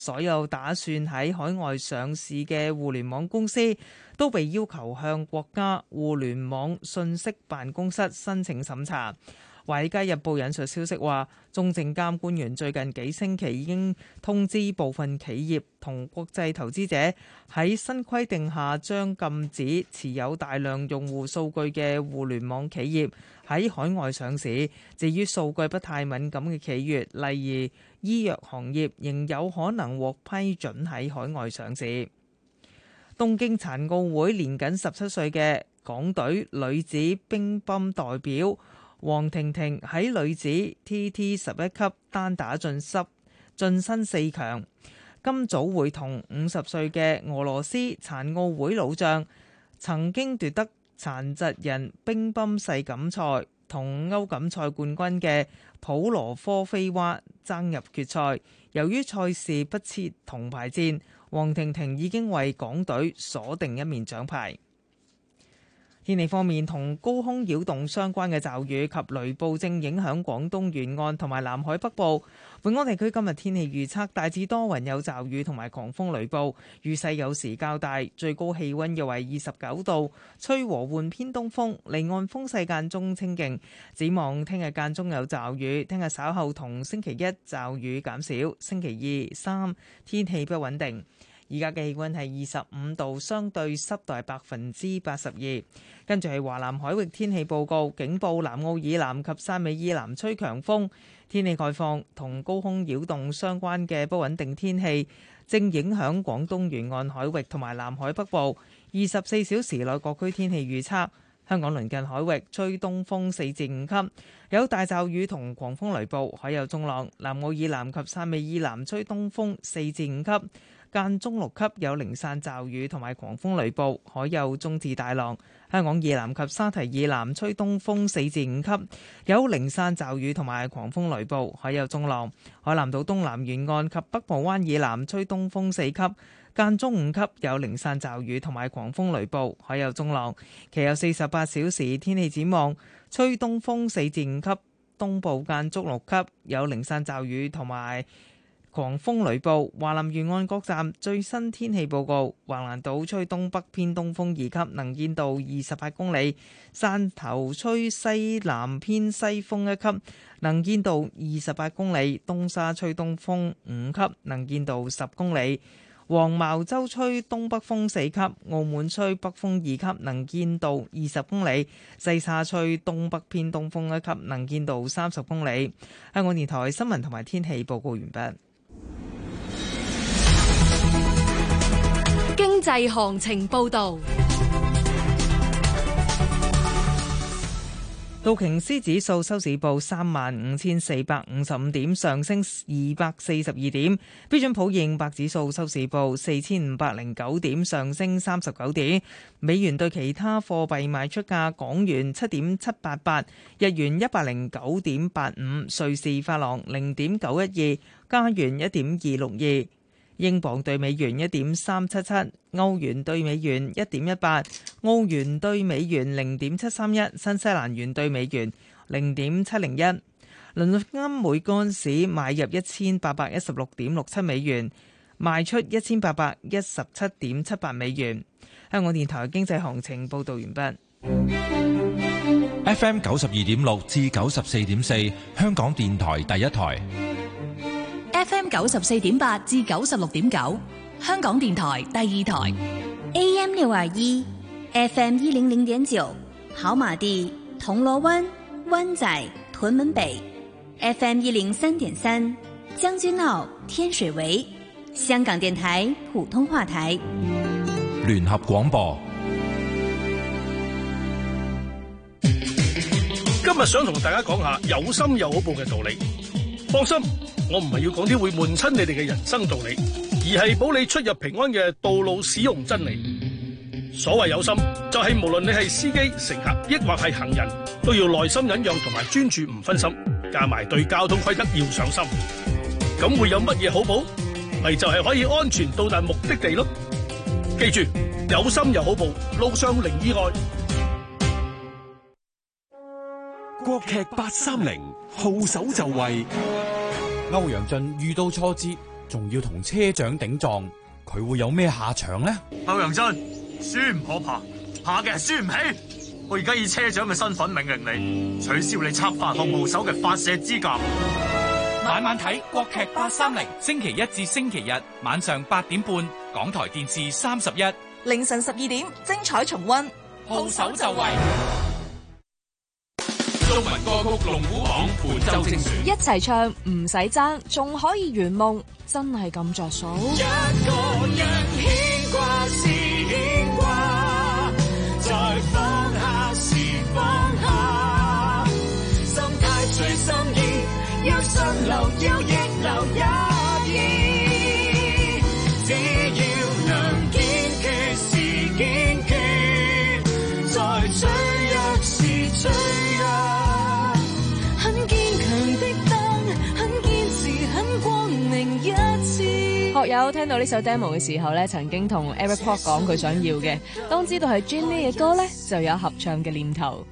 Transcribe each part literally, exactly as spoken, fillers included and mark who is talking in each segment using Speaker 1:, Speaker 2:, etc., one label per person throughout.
Speaker 1: 所有打算喺海外上市嘅互聯網公司都被要求向國家互聯網信息辦公室申請審查。華爾街日報引述消息話，中證監官員最近幾星期已經通知部分企業同國際投資者，喺新規定下將禁止持有大量用戶數據嘅互聯網企業喺海外上市。至於數據不太敏感嘅企業，例如醫藥行業，仍有可能獲批准喺海外上市。東京殘奧會年僅十七歲嘅港隊女子乒乓代表黃婷婷喺女子 T T 十一級單打晉級晉身四強，今早會同五十歲嘅俄羅斯殘奧會老將、曾經奪得殘疾人乒乓世錦賽同歐錦賽冠軍嘅普羅科菲娃爭入決賽。由於賽事不設銅牌戰，黃婷婷已經為港隊鎖定一面獎牌。天氣方面，同高空擾動相關嘅驟雨及雷暴正影響廣東沿岸同埋南海北部。本港地區今日天氣預測大致多雲有驟雨同埋狂風雷暴，雨勢有時較大，最高氣溫約為二十九度，吹和緩偏東風，離岸風勢間中清勁。展望聽日間中有驟雨，聽日稍後同星期一驟雨減少，星期二、三天氣不穩定。而家嘅氣溫係二十五度，相對濕度係百分之八十二。跟住係華南海域天氣報告，警報南澳以南及汕尾以南吹強風，天氣概況同高空擾動相關嘅不穩定天氣正影響廣東沿岸海域同埋南海北部。二十四小時內各區天氣預測：香港鄰近海域吹東風四至五級，有大驟雨同狂風雷暴，海有中浪；南澳以南及汕尾以南吹東風四至五級。間中六級，有零散驟雨同埋狂風雷暴，海有中至大浪。香港以南及沙堤以南吹東風四至五級，有零散驟雨同埋狂風雷暴，海有中浪。海南島東南沿岸及北部灣以南吹東風四級，間中五級，有零散驟雨同埋狂風雷暴，海有中浪。其後四十八小時天氣展望，吹東風四至五級，東部間中六級，有零散驟雨同埋狂風雷暴。華南沿岸各站最新天氣報告：橫瀾島吹東北偏東風二級，能見度二十八公里；汕頭吹西南偏西風一級，能見度二十八公里；東沙吹東風五級，能見度十公里；黃茅洲吹東北風四級，澳門吹北風二級，能見度二十公里；西沙吹東北偏東風一級，能見度三十公里。香港電台新聞同埋天氣報告完畢。
Speaker 2: 經濟行情報導。
Speaker 1: 道瓊斯指數收市報三萬五千四百五十五點，上升二百四十二點。標準普爾五百指數收市報四千五百零九點，上升三十九點。美元對其他貨幣賣出價：港元七點七八八，日元一百零九點八五，瑞士法郎零點九一二，加元一點二六二。英鎊對美元一點三七七，歐元對美元一點一八，澳元對美元零點七三一，新西蘭元對美元零點七零一。倫敦金每安士買入一千八百一十六點六七美元，賣出一千八百一十七點七八美元。香港電台經濟行情報導完畢。
Speaker 3: F M 九十二點六至九十四點四，香港電台第一台。
Speaker 2: F M 九十四點八至九十六點九，香港電台第二台。
Speaker 4: A M 六二一 ，F M 一零零點九，跑馬地、銅鑼灣、灣仔、屯門北 ，F M 一零三點三，將軍澳、天水圍，香港電台普通話台。
Speaker 3: 聯合廣播。
Speaker 5: 今日想同大家講下有心有好報嘅道理。放心，我唔係要講啲會悶親你哋嘅人生道理，而係保你出入平安嘅道路使用真理。所謂有心，就係、是、無論你係司機、乘客，抑或係行人，都要耐心忍讓同埋專注唔分心，加埋對交通規則要上心。咁會有乜嘢好報？咪就係、是、可以安全到達目的地咯。記住，有心有好報，路上零意外。
Speaker 6: 國劇八三零號手就位。
Speaker 7: 歐陽震遇到挫折，
Speaker 6: 仲要同車長頂撞，佢會有咩下場呢？
Speaker 7: 歐陽震，輸唔可怕，怕嘅係輸唔起。我而家以車長嘅身份命令你取消你策發航母手嘅發射資格。
Speaker 8: 晚晚睇國劇八三零，星期一至星期日晚上八點半，港台電視三十一，
Speaker 9: 凌晨十二點精彩重溫。
Speaker 8: 號手就位。中文歌曲龍虎榜本周精選，
Speaker 10: 一齊唱唔使爭，仲可以圓夢，真係咁着數。
Speaker 11: 一個人牽掛是牽掛，再放下是放下，心態最心意，要順流要逆流也易，只要能堅決是堅決，再脆弱是脆弱。
Speaker 10: 學友聽到呢首 demo 嘅時候咧，曾經同 Eric Kwok 講佢想要嘅，當知道係 Jenny 嘅歌咧，就有合唱嘅念頭。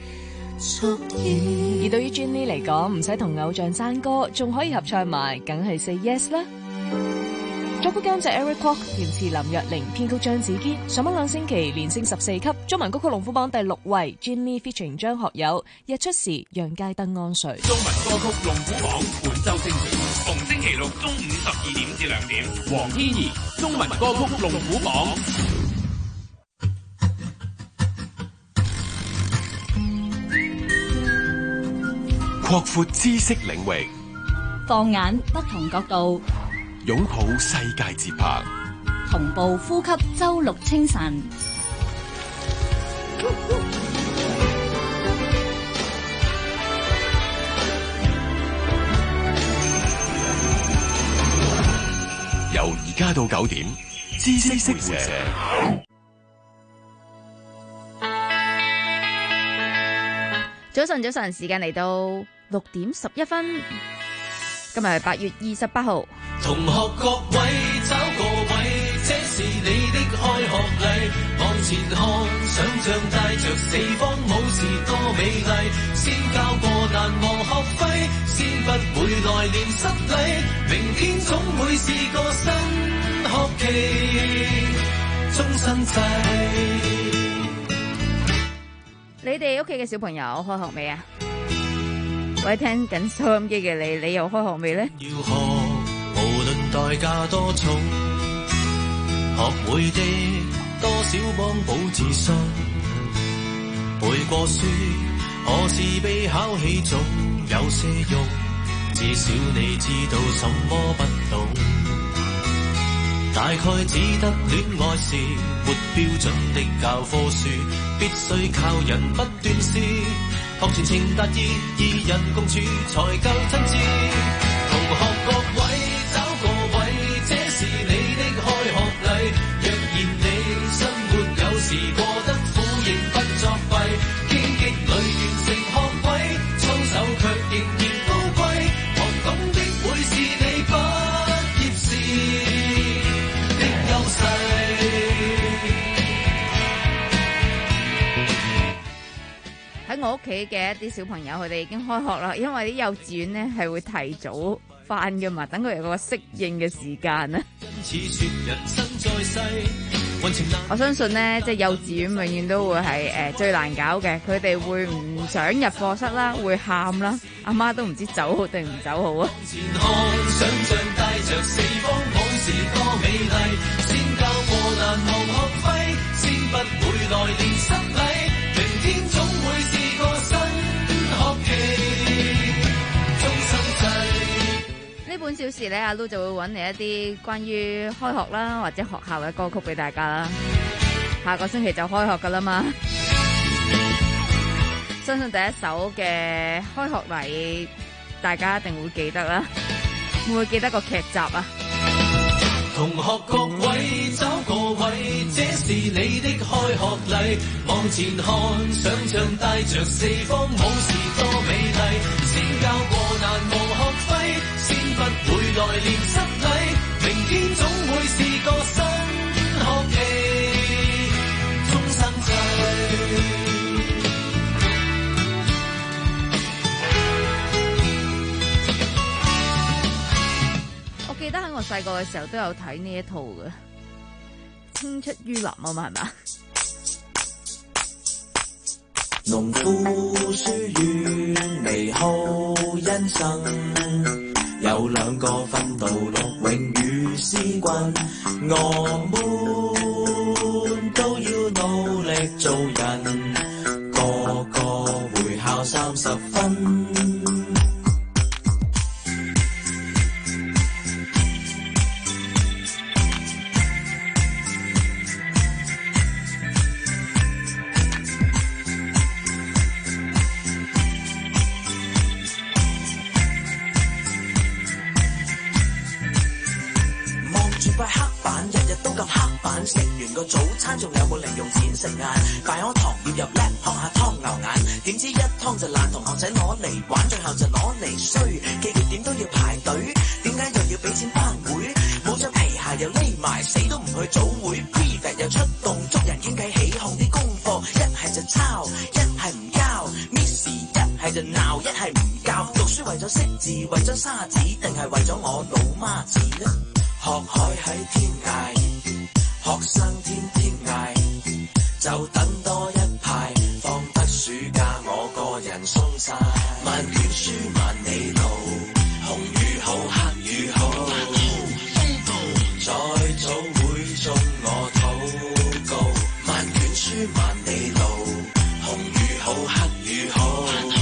Speaker 10: 而對於 Jenny 嚟講，唔使同偶像爭歌，仲可以合唱埋，梗係 say yes 啦。作曲監製 Eric Kwok， 填詞林若寧，編曲張子堅。上榜兩星期連升十四級，中文歌曲龍虎榜第六位 ，Jenny featuring 張學友，日出時讓街燈安睡。
Speaker 8: 中文歌曲龍虎榜本周精選，逢星期六中午十二點至兩點，黃天怡中文歌曲龍虎榜。
Speaker 12: 擴闊知識領域，
Speaker 2: 放眼不同角度，
Speaker 12: 擁抱世界節拍，
Speaker 2: 同步呼吸周六清晨。
Speaker 12: 由而家到九點，知識會社。
Speaker 13: 早晨，早晨，時間嚟到六點十一分。今日係八月二十八號。
Speaker 11: 同學各位找個位，這是你的開學禮。往前看，想象帶着四方武士多美麗。先交過難忘學費，先不會來年失禮。明天總會是個新學期，終身制。
Speaker 13: 你哋屋企嘅小朋友開學未啊？喂，聽緊收音機嘅你，你又開學未呢？
Speaker 11: 要學，無論代價多重，學會的多少幫補自信。背過書，何時被考起總有些用，至少你知道什麼不懂。大概只得戀愛是沒標準的教科書，必須靠人不斷試，學全情達意，二人共處才夠真摯。同學各位找個位，這是你的開學禮。若然你生活有時過得苦，仍不作廢，荊棘裏完成學位，操守卻仍然高貴。學懂的會是你畢業時的優勢。
Speaker 13: 喺我屋企嘅一啲小朋友，佢哋已經開學啦，因為啲幼稚園呢係會提早返噶嘛，等佢有個適應嘅時間啊。我相信呢，即係幼稚園永遠都會係誒、呃、最難搞嘅，佢哋會唔想入課室啦，會喊啦，阿媽都唔知走好定唔走好啊。前看想像帶着四方武士多美麗，先交過難忘學費，先不會來年失禮，明天總會是個新學期，終身制。呢本小事咧，阿 Lu 就會揾嚟一啲關於開學啦或者學校嘅歌曲俾大家啦。下個星期就開學噶啦嘛，相信第一首嘅開學禮大家一定會記得啦。會唔會記得個劇集啊？
Speaker 11: 同學各位找個位，這是你的開學禮。往前看，想象帶着四方武士多美麗。先交過難忘學費，先不會來年失禮。明天總會是個新學期，終身制。
Speaker 13: 記得喺我細個嘅時候都有睇呢一套嘅，青出於藍啊嘛，係嘛？
Speaker 11: 農夫書院美好人生，有兩個奮鬥樂榮與思君，我們都要努力做人，個個會考三十分。食完個早餐仲有冇零用錢食晏？拜我堂要入叻學下湯牛眼，點知一湯就爛，同學仔攞嚟玩，最後就攞嚟衰。記住點都要排隊，點解又要俾錢班會？冇着皮鞋又匿埋，死都唔去早會。Prefect 又出動，捉人傾偈起哄啲功課，一係就抄，一係唔交。Miss 一係就鬧，一係唔教。讀書為咗識字，為張沙紙，定係為咗我老媽子呢？學海喺天涯，學生天天捱，就等多一排，放得暑假我個人鬆晒。萬卷書萬里路，紅與好黑與好，再早會中我禱告。萬卷書萬里路，紅與好黑與好，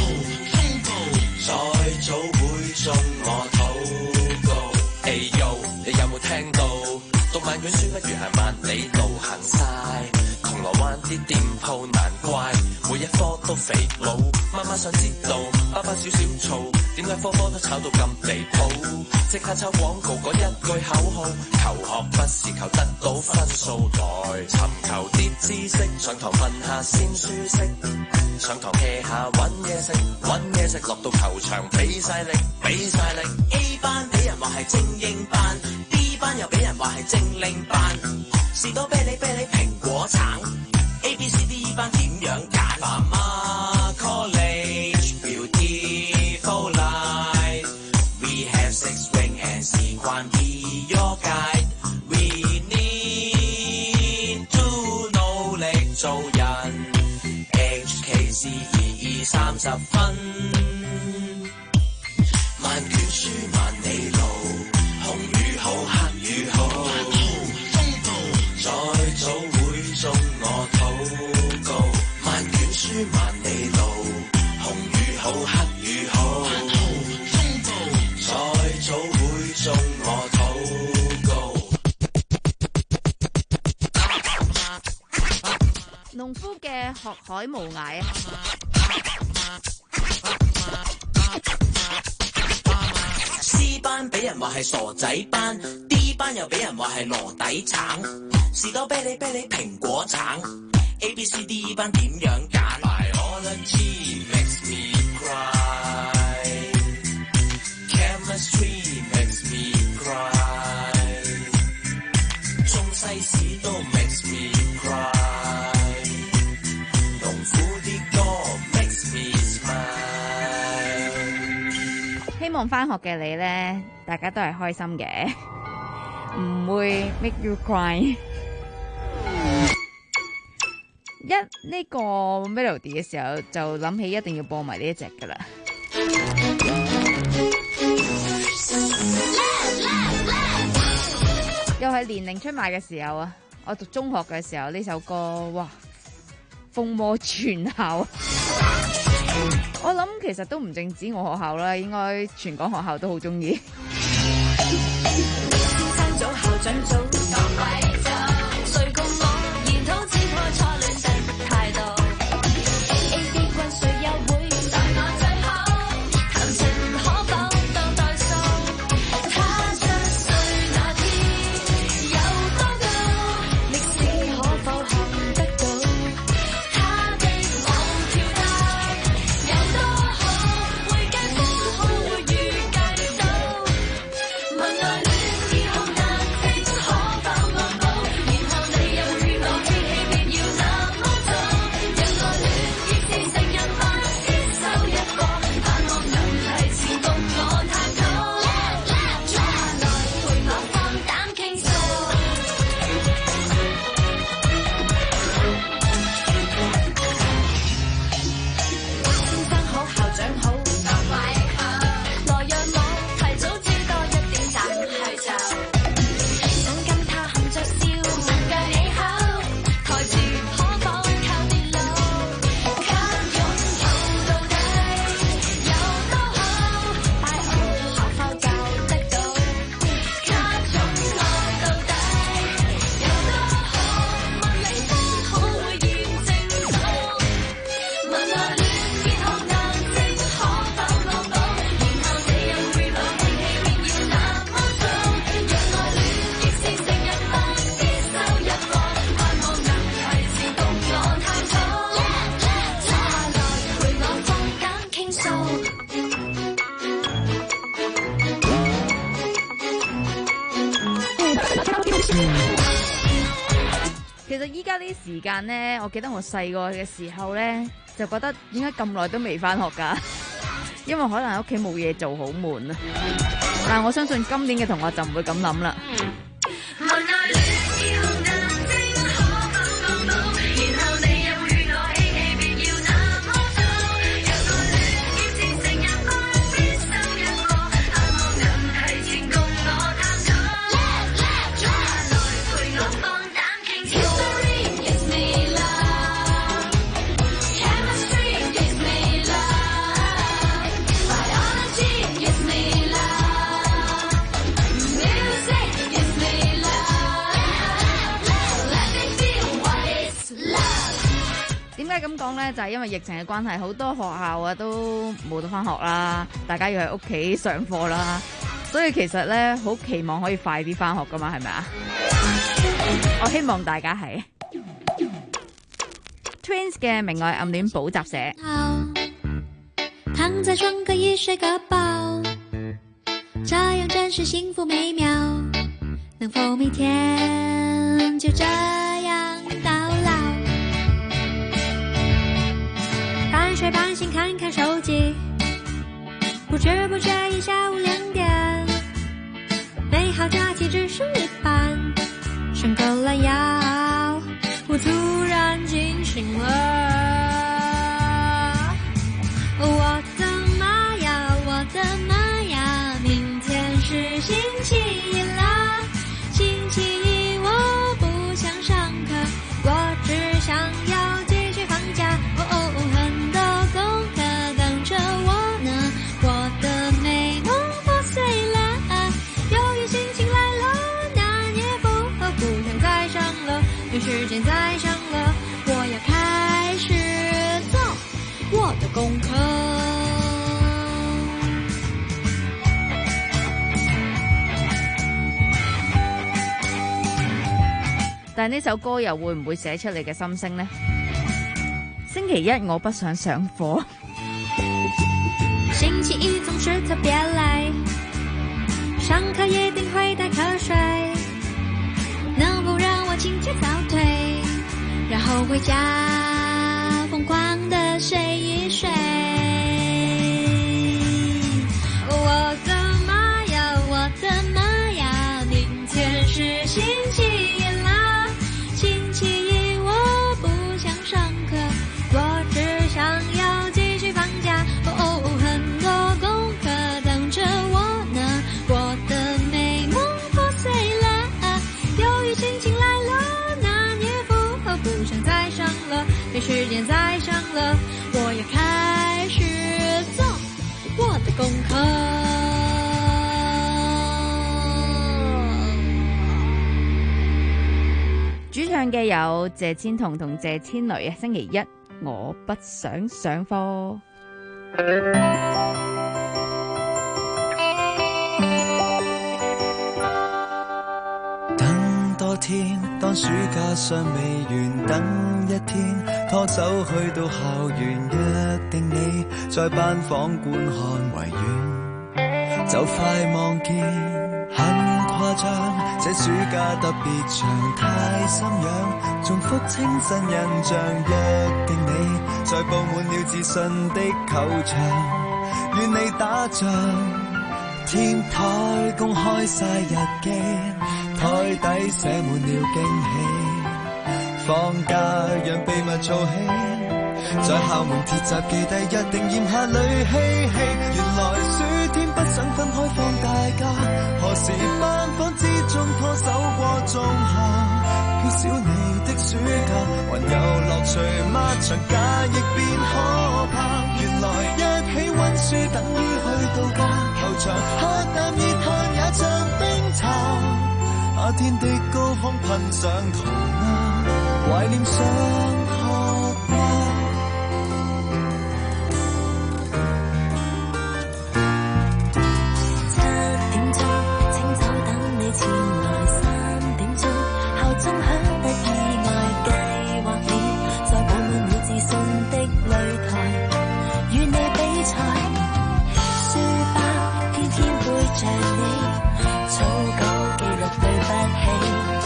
Speaker 11: 再早會中我禱告。哎呦，你有冇聽到？讀萬卷書不如行萬里路行晒，銅鑼灣啲店鋪難怪每一科都肥佬。媽媽想知道，爸爸少少嘈，點解科科都炒到咁離譜？即刻抽廣告嗰一句口號，求學不是求得到分數，來尋求啲知識，上堂瞓下先舒適，上堂 hea 下揾嘢食，揾嘢食落到球場俾晒力，俾晒力。A 班俾人話係精英班，班又俾人話係精靈班，士多啤梨啤梨蘋果橙 ，A B C D E 班點樣揀？爸媽 college beautiful life， we have six wing and 時慣 be your guide， we need to 努力做人 ，H K C 二二三十分，萬卷書萬里路，紅與好黑。再早會中我禱告，萬卷書萬里路，紅與好黑與好，再早會中我禱告。
Speaker 13: 農夫嘅學海無涯啊！
Speaker 11: C 班俾人話係傻仔班 ，D 班又俾人話係籮底橙，士多啤梨啤梨蘋果橙 ，A B C D E 班點樣揀 ？Biology makes me cry， Chemistry makes me cry， 中西史都 makes me cry， 農夫啲歌 makes me smile。
Speaker 13: 希望返學嘅你咧，大家都係開心嘅，唔會 make you cry。一呢個 melody 嘅時候，就諗起一定要播埋呢一隻噶啦。又係年齡出賣嘅時候啊！我讀中學嘅時候呢首歌，哇，風魔全校。我諗其實都唔淨止我學校啦，應該全港學校都好中意。 其實依家啲時間咧，我記得我細個嘅時候咧，就覺得點解咁耐都未翻學㗎？因為可能喺屋企冇嘢做，好悶啊！但係我相信今年嘅同學就唔會咁諗啦。點解咁講呢？就係因為疫情嘅關係，好多學校啊都冇得翻學啦，大家要喺屋企上課啦，所以其實呢，好期望可以快啲翻學噶嘛，係咪啊？我希望大家係 Twins 嘅明愛暗戀補習社。
Speaker 14: 躺在床可以睡個飽，這樣真是幸福美妙，能否每天就這樣到老？半睡半醒看看手機，不知不覺已下午兩點，美好假期只剩一半，伸個懶腰，我突然驚醒了。我的媽呀，我的媽呀，明天是星期一啦！星期一我不想上課，我只想要繼續放假。哦哦，很多功課等着我呢，我的美夢破碎了。由於心情來了，那也不不想再上了，沒時間再上了，我要開始做我的功課。
Speaker 13: 但係呢首歌又會唔會寫出你嘅心聲呢？星期一我不想上課，
Speaker 14: 星期一總是特別累，上課一定會打瞌睡，能否讓我輕輕早退，然後回家瘋狂地睡一睡。我的媽呀，我的媽呀，明天是星期一啦！星期一我不想上課，我只想要繼續放假。哦哦，很多功課等着我呢，我的美夢破碎了。由於心情來了，那也不不想再上了，沒時間再上了，我要開始做我的功課。
Speaker 13: 主唱嘅有謝千彤同謝千雷啊。星期一我不想上課。
Speaker 11: 等多天，當暑假尚未完，等一天拖走去到校園，約定你在班房觀看維園，就快望見。很誇張，這暑假特別長，太心癢，重複清新印象，約定你在佈滿了自信的球場，與你打仗，天台公開晒日記，台底寫滿了驚喜，放假讓秘密做起，在校門鐵閘記低，一定炎下淚嬉戲。原來暑天不想分開放大假，何時班房之中拖手過仲夏？缺少你的暑假，還有樂趣嗎？長假亦變可怕。原來一起溫書等於去度假，球場黑暗熱汗也像冰茶，夏天的高空噴上塗鴉，懷念上學吧。前來三點鐘，校鐘響得意外，計劃了在佈滿了自信的擂台，與你比賽，書包天天背着你，草稿記錄對不起。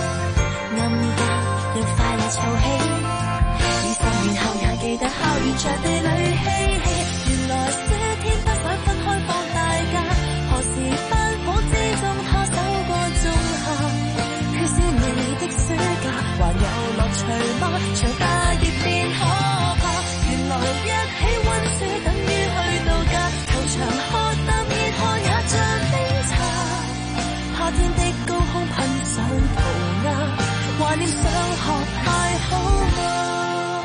Speaker 14: 懷念上學太好嗎？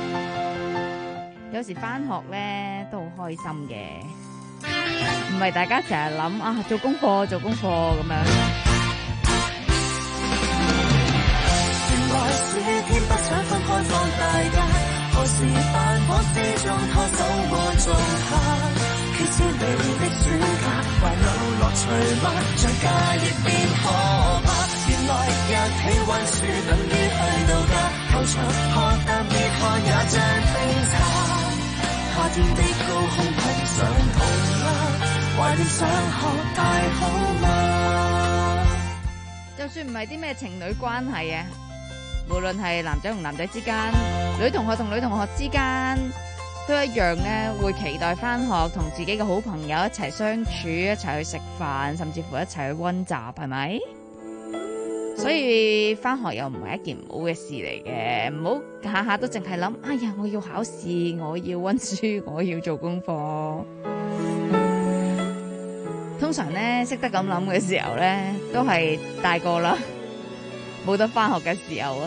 Speaker 13: 有時返學咧都好開心嘅，唔係大家成日諗啊做功課做功課咁樣。
Speaker 14: 原來暑天不想分開放大假，何時繁忙之中拖手我做下？缺少你的暑假，還有樂趣嗎？像假亦變可怕。原來一起溫書等於去度假，球場學習別看也像冰茶。夏天的高空碰上痛啦，懷念上學大好嗎？
Speaker 13: 就算唔係啲咩情侶關係啊，無論係男仔同男仔之間，女同學同女同學之間，都一樣咧，會期待返學同自己嘅好朋友一齊相處，一齊去食飯，甚至乎一齊去溫習，係咪？所以返學又唔係一件唔好嘅事嚟嘅，唔好下下都淨係諗，哎呀，我要考試，我要溫書，我要做功課。通常咧，識得咁諗嘅時候咧，都係大個啦，冇得返學嘅時候啊。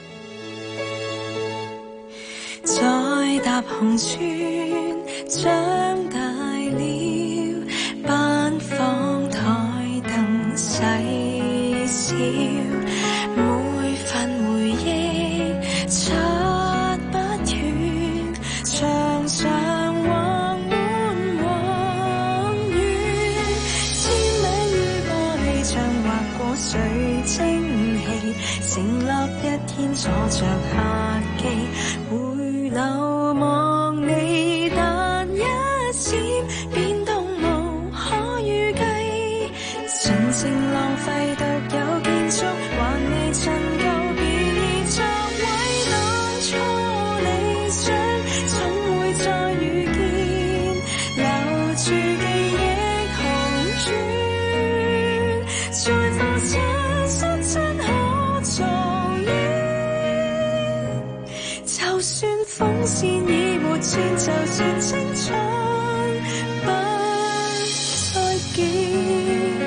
Speaker 14: 再搭紅磚長大了，班房台燈細小，每份回憶出不遠，牆上畫滿往遠，簽名於玻璃牆劃過水蒸氣，承諾一天坐着客機會流望你，但一閃變動無可預計，純情浪費獨有建築，還未曾夠便已作毀，當初理想總會再遇見，留住記憶紅磚，再發現失真可重現，就算風扇已沒轉，就算青春不再見，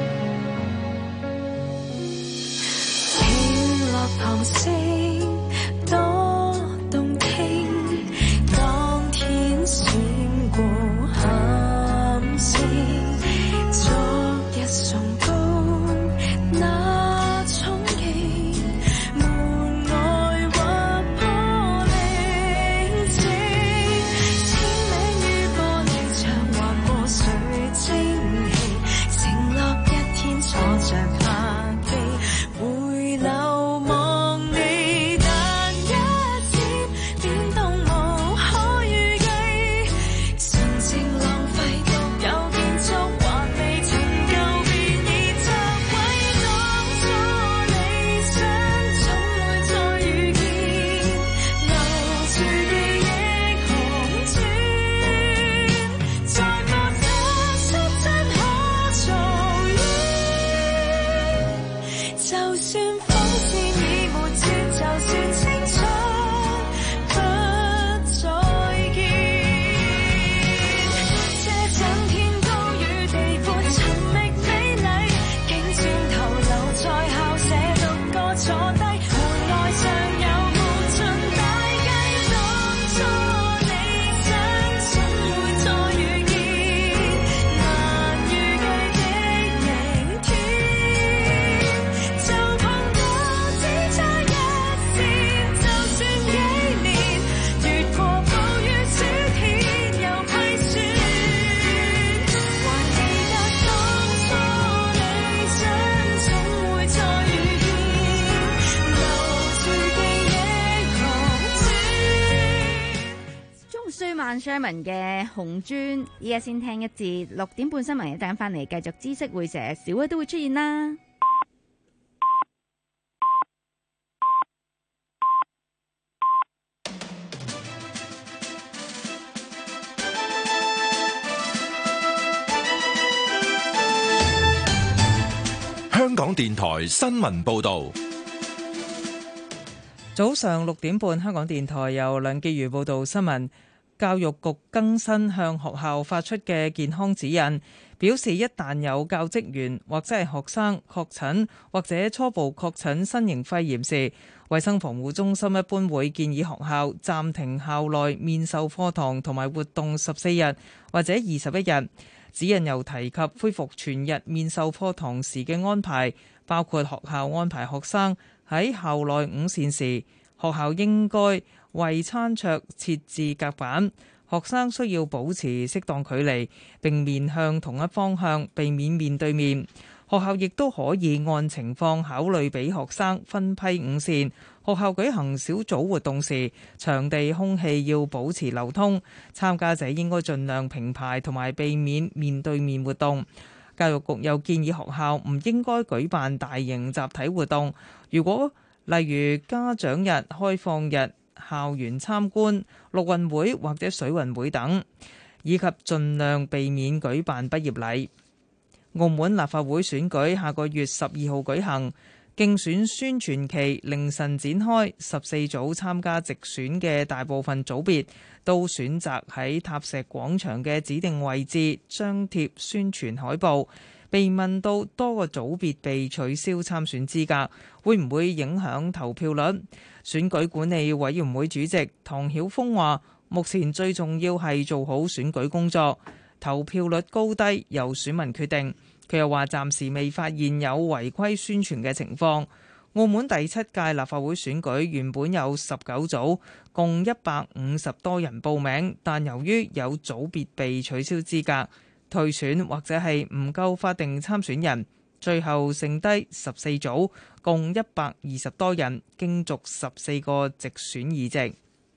Speaker 14: 聽落旁聲多動聽，當天閃過喊聲，昨日崇高那憧憬，門外劃破零星，簽名於玻璃牆劃過水蒸氣，承諾一天坐着客機會流望你，但一閃變動無可預計，純情浪費獨有建築，還未曾夠便已拆毀，當初理想總會再遇見，留住記憶紅磚，再發現失真可重現，就算風扇已沒轉，就算青春不再見，這整天高與地闊，尋覓美麗，竟轉頭留在校舍獨個坐低，門外尚有無盡大計，當初理想總會再遇見，難預計的明天，就碰到只差一線，就算幾年越過暴雨暑天又批算，還記得當初理想總會再遇見，留住記憶紅磚。
Speaker 13: 鍾舒漫 Sherman 嘅紅磚，依家先聽一節六點半新聞，一陣間翻嚟繼續知識會社，小威都會出現啦。
Speaker 3: 香港電台新聞報導。
Speaker 1: 早上六點半，香港電台由梁潔如報道新聞。 教育局更新向學校發出嘅健康指引，表示一旦有教職員或者係學生確診或者初步確診新型肺炎時，衛生防護中心一般會建議學校暫停校內面授課堂同埋活動十四日或者二十一日。指引又提及恢復全日面授課堂時嘅安排，包括學校安排學生喺校內午膳時，學校應該為餐桌設置隔板，學生需要保持適當距離並面向同一方向，避免面對面。學校亦都可以按情況考慮俾學生分批午膳。學校舉行小組活動時，場地空氣要保持流通，參加者應該盡量平排同埋避免面對面活動。教育局又建議學校唔應該舉辦大型集體活動，如果例如家長日、開放日、校園參觀、陸運會或者水運會等，以及盡量避免舉辦畢業禮。澳門立法會選舉下個月十二號舉行，競選宣傳期凌晨展開，十四組參加直選嘅大部分組別都選擇喺塔石廣場嘅指定位置張貼宣傳海報。被問到多個組別被取消參選資格，會唔會影響投票率？選舉管理委員會主席唐曉峰話：目前最重要係做好選舉工作，投票率高低由選民決定。佢又話暫時未發現有違規宣傳嘅情況。澳門第七屆立法會選舉原本有十九組，共一百五十多人報名，但由於有組別被取消資格、退選或者係唔夠法定參選人，最後剩低十四組，共一百二十多人，競逐十四個直選議席。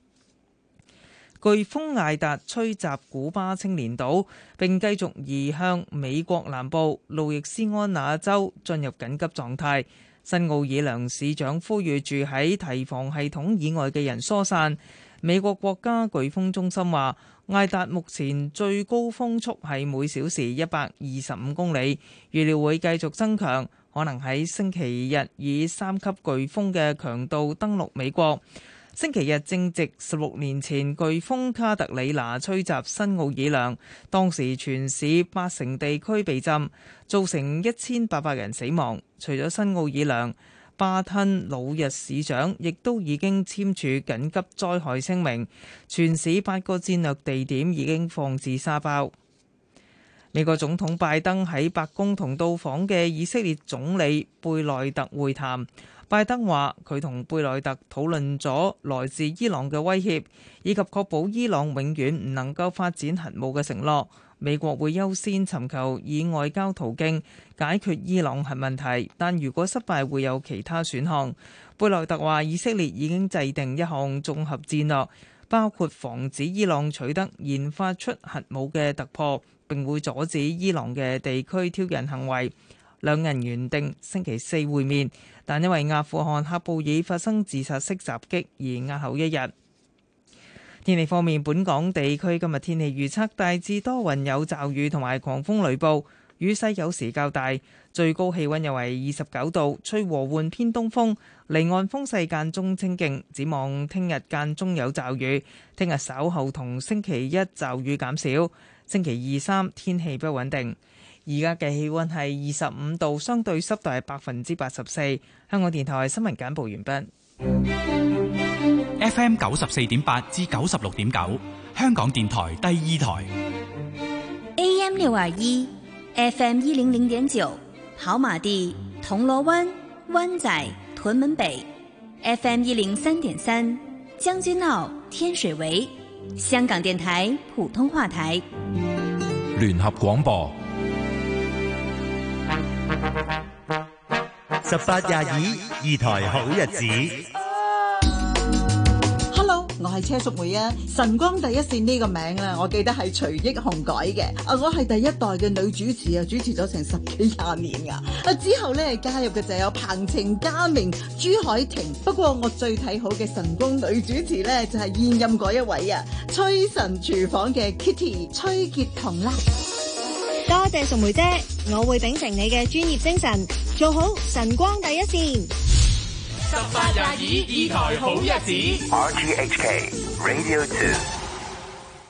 Speaker 1: 颶風艾達吹襲古巴青年島，並繼續移向美國南部路易斯安那州，進入緊急狀態。新奧爾良市長呼籲住喺提防系統以外嘅人疏散。美國國家颶風中心話，艾達目前最高風速係每小時一百二十五公里，預料會繼續增強，可能喺星期日以三級颶風嘅強度登陸美國。星期日正值十六年前颶風卡特里娜吹襲新奧爾良，當時全市八成地區被浸，造成一千八百人死亡。除咗新奧爾良，巴吞魯日市長亦都已經簽署緊急災害聲明，全市八個戰略地點已經放置沙包。美國總統拜登喺白宮同到訪嘅以色列總理貝內特會談。拜登話佢同貝內特討論咗來自伊朗嘅威脅，以及確保伊朗永遠唔能夠發展核武嘅承諾。美國會優先尋求以外交途徑解決伊朗核問題，但如果失敗會有其他選項。貝內特話以色列已經制定一項綜合戰略，包括防止伊朗取得研發出核武嘅突破，並會阻止伊朗嘅地區挑釁行為。兩人原定星期四會面，但因為阿富汗喀布爾發生自殺式襲擊而押後一日。天氣方面，本港地區今日天氣預測大致多雲有驟雨同埋狂風雷暴，雨勢有時較大，最高氣溫約為二十九度，吹和緩偏東風，離岸風勢間中清勁。展望聽日間中有驟雨，聽日稍後同星期一驟雨減少，星期二三天氣不穩定。而家嘅氣溫係二十五度，相對濕度係百分之八十四。香港電台新聞簡報完畢。
Speaker 6: F M 九十四點八至九十六點九，香港電台第二台。
Speaker 4: A M 六二一，F M 一零零點九，跑馬地、銅鑼灣、灣仔、屯門北；F M 一零三點三，將軍澳、天水圍。香港電台普通話台。
Speaker 3: 聯合廣播。
Speaker 15: 十八廿二，二台好日子。
Speaker 16: Hello，我係車淑梅啊！晨光第一線呢個名啊，我記得係徐益紅改嘅。啊，我係第一代嘅女主持啊，主持咗成十幾廿年噶。啊，之後咧加入嘅就有彭程、嘉明、朱海婷。不過我最睇好嘅晨光女主持咧，就係現任嗰一位啊，崔晨廚房嘅 Kitty 崔潔彤啦。
Speaker 17: 多謝淑梅姐，我會秉承你嘅專業精神，做好晨光第一線。
Speaker 8: 十八廿二，二台好日子。
Speaker 18: R T H K Radio Two。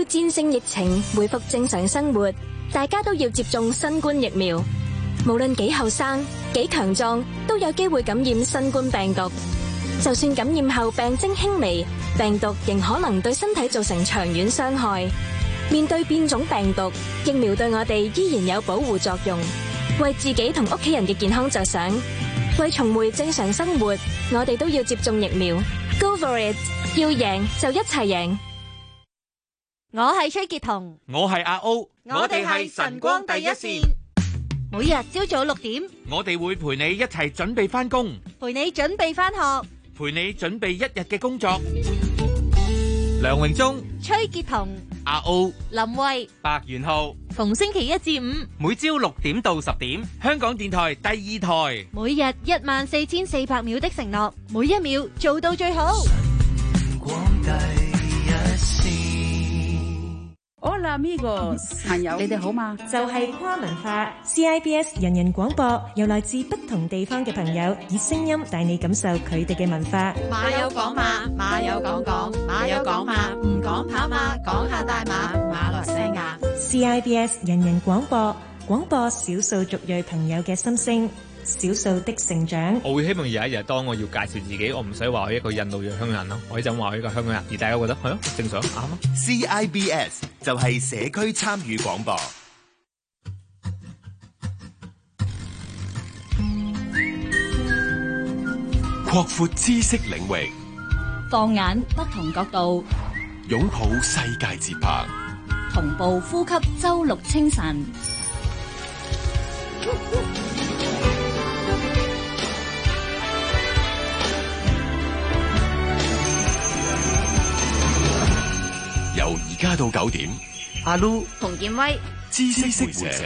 Speaker 18: 戰勝疫情，恢復正常生活，大家都要接種新冠疫苗。無論幾後生、幾強壯，都有機會感染新冠病毒。就算感染後病徵輕微，病毒仍可能對身體造成長遠傷害。面對變種病毒，疫苗對我哋依然有保護作用。為自己同屋企人嘅健康着想，為重回正常生活，我哋都要接種疫苗。Go for it！ 要贏就一齊贏。
Speaker 17: 我係崔潔彤，
Speaker 7: 我係阿 O，
Speaker 17: 我哋係晨光第一線。每日朝早六點，
Speaker 7: 我哋會陪你一齊準備返工，
Speaker 17: 陪你準備返學，
Speaker 7: 陪你準備一日嘅工作。梁榮忠、
Speaker 17: 崔潔彤、
Speaker 7: 阿 O、
Speaker 17: 林慧、
Speaker 7: 白元浩，
Speaker 17: 逢星期一至五，
Speaker 7: 每朝六點到十點，香港電台第二台，
Speaker 17: 每日一萬四千四百秒的承諾，每一秒做到最好。
Speaker 19: Hola amigos，朋友，你哋好嘛？
Speaker 20: 就係跨文化 C I B S 人人廣播，由來自不同地方嘅朋友，以聲音帶你感受佢哋嘅文化。
Speaker 9: 馬有講馬，馬有講講，馬有講馬，唔講跑馬，講下大馬，馬來西亞。
Speaker 20: C I B S 人人廣播，廣播少數族裔朋友嘅心聲，少數的成長。
Speaker 21: 我會希望有一日，當我要介紹自己，我唔使話我一個印度裔香港人咯，我就話我一個香港人，而大家覺得係咯，正常啱咯。
Speaker 15: C I B S 就係社區參與廣播，
Speaker 12: 擴闊知識領域，
Speaker 2: 放眼不同角度，
Speaker 12: 擁抱世界節拍，
Speaker 2: 同步呼吸周六清晨。
Speaker 12: 由而家到九點，
Speaker 13: 阿 Lu、洪建威、
Speaker 12: 知識會社。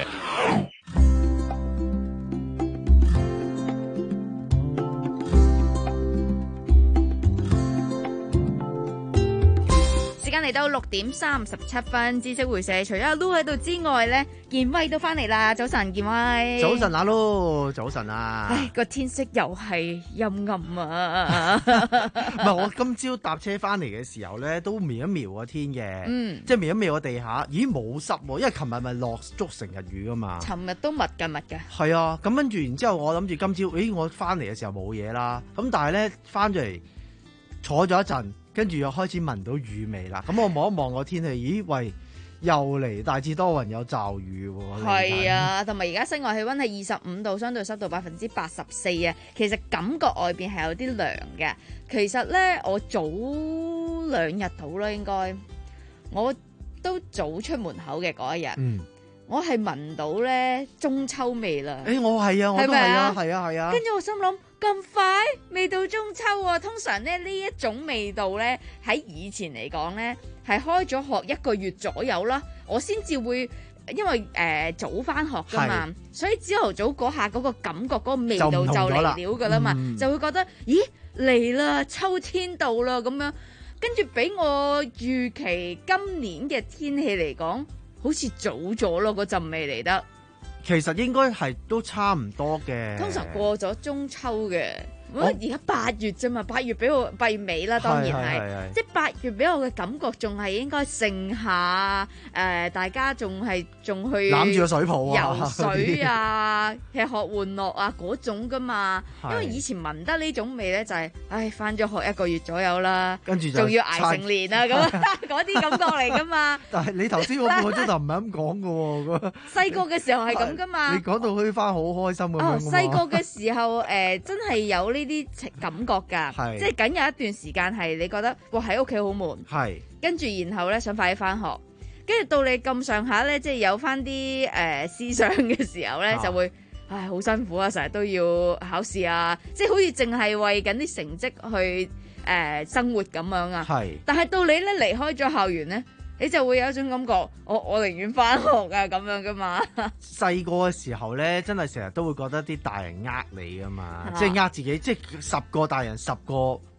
Speaker 13: 時間嚟到六點三十七分，知識會社除咗阿 Lu 喺度之外咧，建威都翻嚟啦。早晨，建威。
Speaker 22: 早晨，阿 Lu，早晨啊！
Speaker 13: 唉，個天色又係陰暗啊！
Speaker 22: 唔係，我今朝搭車翻嚟嘅時候咧，都瞄一瞄個天嘅，嗯，即係瞄一瞄個地下，咦冇濕喎，因為琴日咪落足成日雨噶嘛。
Speaker 13: 尋日都密嘅密嘅。
Speaker 22: 係啊，咁跟住然之後，我諗住今朝，咦，我翻嚟嘅時候冇嘢啦，咁但係咧翻咗嚟坐咗一陣。跟住又開始聞到雨味啦，咁我望一望個天氣，咦喂，又嚟大致多雲有驟雨喎。
Speaker 13: 係啊，同埋而家室外氣溫係二十五度，相對濕度百分之八十四啊。其實感覺外邊係有啲涼嘅。其實咧，我早兩日到啦，應該我都早出門口嘅嗰一日。嗯。我係聞到咧中秋味啦！
Speaker 22: 誒，我係啊，我都係啊，係啊，係啊。
Speaker 13: 跟住我心諗咁快未到中秋啊！通常咧呢一種味道咧喺以前嚟講咧係開咗學一個月左右啦，我先至會因為誒、呃、早返學㗎嘛，所以朝頭早嗰下嗰個感覺嗰、嗰個味道就嚟了㗎啦嘛，就，嗯、就會覺得咦嚟啦，秋天到啦咁樣，跟住俾我預期今年嘅天氣嚟講。好似早咗咯，嗰陣味嚟得。
Speaker 22: 其實應該係都差唔多嘅。
Speaker 13: 通常過咗中秋嘅，我而家八月啫嘛，八月俾我八月尾啦，當然係，即係八月俾我嘅感覺仲係應該盛夏，誒、呃，大家仲係仲去
Speaker 22: 攬住個水泡
Speaker 13: 啊，游水啊，吃喝玩樂啊嗰種噶嘛。因為以前聞得呢種味咧，就係、是，唉，返咗學一個月左右啦，跟住仲要捱成年啊，咁嗰啲感覺嚟噶嘛。
Speaker 22: 但係你頭先嗰半個鐘頭唔係咁講噶喎，
Speaker 13: 細個嘅時候係咁噶嘛。
Speaker 22: 你講到虛花好開心咁樣。哦，
Speaker 13: 細個嘅時候，誒、呃，真係有呢啲情感覺㗎，即係僅有一段時間係你覺得，哇喺屋企好悶，係跟住然後咧想快啲返學，跟住到你咁上下咧，即係有返啲誒思想嘅時候咧，就會唉好辛苦啊，成日都要考試啊，即係好似淨係為緊啲成績去誒、呃、生活咁樣啊。係，但係到你咧離開咗校園咧。你就會有一種感覺，我我寧願返學啊咁樣噶嘛。
Speaker 22: 細個嘅時候咧，真係成日都會覺得啲大人呃你噶嘛，即係呃自己，即係十個大人十個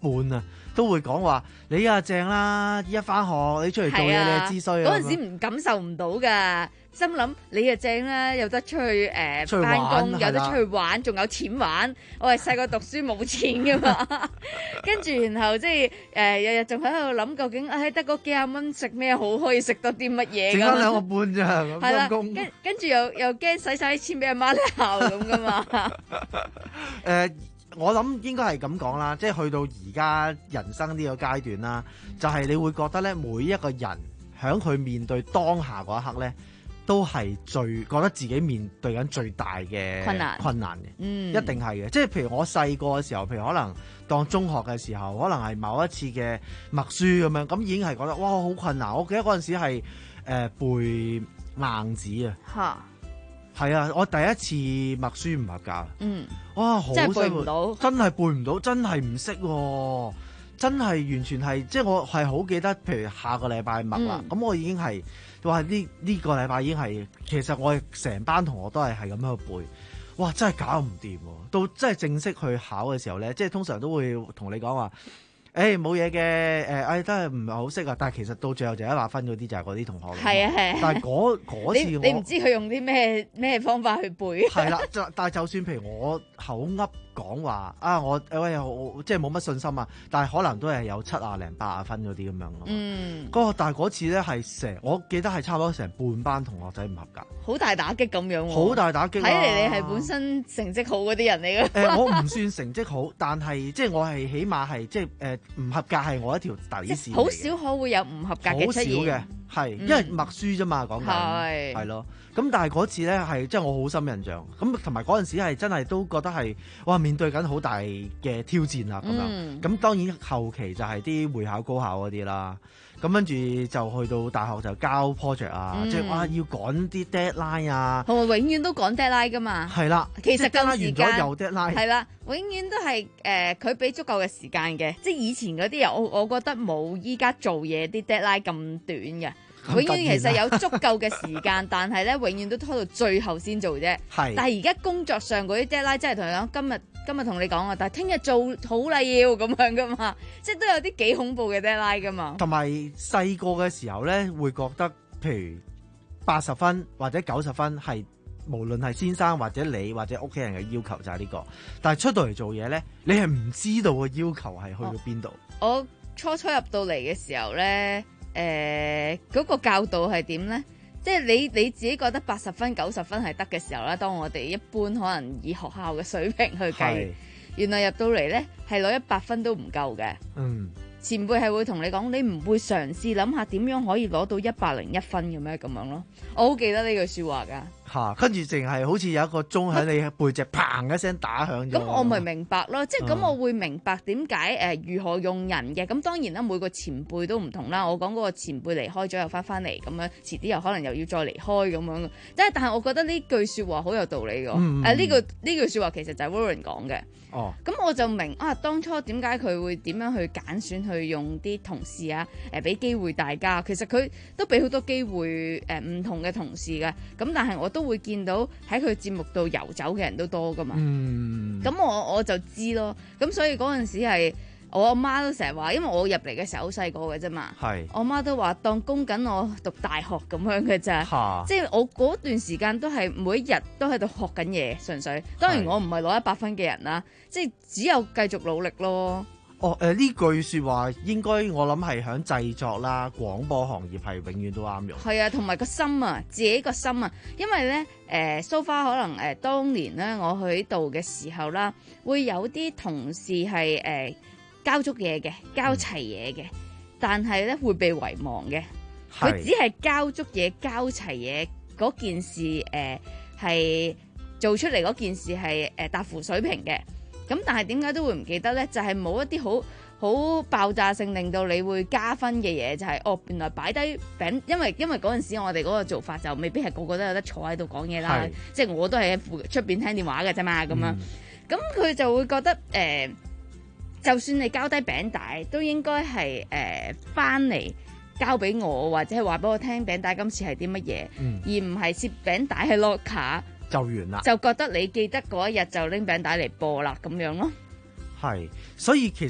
Speaker 22: 半啊，都會講話你啊正啦，依家翻學你出嚟做嘢、啊、你係知衰啊。
Speaker 13: 嗰陣時唔感受唔到㗎。心諗你啊正啦，有得出去誒
Speaker 22: 出去
Speaker 13: 翻工，
Speaker 22: 玩
Speaker 13: 有得出去玩，仲有錢玩。我係細個讀書冇錢噶嘛，跟住然後即係誒日日仲喺度諗究竟誒得嗰幾廿蚊食咩好，可以食到啲乜嘢？
Speaker 22: 剩翻兩個半咋，
Speaker 13: 係啦，
Speaker 22: 跟
Speaker 13: 跟跟住又又驚使晒啲錢俾阿媽鬧咁噶嘛。
Speaker 22: 誒、呃，我諗應該係咁講啦，即係去到而家人生呢個階段啦，就係、是、你會覺得咧，每一個人喺佢面對當下嗰一刻咧，都係最覺得自己面對緊最大嘅
Speaker 13: 困難
Speaker 22: 困難嘅，
Speaker 13: 嗯，
Speaker 22: 一定係嘅。即係譬如我細個嘅時候，譬如可能當中學嘅時候，可能係某一次嘅默書咁樣，咁已經係覺得哇好困難。我記得嗰陣時係誒、呃、背硬字啊，
Speaker 13: 嚇，
Speaker 22: 係啊，我第一次默書唔合格，
Speaker 13: 嗯，
Speaker 22: 哇好
Speaker 13: 真係背唔到，
Speaker 22: 真係背唔到，真係唔識喎。真係完全係，即係我係好記得，譬如下個禮拜默啦，咁、嗯、我已經係話呢呢個禮拜已經係，其實我成班同學都係係咁樣去背，哇！真係搞唔掂喎，到真係正式去考嘅時候咧，即係通常都會同你講話，誒冇嘢嘅，誒、呃、誒都係唔係好識啊，但係其實到最後就一百分嗰啲就係嗰啲同學嚟，
Speaker 13: 係啊係啊，
Speaker 22: 但係嗰嗰次我
Speaker 13: 你唔知佢用啲咩咩方法去背，
Speaker 22: 係啦，就但係就算譬如我口噏。講話啊，我誒我即係冇乜信心啊，但係可能都係有七啊零八啊分嗰啲咁樣咯。嗯，嗰個但係嗰次咧係成，我記得係差唔多成半班同學仔唔合格，
Speaker 13: 好大打擊咁樣喎。
Speaker 22: 好大打擊，
Speaker 13: 睇嚟你係本身成績好嗰啲人嚟嘅。誒、
Speaker 22: 呃，我唔算成績好，但係即係我係起碼係即係誒唔合格係我一條底線。
Speaker 13: 好少可會有唔合格嘅出現。
Speaker 22: 好少嘅，係、嗯、因為默書啫嘛，講緊係係咯。咁但係嗰次咧係即係我好深印象，咁同埋嗰陣時係真係都覺得係哇面對緊好大嘅挑戰啦咁樣，咁、嗯、當然後期就係啲會考高考嗰啲啦，咁跟住就去到大學就交 project 啊，嗯、即係哇要趕啲 deadline 啊，
Speaker 13: 同埋永遠都趕 deadline 噶嘛，
Speaker 22: 係啦，
Speaker 13: 其實夠時間
Speaker 22: 完咗又 deadline，係
Speaker 13: 啦，永遠都係誒佢俾足夠嘅時間嘅，即係以前嗰啲人我我覺得冇依家做嘢啲 deadline 咁短嘅。永遠其實有足夠嘅時間，但係咧永遠都拖到最後先做啫。係，但係而家工作上嗰啲 deadline 真係同你講，今日今日同你講啊，但係聽日做好啦要咁樣噶嘛，即係都有啲幾恐怖嘅 deadline 噶嘛。同埋
Speaker 22: 細個嘅時候咧，會覺得譬如八十分或者九十分係無論係先生或者你或者屋企人嘅要求就係呢個，但係出到嚟做嘢咧，你係唔知道個要求係去到邊度。
Speaker 13: 我初初入到嚟嘅時候咧。誒、呃、嗰、那個教導係點咧？即係你你自己覺得八十分九十分係得嘅時候咧，當我哋一般可能以學校嘅水平去計，原來入到嚟咧係攞一百分都唔夠嘅。嗯，前輩係會同你講，你唔會嘗試諗下點樣可以攞到一百零一分嘅咩咁樣咯？我好記得呢句説話㗎。
Speaker 22: 嚇，跟住淨係好似有一個鐘喺你背脊砰一聲打響咗。
Speaker 13: 咁我咪明白咯，即係咁我會明白點解誒如何用人嘅。咁當然啦，每個前輩都唔同啦。我講嗰個前輩離開咗又翻翻嚟咁樣，遲啲又可能又要再離開咁樣。即係但係我覺得呢句説話好有道理㗎。誒、嗯、呢、啊、句呢句説話其實就係 Warren 講嘅。哦，咁我就明啊，當初點解佢會點樣去揀選去用啲同事啊？誒俾機會大家，其實佢都俾好多機會誒唔同嘅同事嘅。咁但係我都會見到喺佢節目度遊走嘅人都多噶嘛，咁、嗯、我我就知咯。咁所以嗰陣時係我阿媽都成日話，因為我入嚟嘅時候好細個嘅啫嘛，我阿媽都話當供緊我讀大學咁樣嘅咋，即係我嗰段時間都係每一日都喺度學緊嘢，純粹。當然我唔係攞一百分嘅人啦，即係只有繼續努力咯。
Speaker 22: 哦，誒、呃、呢句説話應該我諗係響製作啦、廣播行業係永遠都啱用。係
Speaker 13: 啊，同埋個心啊，自己個心啊，因為咧誒，so far可能誒、呃，當年咧我去度嘅時候啦，會有啲同事係誒、呃、交足嘢嘅，交齊嘢嘅，但係咧會被遺忘嘅。佢只係交足嘢、交齊嘢嗰件事，誒係做出嚟嗰件事係誒達乎水平嘅。咁但係點解都會唔記得咧？就係、是、冇一啲好好爆炸性令到你會加分嘅嘢，就係、是、哦，原來擺低餅，因為因為嗰陣時我哋嗰個做法就未必係個個都有得坐喺度講嘢啦，即係我都係喺出邊聽電話嘅啫嘛，咁樣，咁、嗯、佢就會覺得誒、呃，就算你交低餅帶，都應該係誒翻嚟交俾我，或者係話俾我聽餅帶今次係啲乜嘢，而唔係攝餅帶喺 locker。
Speaker 22: 就完啦，
Speaker 13: 就覺得你記得嗰一日就拎餅帶嚟播啦，咁樣咯。
Speaker 22: 係，所以其實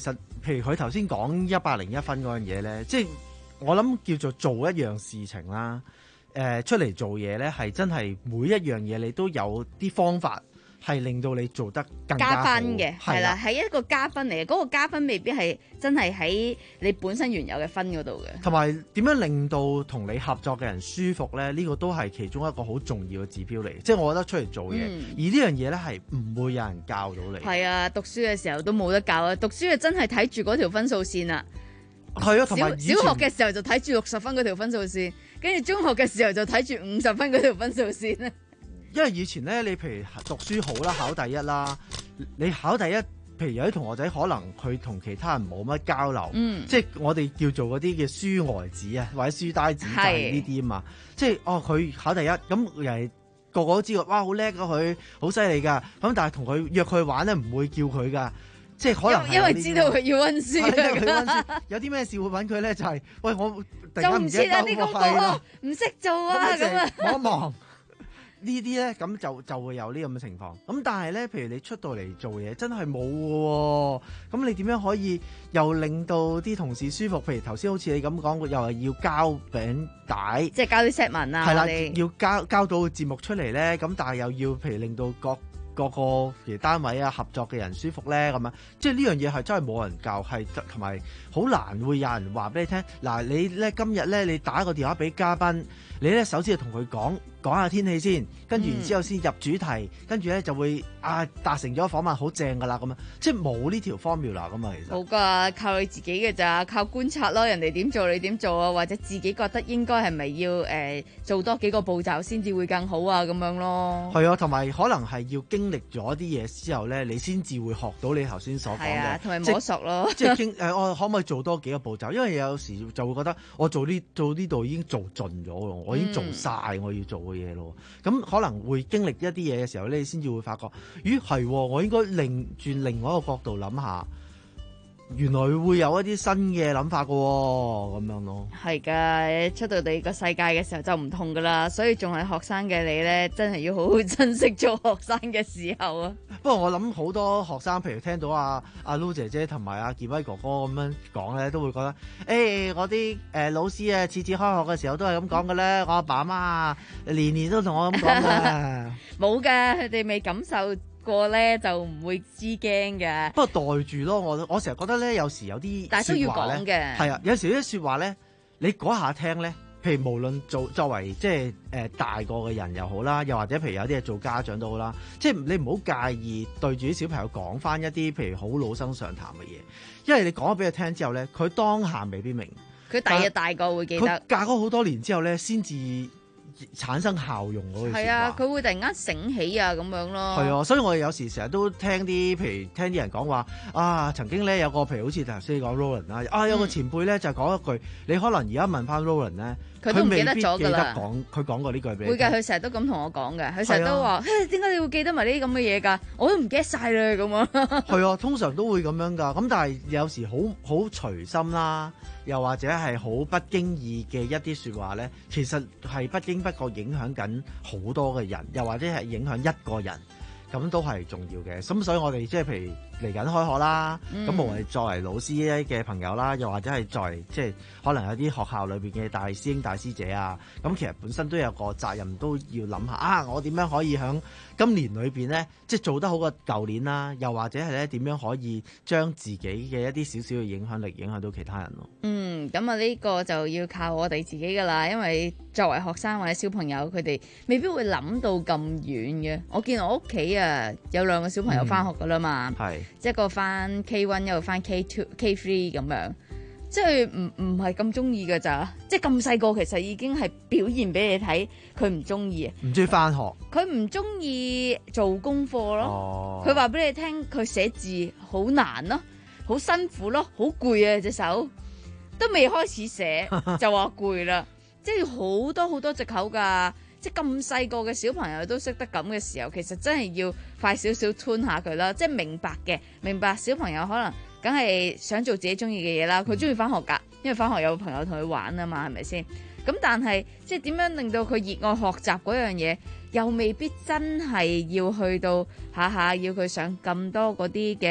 Speaker 22: 譬如佢頭先講一百零一分嗰樣嘢咧，即係我諗叫做做一樣事情啦。誒、呃、出嚟做嘢咧，係真係每一樣嘢你都有啲方法，係令到你做得更加好
Speaker 13: 加分嘅，係啦，係一個加分嚟嘅。嗰、那個加分未必係真係喺你本身原有嘅分嗰度嘅。
Speaker 22: 同埋點樣令到同你合作嘅人舒服咧？呢、這個都係其中一個好重要嘅指標嚟。即係我覺得出嚟做嘢，
Speaker 13: 嗯、
Speaker 22: 而呢樣嘢咧係唔會有人教到你。
Speaker 13: 係啊，讀書嘅時候都冇得教啊！讀書啊，真係睇住嗰條分數線啦。
Speaker 22: 係啊，同埋
Speaker 13: 小小學嘅時候就睇住六十分嗰條分數線，跟住中學嘅時候就睇住五十分嗰條分數線咧。
Speaker 22: 因為以前咧，你譬如讀書好啦，考第一啦，你考第一，譬如有啲同學仔可能佢同其他人冇乜交流，
Speaker 13: 嗯、即
Speaker 22: 係我哋叫做嗰啲嘅書呆子啊，或者書呆子就係呢啲啊嘛。即係哦，佢考第一，咁又係個個都知道，哇，好叻啊佢，好犀利㗎。咁但係同佢約佢玩咧，唔會叫佢㗎。即係可能
Speaker 13: 因為知道佢要溫書啊，
Speaker 22: 有啲咩事會揾佢咧？就係、是、喂，我突
Speaker 13: 然間唔記得啲功課，唔識做啊咁啊，
Speaker 22: 望一望呢啲咧，咁就就會有呢咁嘅情況。咁但係咧，譬如你出到嚟做嘢，真係冇嘅。咁你點樣可以又令到啲同事舒服？譬如頭先好似你咁講，又係要交餅帶，
Speaker 13: 即係交啲 set 文啊，
Speaker 22: 係啦，要交交到節目出嚟咧。咁但係又要譬如令到各各個譬如單位啊合作嘅人舒服咧，咁樣即係呢樣嘢係真係冇人教，係同埋好難會有人話俾你聽。嗱，你咧今日咧你打個電話俾嘉賓，你咧首先就同佢講講下天氣先，跟住然之後先入主題，嗯、跟住咧就會啊達成咗訪問好正噶啦咁樣，即係冇呢條 formula 噶嘛，其實。
Speaker 13: 冇㗎，靠你自己嘅咋，靠觀察咯，人哋點做你點做啊，或者自己覺得應該係咪要誒、呃、做多幾個步驟先至會更好啊咁樣咯。
Speaker 22: 係啊，同埋可能係要經歷咗啲嘢之後咧，你先至會學到你頭先所講嘅。係啊，
Speaker 13: 同埋摸索咯。
Speaker 22: 即係經誒，我可唔可以做多幾個步驟？因為有時就會覺得我做呢做呢度已經做盡咗咯，我已經做晒我要做嘅嘢咯。咁、嗯、可能會經歷一啲嘢嘅時候咧，你先至會發覺，咦係，我應該另轉另外一個角度諗下。原來會有一啲新嘅諗法㗎喎，咁樣咯。
Speaker 13: 係㗎，出到你個世界嘅時候就唔同㗎啦，所以仲係學生嘅你咧，真係要好好珍惜做學生嘅時候啊。
Speaker 22: 不過我諗好多學生，譬如聽到阿阿 Lou 姐姐同埋阿健威哥哥咁樣講咧，都會覺得，誒、欸、我啲誒、呃、老師啊，次次開學嘅時候都係咁講嘅咧，我阿爸阿媽年年都同我咁講嘅。
Speaker 13: 冇㗎，佢哋未感受過咧就唔會知驚嘅。
Speaker 22: 不過袋住咯，我我成日覺得咧，有時有啲
Speaker 13: 但係都要講嘅。
Speaker 22: 係啊，有時啲説話咧，你嗰下聽咧，譬如無論做作為即係誒大個嘅人又好啦，又或者譬如有啲係做家長都好啦，即係你唔好介意對住啲小朋友講翻一啲譬如好老生常談嘅嘢，因為你講咗俾佢聽之後咧，佢當下未必明，
Speaker 13: 佢第日大個會記得。
Speaker 22: 佢隔咗好多年之後咧，先至產生效用嗰句説話。
Speaker 13: 係啊，佢會突然間醒起啊咁樣咯。
Speaker 22: 係啊，所以我哋有時成日都聽啲，譬如聽啲人講話啊，曾經咧有個譬如好似頭先講 Roland 啦，啊有個前輩咧就講一句，你可能而家問翻 Roland 咧，
Speaker 13: 佢都唔記得咗㗎啦。
Speaker 22: 講佢講過呢句俾你。
Speaker 13: 會㗎，佢成日都咁同我講嘅，佢成日都話，誒點解你會記得埋呢啲咁嘅嘢㗎？我都唔記得晒啦咁啊。
Speaker 22: 係啊，通常都會咁樣㗎。咁但係有時好好隨心啦，又或者係好不經意嘅一啲説話咧，其實係不經不覺影響緊好多嘅人，又或者係影響一個人，咁都係重要嘅。咁所以我哋即係譬如嚟緊開學啦，咁、嗯、無論作為老師嘅朋友啦，又或者係作為即係可能有啲學校裏邊嘅大師兄大師姐啊，咁其實本身都有個責任，都要諗下啊，我點樣可以喺今年裏邊咧，即係做得好過舊年啦，又或者係咧點樣可以將自己嘅一啲少少嘅影響力影響到其他人咯。
Speaker 13: 嗯，咁啊呢個就要靠我哋自己噶啦，因為作為學生或者小朋友，佢哋未必會諗到咁遠嘅。我見我屋企啊有兩個小朋友翻學噶啦嘛，係、嗯。即係一個翻 K 一，一個翻 K 二、K 三咁樣，即係唔唔係咁中意㗎咋？即係咁細個，其實已經係表現俾你睇，佢唔中意啊！
Speaker 22: 唔中意翻學，
Speaker 13: 佢唔中意做功課咯。佢話俾你聽，佢寫字好難咯，好辛苦咯，好攰啊！隻手都未開始寫就話攰啦，即係好多好多藉口㗎。即係咁細個嘅小朋友都識得咁嘅時候，其實真係要快少少 tune 下佢啦。即係明白嘅，明白小朋友可能梗係想做自己中意嘅嘢啦。佢中意翻學㗎，因為翻學有朋友同佢玩啊嘛，係咪先？咁但係即係點樣令到佢熱愛學習嗰樣嘢，又未必真係要去到下下要佢上咁多嗰啲嘅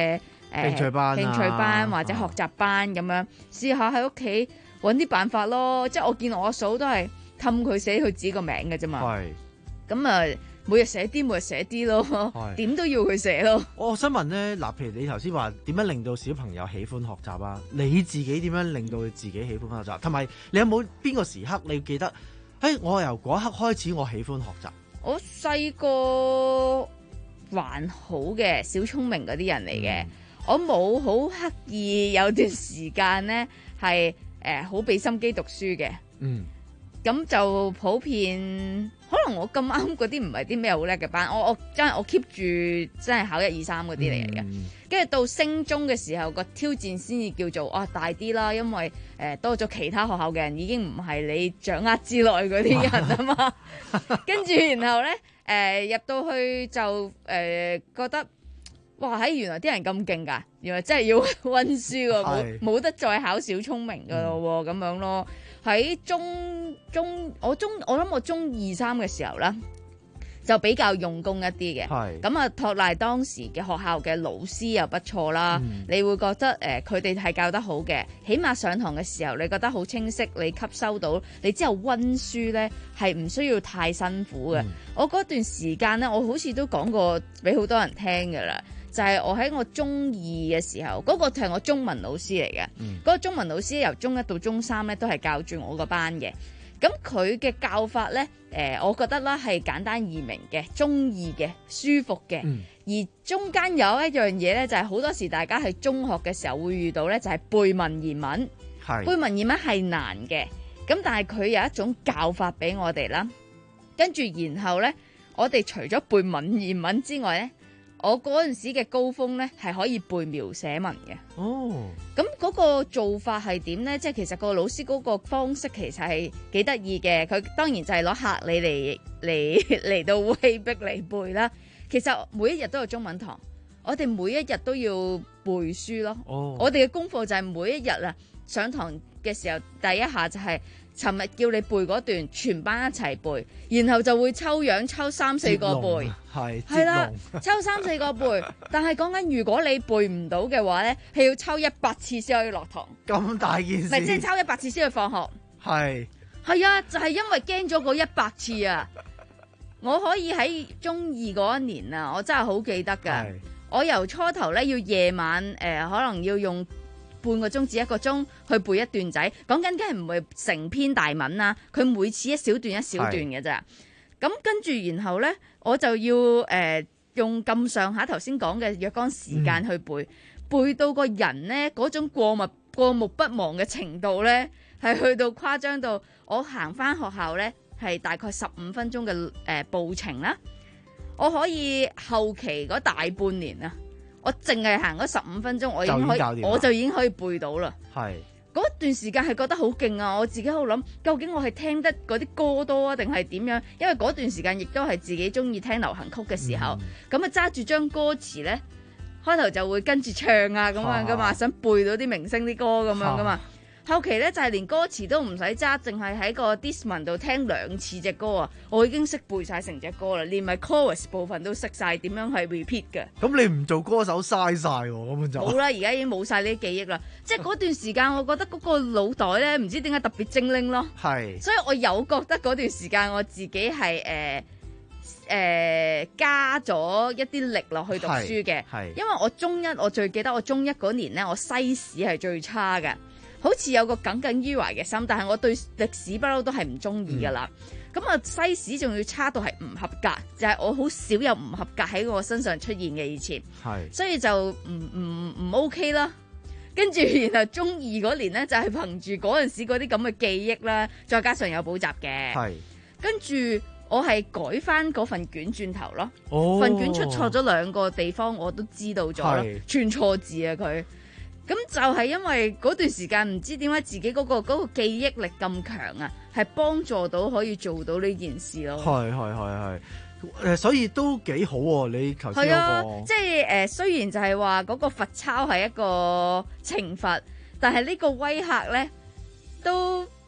Speaker 22: 興趣班啊
Speaker 13: 興趣班或者學習班咁樣，試下喺屋企揾啲辦法咯。即係我見我阿嫂都係氹佢寫佢自己個名嘅啫嘛。
Speaker 22: 係
Speaker 13: 咁啊，每日寫啲，每日寫啲咯，點都要佢寫咯。
Speaker 22: 我想問咧，嗱，譬如你頭先話點樣令到小朋友喜歡學習啊？你自己點樣令到佢自己喜歡學習？同埋你有冇邊個時刻你記得？誒，我由嗰一刻開始，我喜歡學習。
Speaker 13: 我細個還好嘅，小聰明嗰啲人嚟嘅。嗯、我冇好刻意有段時間咧係誒好俾心機讀書嘅。嗯，咁就普遍可能我咁啱嗰啲唔係啲咩好叻嘅班，我我真係我 keep 住真係考一二三嗰啲嚟嘅。跟住、嗯、到升中嘅時候，個挑戰先至叫做啊大啲啦，因為誒、呃、多咗其他學校嘅人已經唔係你掌握之內嗰啲人啊嘛。跟住然後咧誒、呃、入到去就誒、呃、覺得哇喺原來啲人咁勁㗎，原來真係要溫書喎，冇冇得再考小聰明㗎咯喎，咁、嗯、樣咯。喺中中我中我諗我中二三嘅時候啦，就比較用功一啲嘅。咁啊，托賴當時嘅學校嘅老師又不錯啦。嗯、你會覺得誒佢哋係教得好嘅，起碼上堂嘅時候你覺得好清晰，你吸收到，你之後溫書呢係唔需要太辛苦嘅。嗯、我嗰段時間呢，我好似都講過俾好多人聽㗎啦。就係我喺我中二嘅時候，嗰、嗰個係我中文老師嚟嘅。嗰、嗯、個中文老師由中一到中三咧，都係教住我個班嘅。咁佢嘅教法咧，誒、呃，我覺得啦係簡單易明嘅，中意嘅，舒服嘅。嗯、而中間有一樣嘢咧，就係、係、好多時大家喺中學嘅時候會遇到咧，就係、係、背文言文。係背文言文係難嘅，咁但係佢有一種教法俾我哋啦。跟住然後咧，我哋除咗背文言文之外咧。我嗰陣時嘅高峰咧，係可以背描寫文嘅。哦，咁嗰個做法係點咧？即係其實個老師嗰個方式其實係幾得意嘅。佢當然就係攞嚇你嚟嚟嚟到威逼你背啦。其實每一日都有中文堂，我哋每一日都要背書咯。哦，我哋嘅功課就係每一日啊上堂嘅時候，第一下就係、是。尋日叫你背嗰段，全班一齊背，然後就會抽樣抽三四個背，係係啦，抽三四個背。但係講緊如果你背唔到嘅話咧，係要抽一百次先可以落堂。咁大件事，唔係即係抽一百次先去放學。係係啊，就係、是、因為驚咗嗰一百次啊！我可以喺中二嗰一年啊，我真係好記得㗎。我由初頭咧要夜晚誒、呃，可能要用半個鐘至一個鐘去背一段仔，講緊梗係唔係成篇大文啦，佢每次一小段一小段嘅咋。咁跟住然後咧，我就要誒、呃、用咁上下頭先講嘅若干時間去背，嗯、背到個人咧嗰種過目過目不忘嘅程度咧，係去到誇張到我行翻學校咧係大概十五分鐘嘅誒步程啦，我可以後期嗰大半年啊。我淨係行咗十五分鐘，我已經可以，我就已經可以背到啦。係嗰段時間係覺得好勁啊！我自己喺度諗，究竟我係聽得嗰啲歌多啊，定係點樣？因為嗰段時間亦都係自己中意聽流行曲嘅時候，咁啊揸住張歌詞咧，開頭就會跟住唱啊咁樣噶嘛，想背到啲明星啲歌咁樣噶嘛。後期咧就係、是、連歌詞都唔使揸，淨係喺個 Discman 度聽兩次隻歌啊，我已經識背晒成隻歌啦，連埋 chorus 部分都識晒點樣係 repeat 嘅。咁你唔做歌手嘥晒喎，咁就冇啦，而家已經冇晒呢啲記憶啦。即係嗰段時間，我覺得嗰個腦袋咧，唔知點解特別精靈咯。係，所以我有覺得嗰段時間我自己係誒誒加咗一啲力落去讀書嘅。係，因為我中一我最記得我中一嗰年咧，我西史係最差嘅。好似有個耿耿於懷嘅心，但係我對歷史不嬲都係唔中意噶啦。咁啊、嗯，西史仲要差到係唔合格，就係、是、我好少有唔合格喺我身上出現嘅以前。係，所以就唔唔唔 OK 啦。跟住然後中二嗰年咧，就係、是、憑住嗰陣時嗰啲咁嘅記憶啦，再加上有補習嘅。係，跟住我係改翻嗰份卷轉頭咯。哦，份卷出錯咗兩個地方，我都知道咗咯，串錯字啊佢。咁就係因為嗰段時間唔知點解自己嗰、嗰個嗰、嗰個記憶力咁強啊，係幫助到可以做到呢件事咯。係係係係，誒所以都幾好喎、啊！你頭先嗰個即係誒，雖然就係話嗰個罰抄係一個懲罰，但係呢個威嚇咧都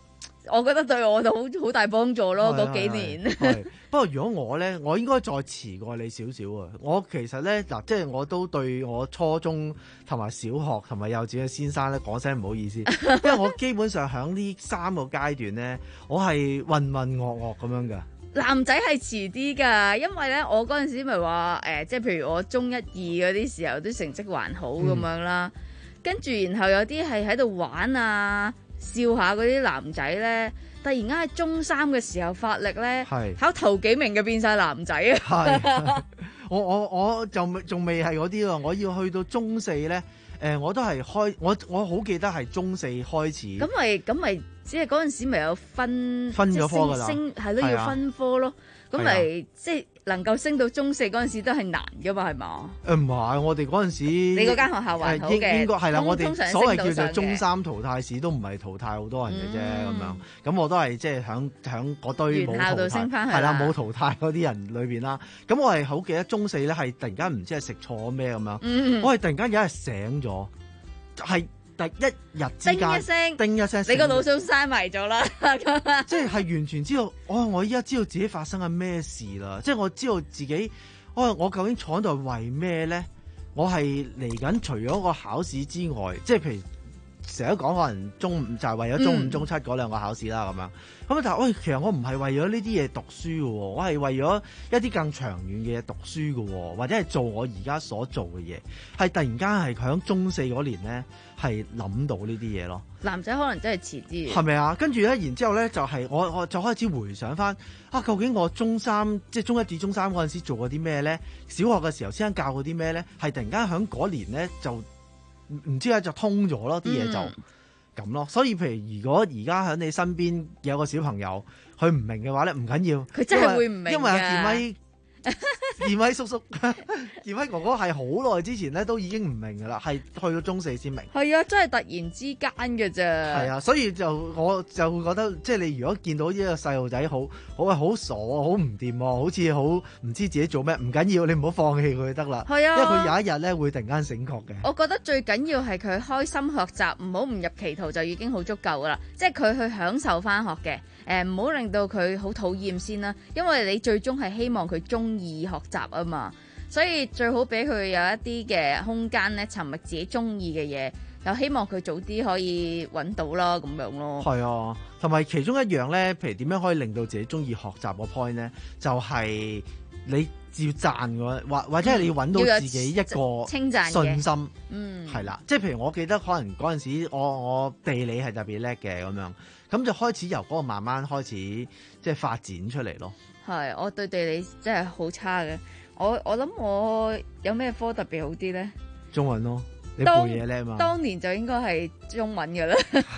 Speaker 13: 我覺得對我就好好大幫助咯。嗰幾年。
Speaker 22: 係不過如果我咧，我應該再遲過你少少啊！我其實咧嗱，即係我都對我初中同埋小學同埋幼稚園嘅先生咧講聲唔好意思，因為我基本上喺呢三個階段咧，我係渾渾噩噩咁樣㗎。
Speaker 13: 男仔係遲啲㗎，因為咧我嗰陣時咪話誒，即係譬如我中一二嗰啲時候啲成績還好咁樣啦，嗯、跟住然後有啲係喺度玩啊笑下嗰啲男仔咧，突然間喺中三嘅時候發力咧，考頭幾名嘅變晒男仔啊！
Speaker 22: 係，我我我就仲未係嗰啲喎，我要去到中四咧，誒、呃、我都係開我我好記得係中四開始。
Speaker 13: 咁咪咁咪。即係嗰陣時咪有分
Speaker 22: 分咗科㗎啦，
Speaker 13: 升係咯，要分科咯，咁咪即係能夠升到中四嗰陣時都係難㗎嘛，係嘛？
Speaker 22: 誒唔係，我哋嗰陣時
Speaker 13: 你嗰間學校還好嘅，
Speaker 22: 應應該係啦，我哋所謂叫做中三淘汰試都唔係淘汰好多人嘅啫，咁、嗯、樣。咁我都係即係響響嗰堆冇淘汰係啦，冇淘汰嗰啲人裏邊啦。咁我係好記得中四咧，係突然間唔知係食錯咩咁樣，嗯、我係突然間有一日醒咗，係。第一日之間，叮一聲，叮一聲，
Speaker 13: 你個腦都閂埋咗啦。
Speaker 22: 即係完全知道，哦！我依家知道自己發生緊咩事啦。即係我知道自己，哦！我究竟坐喺度係為咩咧？我係嚟緊除咗個考試之外，即係譬如成日都講可能中五就係為咗中五、嗯、中七嗰兩個考試啦咁樣。咁但係喂，其實我唔係為咗呢啲嘢讀書嘅喎，我係為咗一啲更長遠嘅嘢讀書嘅喎，或者係做我而家所做嘅嘢，係突然間係響中四嗰年咧係諗到呢啲嘢咯。
Speaker 13: 男仔可能真係遲啲，
Speaker 22: 係咪啊？跟住咧，然之後咧就係、是、我我就開始回想翻啊，究竟我中三即係中一至中三嗰陣時做過啲咩咧？小學嘅時候先生教過啲咩咧？係突然間響嗰年咧就唔知點解就通咗咯，啲嘢就。嗯咁咯，所以譬如如果而家喺你身邊有個小朋友，佢唔明嘅話咧，唔緊要，
Speaker 13: 佢真係會唔明嘅。
Speaker 22: 因為阿健威、健威叔叔、健威哥哥係好耐之前咧都已經唔明噶啦，係去到中四先明。
Speaker 13: 係啊，真係突然之間嘅啫。
Speaker 22: 係啊，所以就我就會覺得，即係你如果見到呢個細路仔好好好傻啊，好唔掂喎，好似好唔知自己做咩，唔緊要，你唔好放棄佢得啦。係啊，因為佢有一日咧會突然間醒覺嘅。
Speaker 13: 我覺得最緊要係佢開心學習，唔好唔入歧途就已經好足夠噶啦。即係佢去享受翻學嘅，誒唔好令到佢好討厭先啦。因為你最終係希望佢中意學習啊嘛，所以最好俾佢有一啲嘅空間咧，尋覓自己中意嘅嘢，又希望佢早啲可以揾到啦，咁樣咯。
Speaker 22: 係啊，同埋其中一樣咧，譬如點樣可以令到自己中意學習個 point 咧，就係、是、你要讚嘅，或或者係你要揾到自己一個
Speaker 13: 稱讚
Speaker 22: 信心，
Speaker 13: 嗯，
Speaker 22: 係啦，即係譬如我記得可能嗰陣時我我地理係特別叻嘅咁樣，咁就開始由嗰個慢慢開始即係發展出嚟咯。
Speaker 13: 係，我對地理真係好差嘅。我我諗我有咩科特別好啲咧？
Speaker 22: 中文咯，你背嘢叻嘛？
Speaker 13: 當年就應該係中文嘅啦。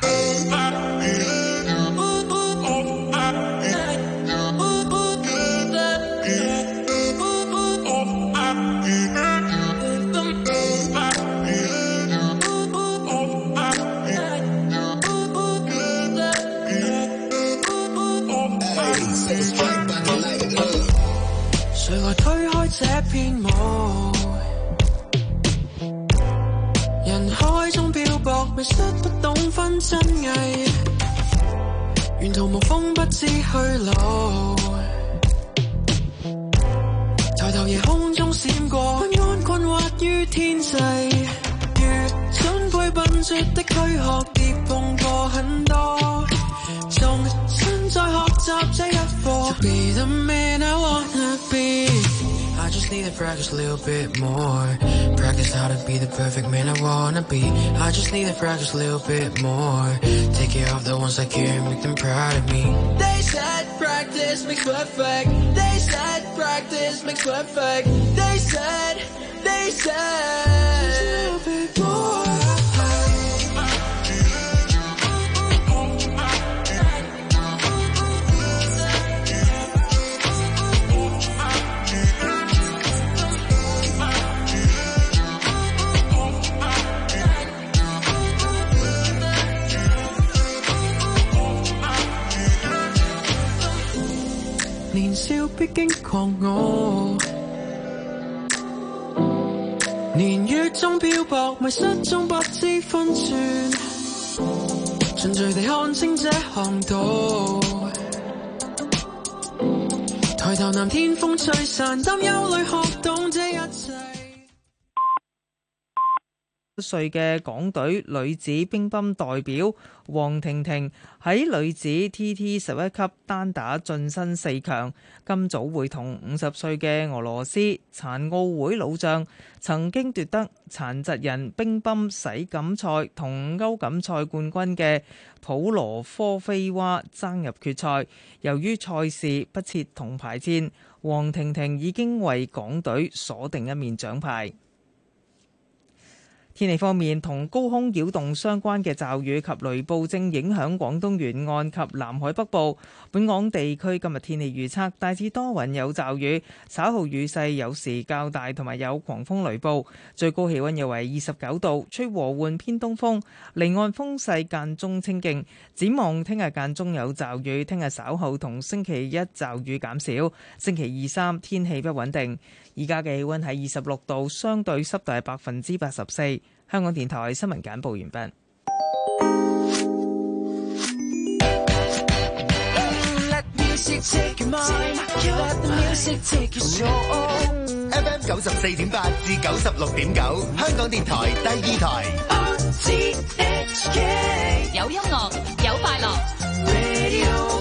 Speaker 11: 誰來推開這片霧？人海中漂泊，迷失不懂分真偽，沿途無風不知去路。抬頭夜空中閃過，不安困惑於天際，如準備笨拙的軀殼，跌碰過很多，重新再學習這一課。To be the man I wanna be, I just need to practice a little bit more. Practice how to be the perfect man I wanna be. I just need to practice a little bit more. Take care of the ones I care, make them proud of me. They said practice makes perfect. They said practice makes perfect. They said, they said just a little bit more. .年少必經狂傲，年月中漂泊，迷失中不知分寸。
Speaker 5: 循序地看清這航道。抬頭南天風吹散，擔憂裏學懂這一切。
Speaker 1: 歲嘅港隊女子乒乓代表黃婷婷喺女子 T T 十一級單打晉身四強，今早會同五十歲嘅俄羅斯殘奧會老將、曾經奪得殘疾人乒乓世錦賽同歐錦賽冠軍嘅普羅科菲娃爭入決賽。由於賽事不設銅牌戰，黃婷婷已經為港隊鎖定一面獎牌。天氣方面，同高空擾動相關嘅驟雨及雷暴正影響廣東沿岸及南海北部。本港地區今日天氣預測大致多雲有驟雨，稍後雨勢有時較大，同埋有狂風雷暴。最高氣溫約為二十九度，吹和緩偏東風，離岸風勢間中清勁。展望聽日間中有驟雨，聽日稍後同星期一驟雨減少，星期二三天氣不穩定。而家嘅氣溫係二十六度，相對濕度係百分之八十四。香港電台新聞簡報完畢。
Speaker 15: F M 九十四點八至九十六點九，香港電台第二台。
Speaker 2: 有音樂，有快樂。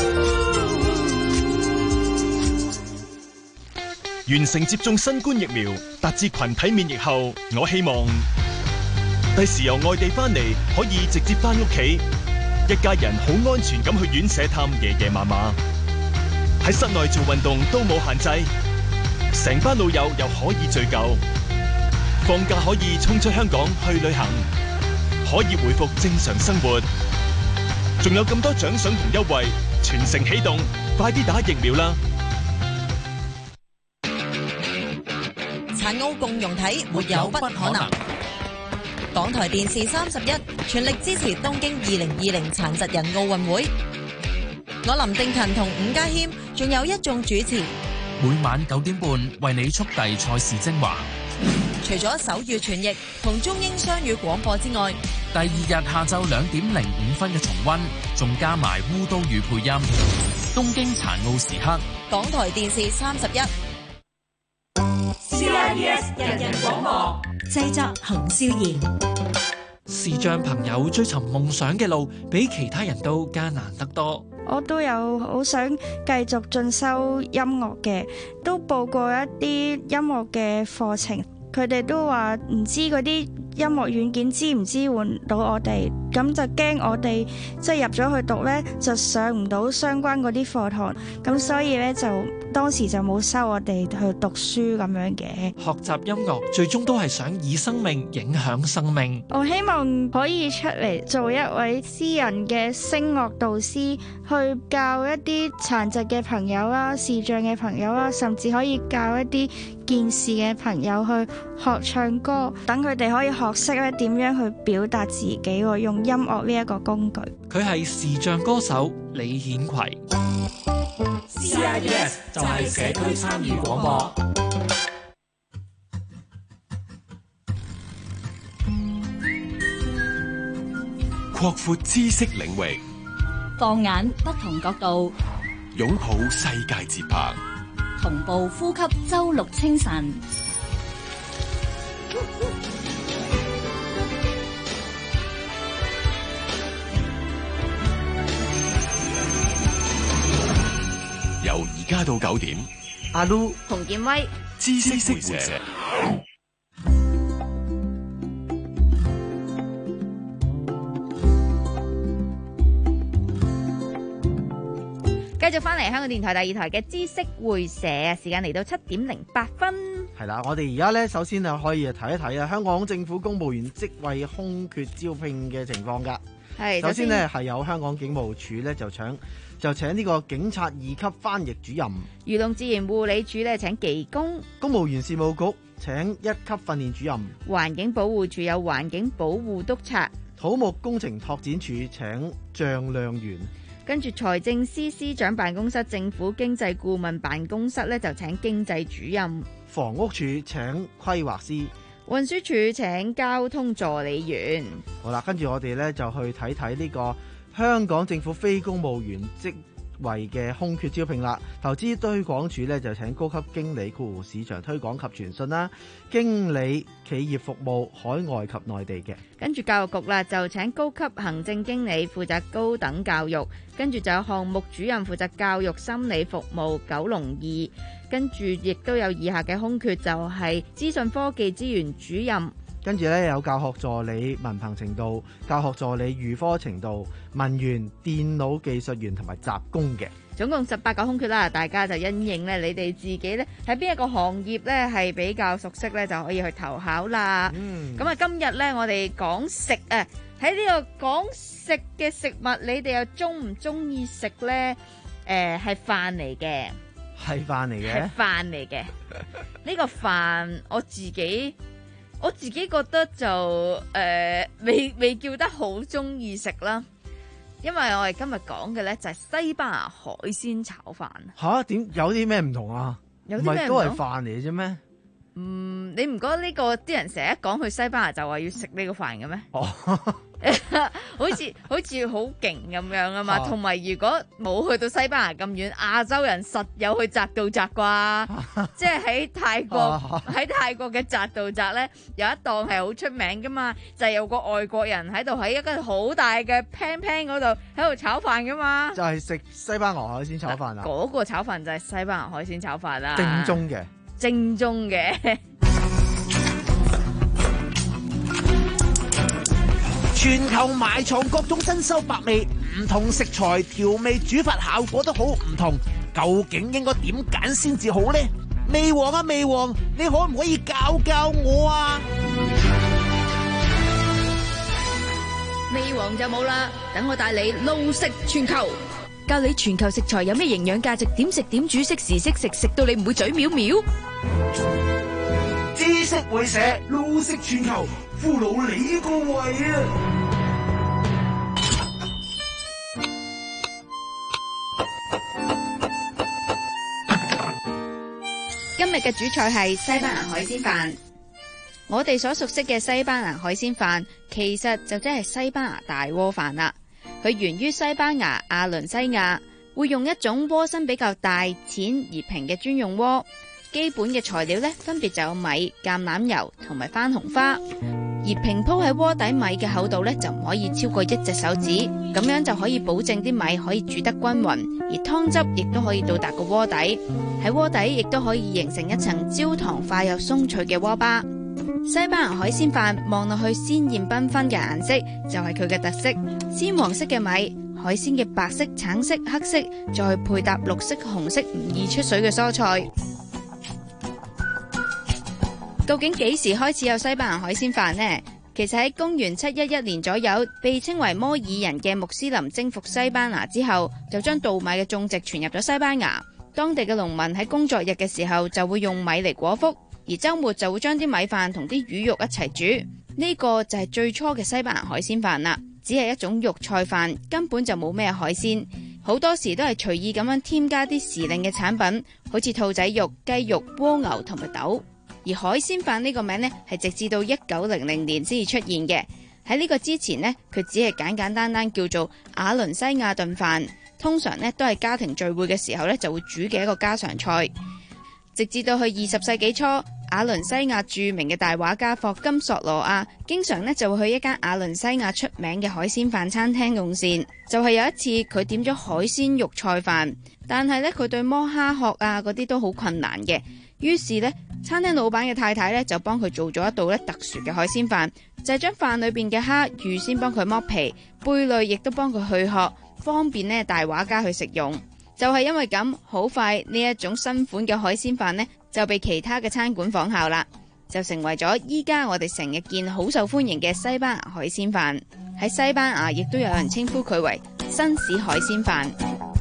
Speaker 10: 完成接種新冠疫苗，達至群體免疫後，我希望第時由外地翻嚟可以直接翻屋企，一家人好安全咁去院舍探爺爺嫲嫲，喺室內做運動都冇限制，成班老友又可以聚舊，放假可以衝出香港去旅行，可以回復正常生活，仲有咁多獎賞同優惠，全城起動，快啲打疫苗啦！
Speaker 23: 殘奧共融體，沒有不可能。港台電視三十一全力支持東京二零二零殘疾人奧運會。我林定勤同伍家謙，仲有一眾主持，
Speaker 24: 每晚九點半為你速遞賽事精華。
Speaker 23: 除咗手語傳譯同中英雙語廣播之外，
Speaker 24: 第二日下晝兩點零五分嘅重溫，仲加埋烏都語配音。東京殘奧時刻，
Speaker 23: 港台電視三十一。
Speaker 2: C I B S 人人廣播
Speaker 20: 製作洪少賢。
Speaker 25: 視障朋友追尋夢想嘅路，比其他人都艱難得多。
Speaker 26: 我都有好想繼續進修音樂嘅，都報過一啲音樂嘅課程，佢哋都話唔知嗰啲音樂軟件支唔支援到我哋，咁就驚我哋即係入咗去讀呢，就上唔到相關嗰啲課堂，咁所以呢，就當時就冇收我哋去讀書咁樣嘅。
Speaker 25: 學習音樂最終都係想以生命影響生命。
Speaker 26: 我希望可以出嚟做一位私人嘅聲樂導師，去教一啲殘疾嘅朋友啦、視障嘅朋友啦，甚至可以教一啲健視嘅朋友去學唱歌，等佢哋可以學識咧點樣去表達自己喎，用音樂呢一個工具。
Speaker 25: 佢係視障歌手李顯葵。
Speaker 2: C I B S 就係社區參與廣播，
Speaker 12: 擴闊知識領域，
Speaker 2: 放眼不同角度，
Speaker 12: 擁抱世界節拍，
Speaker 2: 同步呼吸周六清晨。
Speaker 12: 由而家到九點，
Speaker 22: 阿 Lu、
Speaker 13: 洪建威、
Speaker 12: 知識會社。
Speaker 13: 繼續翻嚟香港電台第二台嘅知識會社啊，時間嚟到七點零八分。
Speaker 22: 係啦，我哋而家咧首先啊可以睇一睇啊香港政府公務員職位空缺招聘嘅情況㗎。係，首先呢係有香港警務處咧就請就請呢個警察二級翻譯主任，
Speaker 13: 漁農自然護理署咧請技工，
Speaker 22: 公務員事務局請一級訓練主任，
Speaker 13: 環境保護署有環境保護督察，
Speaker 22: 土木工程拓展處請丈量員。
Speaker 13: 跟住財政司司長辦公室政府經濟顧問辦公室咧就請經濟主任，
Speaker 22: 房屋署請規劃師，
Speaker 13: 運輸署請交通助理員。
Speaker 22: 好啦，跟住我哋咧就去睇睇呢個香港政府非公務員職位嘅空缺招聘啦。投資推廣署咧就請高級經理括弧市場推廣及傳訊啦，經理企業服務海外及內地嘅。
Speaker 13: 跟住教育局啦，就請高級行政經理負責高等教育，跟住就有項目主任負責教育心理服務九龍二，跟住亦都有以下嘅空缺，就係資訊科技資源主任。
Speaker 22: 跟住咧有教學助理文憑程度、教學助理預科程度、文員、電腦技術員同埋雜工嘅，
Speaker 13: 總共十八個空缺啦。大家就因應咧，你哋自己咧喺邊一個行業咧係比較熟悉咧，就可以去投考啦。
Speaker 22: 嗯，
Speaker 13: 咁啊，今日咧我哋講食啊，喺呢個講食嘅食物，你哋又中唔中意食咧？誒、呃，係飯嚟嘅，
Speaker 22: 係飯嚟嘅，
Speaker 13: 係飯嚟嘅。呢個飯我自己。我自己覺得就誒、呃、未未叫得好中意食啦，因為我哋今日講嘅咧就係西班牙海鮮炒飯。
Speaker 22: 吓？點有啲咩唔同啊？
Speaker 13: 有啲咩唔同？
Speaker 22: 唔係都係飯嚟啫咩？
Speaker 13: 嗯，你唔覺得呢、呢個啲人成日講去西班牙就話要食呢個飯嘅咩？
Speaker 22: 哦，
Speaker 13: 好似好似好勁咁樣啊嘛，同埋如果冇去到西班牙咁遠，亞洲人實有去扎道扎啩，即係喺泰國喺泰國嘅扎道扎咧，有一檔係好出名噶嘛，就係有個外國人喺度喺一間好大嘅 pan pan 嗰度喺度炒飯噶嘛，
Speaker 22: 就係食西班牙海鮮炒飯啊！
Speaker 13: 嗰個炒飯就係西班牙海鮮炒飯啦，
Speaker 22: 正宗嘅，
Speaker 13: 正宗嘅。
Speaker 3: 全球埋藏各種珍饈百味，唔同食材調味煮法效果都好唔同，究竟應該點揀先至好呢？味王啊味王，你可唔可以教教我啊？
Speaker 2: 味王就冇啦，等我帶你路食全球，教你全球食材有咩營養價值，點食點煮，識時識食，食到你唔會嘴藐藐。
Speaker 3: 知識會社路食全球，俘虜你個胃啊！
Speaker 13: 今日嘅主菜係西班牙海鮮飯。我哋所熟悉嘅西班牙海鮮飯，其實就即係西班牙大鍋飯啦。佢源於西班牙亞倫西亞，會用一種鍋身比較大、淺而平嘅專用鍋。基本嘅材料咧，分別就有米、橄欖油同埋番紅花。而平鋪喺鍋底米嘅厚度咧，就唔可以超過一隻手指，咁樣就可以保證啲米可以煮得均勻，而湯汁亦都可以到達個鍋底。喺鍋底亦都可以形成一層焦糖化又鬆脆嘅鍋巴。西班牙海鮮飯望落去鮮豔繽紛嘅顏色就係佢嘅特色，鮮黃色嘅米、海鮮嘅白色、橙色、黑色，再配搭綠色、紅色唔易出水嘅蔬菜。究竟幾時開始有西班牙海鮮飯呢？其實喺公元七一一年左右，被稱為摩爾人嘅穆斯林征服西班牙之後，就將稻米嘅種植傳入咗西班牙。當地嘅農民喺工作日嘅時候就會用米嚟果腹，而週末就會將啲米飯同啲魚肉一齊煮。呢個就係最初嘅西班牙海鮮飯啦，只係一種肉菜飯，根本就冇咩海鮮，好多時都係隨意咁樣添加啲時令嘅產品，好似兔仔肉、雞肉、蝸牛同埋豆。而海鮮飯呢個名呢，係直至到一九零零年先至出現嘅。喺呢個之前呢，佢只係簡簡單單叫做亞倫西亞燉飯，通常呢都係家庭聚會嘅時候呢就會煮嘅一個家常菜。直至到去二十世紀初，亞倫西亞著名嘅大畫家霍金索羅亞經常呢就會去一間亞倫西亞出名嘅海鮮飯餐廳用膳。就係有一次佢點咗海鮮肉菜飯，但係呢，佢對摸蝦殼啊嗰啲都好困難嘅。於是呢，餐廳老闆嘅太太呢就幫佢做咗一道咧特殊嘅海鮮飯，就係將飯裏邊嘅蝦預先幫佢剝皮，貝類亦都幫佢去殼，方便呢大畫家去食用。就係因為咁，好快呢一種新款嘅海鮮飯呢就被其他嘅餐館仿效啦，就成為咗依家我哋成日見好受歡迎嘅西班牙海鮮飯。喺西班牙亦都有人稱呼佢為紳士海鮮飯。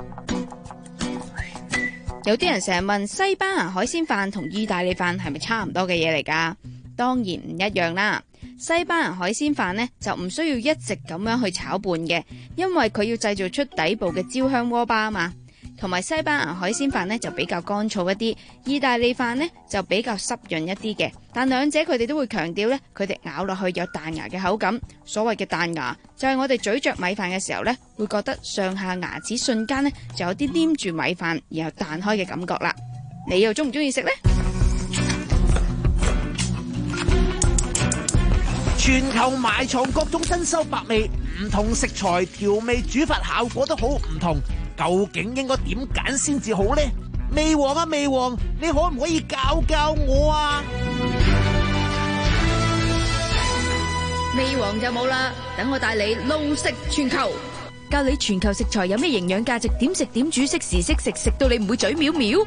Speaker 13: 有啲人成日問西班牙海鮮飯同意大利飯係咪差唔多嘅嘢嚟㗎？當然唔一樣啦。西班牙海鮮飯呢就唔需要一直咁樣去炒拌嘅，因為佢要製造出底部嘅焦香鍋巴啊嘛。
Speaker 2: 同埋西班牙海鮮飯呢就比較乾燥一啲，意大利飯呢就比較濕潤一啲嘅。但兩者佢哋都會強調呢，佢哋咬落去有彈牙嘅口感。所謂嘅彈牙就係我哋咀嚼米飯嘅時候呢，會覺得上下牙齒瞬間呢就有啲黏住米飯然後彈開嘅感覺啦。你又中唔中意食呢？
Speaker 3: 全球埋藏各種珍饈百味，唔同食材調味煮法效果都好唔同，究竟應該點揀先至好呢？味王啊味王，你可唔可以教教我啊？
Speaker 2: 味王就冇啦，等我帶你路食全球，教你全球食材有咩營養價值，點食點煮，識時識食，食到你唔會嘴藐藐。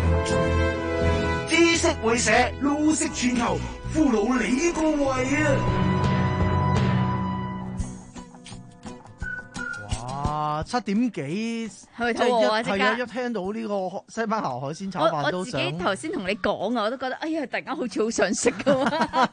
Speaker 3: 知識會社，路食全球，俘虜你個胃啊！
Speaker 22: 哇，七點幾，
Speaker 13: 係咪肚餓啊？即
Speaker 22: 係啊！
Speaker 13: 刻
Speaker 22: 一聽到呢個西班牙海鮮炒飯
Speaker 13: 我我自
Speaker 22: 都想。
Speaker 13: 己頭先同你講啊，我都覺得哎呀，突然間好似好想食噶喎。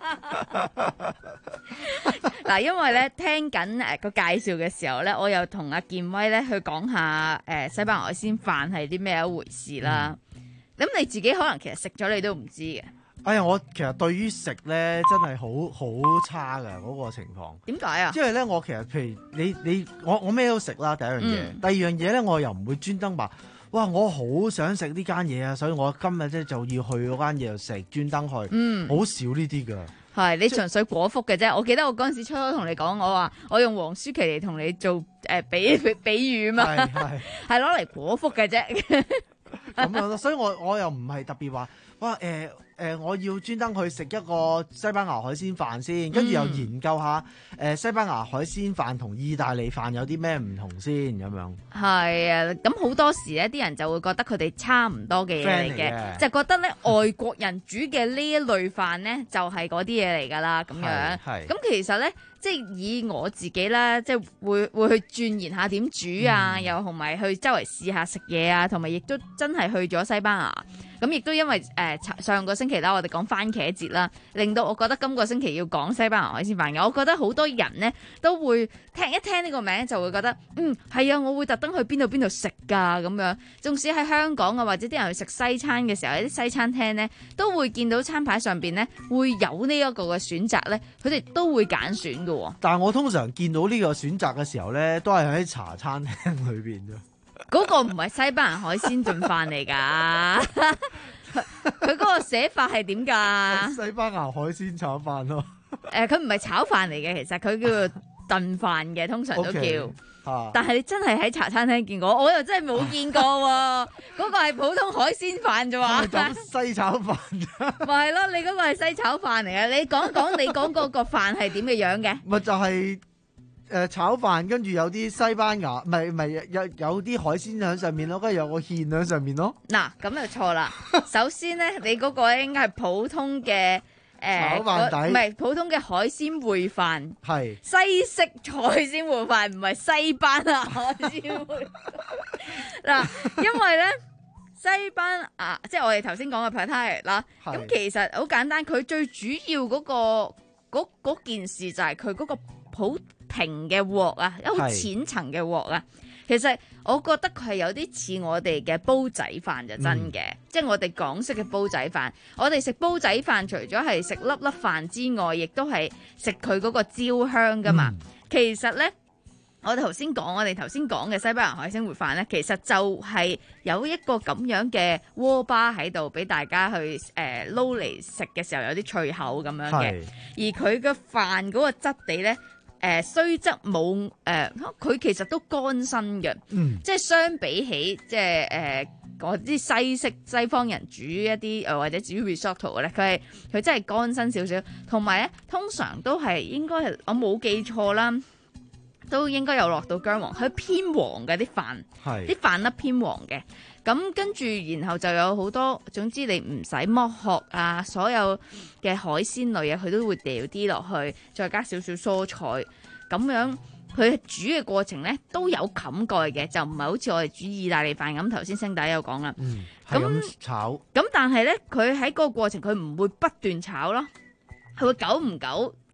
Speaker 13: 嗱，因為咧聽緊誒個介紹嘅時候咧，我又同阿健威咧去講下誒西班牙海鮮飯係啲咩一回事啦。咁、嗯、你自己可能其實食咗你都唔知嘅。
Speaker 22: 哎呀，我其實對於食咧真係好好差㗎嗰、嗰個情況。
Speaker 13: 點解啊？
Speaker 22: 因為咧，我其實譬如你你我我咩都食啦，第一樣嘢。
Speaker 13: 嗯、
Speaker 22: 第二樣嘢咧，我又唔會專登話，哇！我好想食呢間嘢啊，所以我今日咧就要去嗰間嘢度食，專登去。嗯，好少呢啲㗎。係
Speaker 13: 你純粹果腹嘅啫。我記得我嗰陣時初初同你講，我話我用黃舒淇嚟同你做誒、呃、比比喻嘛，係係攞嚟果腹嘅啫。
Speaker 22: 咁樣咯，所以我我又唔係特別話，哇誒。呃誒、呃，我要專登去食一個西班牙海鮮飯先，跟住又研究下誒、呃、西班牙海鮮飯同意大利飯有啲咩唔同先咁樣。
Speaker 13: 係啊，咁好多時咧，啲人就會覺得佢哋差唔多嘅嘢嚟嘅，就覺得咧外國人煮嘅呢一類飯咧就係嗰啲嘢嚟㗎啦，咁樣。係。咁其實咧，即係以我自己啦，即係會會去鑽研下點煮啊，嗯、又同埋去周圍試下食嘢啊，同埋亦都真係去咗西班牙。咁亦都因為誒、呃、上個星期啦，我哋講番茄節啦，令到我覺得今個星期要講西班牙海鮮飯嘅。我覺得好多人呢都會聽一聽呢個名就會覺得，嗯係啊，我會特登去邊度邊度食㗎咁樣。縱使喺香港啊，或者啲人去食西餐嘅時候，有啲西餐廳呢都會見到餐牌上邊呢會有呢一個嘅選擇呢，佢哋都會揀選嘅。
Speaker 22: 但係我通常見到呢個選擇嘅時候呢，都係喺茶餐廳裏邊啫。
Speaker 13: 嗰個唔係西班牙海鮮燉飯嚟㗎，佢嗰個寫法係點㗎？
Speaker 22: 西班牙海鮮炒飯咯。
Speaker 13: 誒、呃，佢唔係炒飯嚟嘅，其實佢叫做燉飯嘅，通常都叫。Okay. 啊、但係你真係喺茶餐廳見過，我又真係冇見過喎。嗰個係普通海鮮飯啫喎。
Speaker 22: 咁西炒飯啫。
Speaker 13: 咪係咯，你嗰個係西炒飯嚟嘅。你講講你講嗰個飯係點嘅樣嘅？
Speaker 22: 咪就係、是。誒、呃、炒飯跟住有啲西班牙，唔係唔係有有啲海鮮喺上面咯，跟住有個芡喺上面咯。嗱，
Speaker 13: 咁就錯啦。首先咧，你嗰個應該係普通嘅誒、呃、
Speaker 22: 炒飯底，
Speaker 13: 唔係普通嘅海鮮燴飯。
Speaker 22: 係
Speaker 13: 西式海鮮燴飯，唔係西班牙海鮮燴飯。嗱，因為咧西班牙即係我哋頭先講嘅 pad thai 啦，咁其實好簡單，佢最主要嗰、嗰個嗰件事就係佢嗰個普平嘅鑊啊，一好淺層嘅鑊啊，其實我覺得佢係有啲似我哋嘅煲仔飯就真嘅，嗯、即係我哋港式嘅煲仔飯。我哋食煲仔飯，除咗係食粒粒飯之外，亦都係食佢嗰個焦香噶嘛。嗯、其實呢，我哋頭先講，我哋頭先講嘅西班牙海鮮燴飯呢，其實就係有一個咁樣嘅鍋巴喺度，俾大家去誒撈嚟食嘅時候有啲脆口咁樣嘅。而佢嘅飯嗰個質地呢。誒、呃、雖則冇誒，佢、呃、其實都乾身嘅，嗯、即係相比起即係誒嗰啲西式西方人煮一啲誒、呃、或者煮 risotto 咧，佢係佢真係乾身少少，同埋咧通常都係應該係我冇記錯啦，都應該有落到薑黃，佢偏黃嘅啲飯，啲飯粒偏黃嘅。咁跟住，然後就有好多，總之你唔使剝殼啊，所有嘅海鮮類啊，佢都會掉啲落去，再加少少蔬菜，咁樣佢煮嘅過程咧都有冚蓋嘅，就唔係好似我哋煮意大利飯咁。頭先聲帶有講啦，
Speaker 22: 嗯，係咁炒。咁
Speaker 13: 但係咧，佢喺嗰個過程佢唔會不斷炒咯，佢會久唔久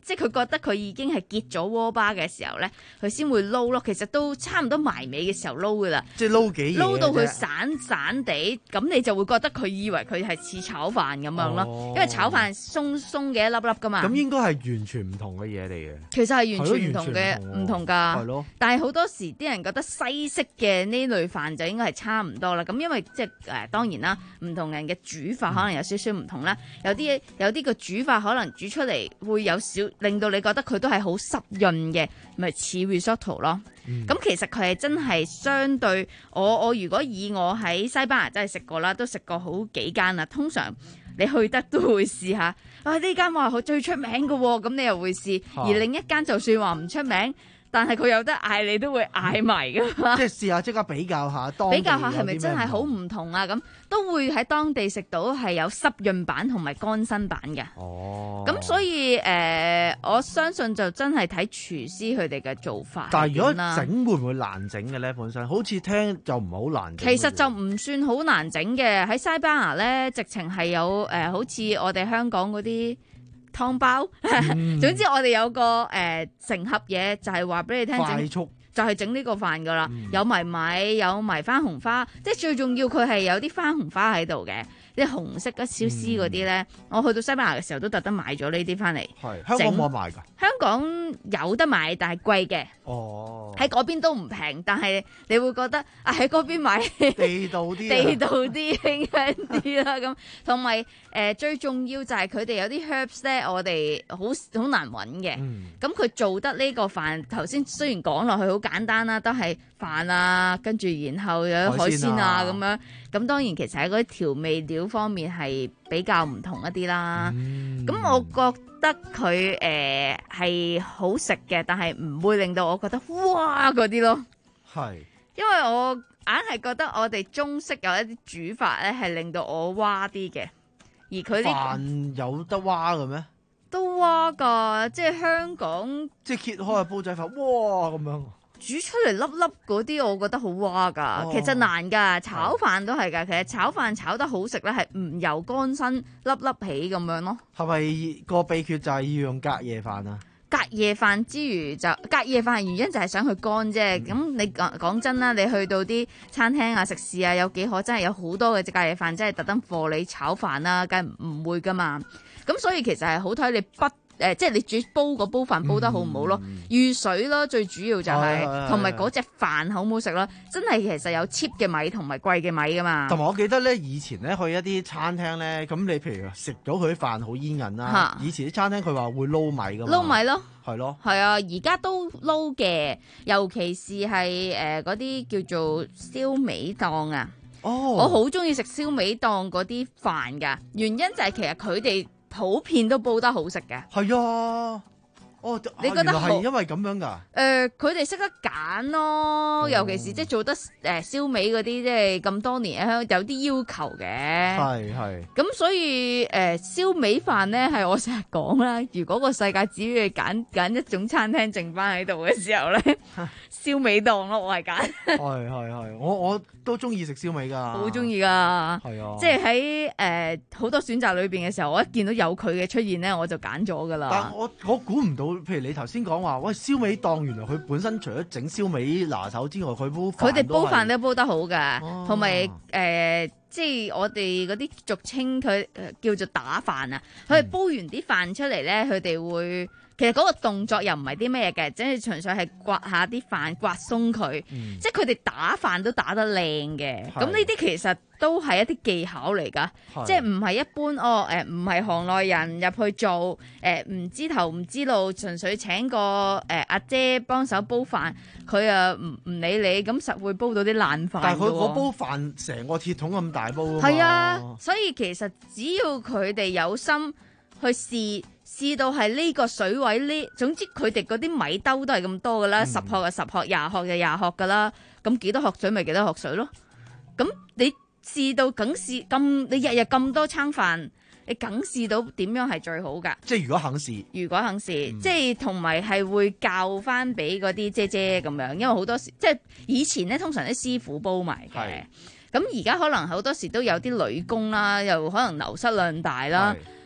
Speaker 2: 即係佢覺得佢已經係結咗鍋巴嘅時候咧，佢先會撈咯。其實都差唔多埋尾嘅時候撈噶啦，
Speaker 22: 即係撈幾嘢
Speaker 2: 撈到佢
Speaker 22: 啫
Speaker 2: 散散地，咁你就會覺得佢以為佢係似炒飯咁樣咯。
Speaker 22: 哦
Speaker 2: 因為炒飯鬆鬆嘅一粒粒噶嘛。
Speaker 22: 咁應該係完全唔同嘅嘢嚟嘅。
Speaker 2: 其實係完全唔同嘅，
Speaker 22: 係咯完全唔同喎
Speaker 2: 唔同㗎。
Speaker 22: 係咯。
Speaker 2: 但係好多時啲人覺得西式嘅呢類飯就應該係差唔多啦。咁因為即係誒當然啦，唔同人嘅煮法可能有少少唔同啦。有啲有啲個煮法可能煮出嚟會有少令到你覺得佢都係好濕潤嘅，咪似 risotto 咯。咁、其實佢係真係相對我我如果以我喺西班牙真係食過啦，都食過好幾間啦。通常你去得都會試下，啊呢間話最出名嘅喎，咁你又會試。
Speaker 22: 嚇
Speaker 2: 而另一間就算話唔出名，但係佢有得嗌，你都會嗌埋噶嘛。
Speaker 22: 即係試下即刻比較下當地
Speaker 2: 比較下係咪
Speaker 22: 有啲咩
Speaker 2: 真係好
Speaker 22: 唔
Speaker 2: 唔同啊？咁都會喺當地食到係有濕潤版同埋乾身版嘅。
Speaker 22: 哦，
Speaker 2: 咁所以誒、呃我相信就真係睇廚師佢哋嘅做法
Speaker 22: 但係如果
Speaker 2: 點啦
Speaker 22: 整會唔會難整嘅咧？本身好似聽就唔係好難整。
Speaker 2: 其實就唔算好難整嘅。喺西班牙咧，直情係有誒、呃好似我哋香港嗰啲湯包。
Speaker 22: 嗯
Speaker 2: 總之我哋有個誒、呃成盒嘢，就係話俾你聽整。
Speaker 22: 快速
Speaker 2: 就係整呢個飯噶啦，
Speaker 22: 嗯
Speaker 2: 有埋米，有埋番紅花，即係最重要佢係有啲番紅花喺度嘅，啲紅色一小絲嗰啲咧。我去到西班牙嘅時候都特登買咗呢啲翻嚟。
Speaker 22: 係香港冇得賣㗎。
Speaker 2: 香港有得買，但係貴嘅。
Speaker 22: 哦，
Speaker 2: 喺嗰邊都唔平，但係你會覺得啊喺嗰邊買
Speaker 22: 地道啲啊
Speaker 2: 地道啲輕輕啲啦咁。同埋誒最重要就係佢哋有啲 herbs 咧，我哋好好難揾嘅。
Speaker 22: 嗯
Speaker 2: 咁佢做得呢個飯，頭先雖然講落去好簡單啦，都係飯啊，跟住然後有海鮮啊咁樣。咁當然其實喺嗰啲調味料方面係比較唔同一啲啦。咁、我覺得佢誒係好食嘅，但係唔會令到我覺得哇嗰啲咯。
Speaker 22: 係。
Speaker 2: 因為我硬係覺得我哋中式有一啲煮法咧係令到我哇啲嘅，而佢呢
Speaker 22: 飯有得蛙嘅咩？
Speaker 2: 都哇㗎，即係香港
Speaker 22: 即係揭開個煲仔飯，哇咁樣。
Speaker 2: 煮出嚟粒粒嗰啲，我覺得好哇㗎。
Speaker 22: 哦
Speaker 2: 其實難㗎，炒飯都係㗎。其實炒飯炒得好食咧，係唔油乾身粒粒起咁樣咯。
Speaker 22: 係咪個秘訣就係要用隔夜飯啊？
Speaker 2: 隔夜飯之餘就隔夜飯原因就係想佢乾啫。咁、你講講真啦，你去到啲餐廳啊、食肆啊，有幾可真係有好多嘅隻隔夜飯，真係特登貨你炒飯啦，梗係唔會㗎嘛。咁所以其實係好睇你不。誒、即係你煮煲個煲飯煲得好唔好咯？遇水咯，最主要就係、
Speaker 22: 係
Speaker 2: 同埋嗰隻飯好唔好食咯？真係其實有 cheap 嘅米同埋貴嘅米噶嘛。
Speaker 22: 同埋我記得咧，以前咧去一啲餐廳咧，咁你譬如食到佢啲飯好煙韌啦
Speaker 2: 嚇。
Speaker 22: 以前啲餐廳佢話會撈米噶嘛。
Speaker 2: 撈米咯，
Speaker 22: 係咯。
Speaker 2: 係啊，而家都撈嘅，尤其是係誒嗰啲叫做燒味檔啊。
Speaker 22: 哦，
Speaker 2: 我好中意食燒味檔嗰啲飯㗎，原因就係其實佢哋普遍都煲得好食嘅。
Speaker 22: 係啊。哦，
Speaker 2: 你覺得
Speaker 22: 啊原來
Speaker 2: 好
Speaker 22: 係因為咁樣㗎？
Speaker 2: 誒，佢哋識得揀咯，尤其是即係做得誒、呃、燒味嗰啲，即係咁多年喺香港有啲要求嘅。
Speaker 22: 係係。
Speaker 2: 咁所以誒、呃、燒味飯咧係我成日講啦，如果個世界只要你揀揀一種餐廳剩翻喺度嘅時候咧，燒味檔咯，我係揀。
Speaker 22: 係係係，我我都中意食燒味㗎。
Speaker 2: 好中意㗎。
Speaker 22: 係啊。
Speaker 2: 即係喺誒好多選擇裏邊嘅時候，我一見到有佢嘅出現咧，我就揀咗㗎啦。
Speaker 22: 但我我估唔到，譬如你頭先講話，喂燒味檔原來佢本身除咗整燒味拿手之外，佢煲
Speaker 2: 佢哋煲飯
Speaker 22: 都
Speaker 2: 都煲得好㗎，
Speaker 22: 哦
Speaker 2: 同埋誒，即係我哋嗰啲俗稱佢呃叫做打飯啊。佢哋煲完啲飯出嚟咧，佢哋會其實嗰個動作又唔係啲咩嘅，即係純粹係刮下啲飯，刮鬆佢。
Speaker 22: 嗯
Speaker 2: 即係佢哋打飯都打得靚嘅。
Speaker 22: 係
Speaker 2: 咁呢啲其實都係一啲技巧嚟㗎，
Speaker 22: 係
Speaker 2: 即係唔係一般哦誒，唔係行內人入去做誒，唔知頭唔知路，純粹請個誒阿姐幫手煲飯，佢啊唔唔理你，咁實會煲到啲爛飯㗎喎。
Speaker 22: 但係佢嗰煲飯成個鐵桶咁大煲㗎嘛。
Speaker 2: 係啊，所以其實只要佢哋有心去試，試到係呢個水位呢，總之佢哋嗰啲米兜都係咁多㗎啦，十殼就十殼，廿殼就廿殼㗎啦，咁幾多殼水咪幾多殼水咯。咁你試到梗試咁，你日日咁多餐飯，你梗試到點樣係最好㗎？
Speaker 22: 即係如果肯試，
Speaker 2: 如果肯試，即係同埋係會教翻俾嗰啲姐姐咁樣，因為好多時即係以前咧，通常啲師傅煲埋嘅。咁而家可能好多時都有啲女工啦，又可能流失量大啦，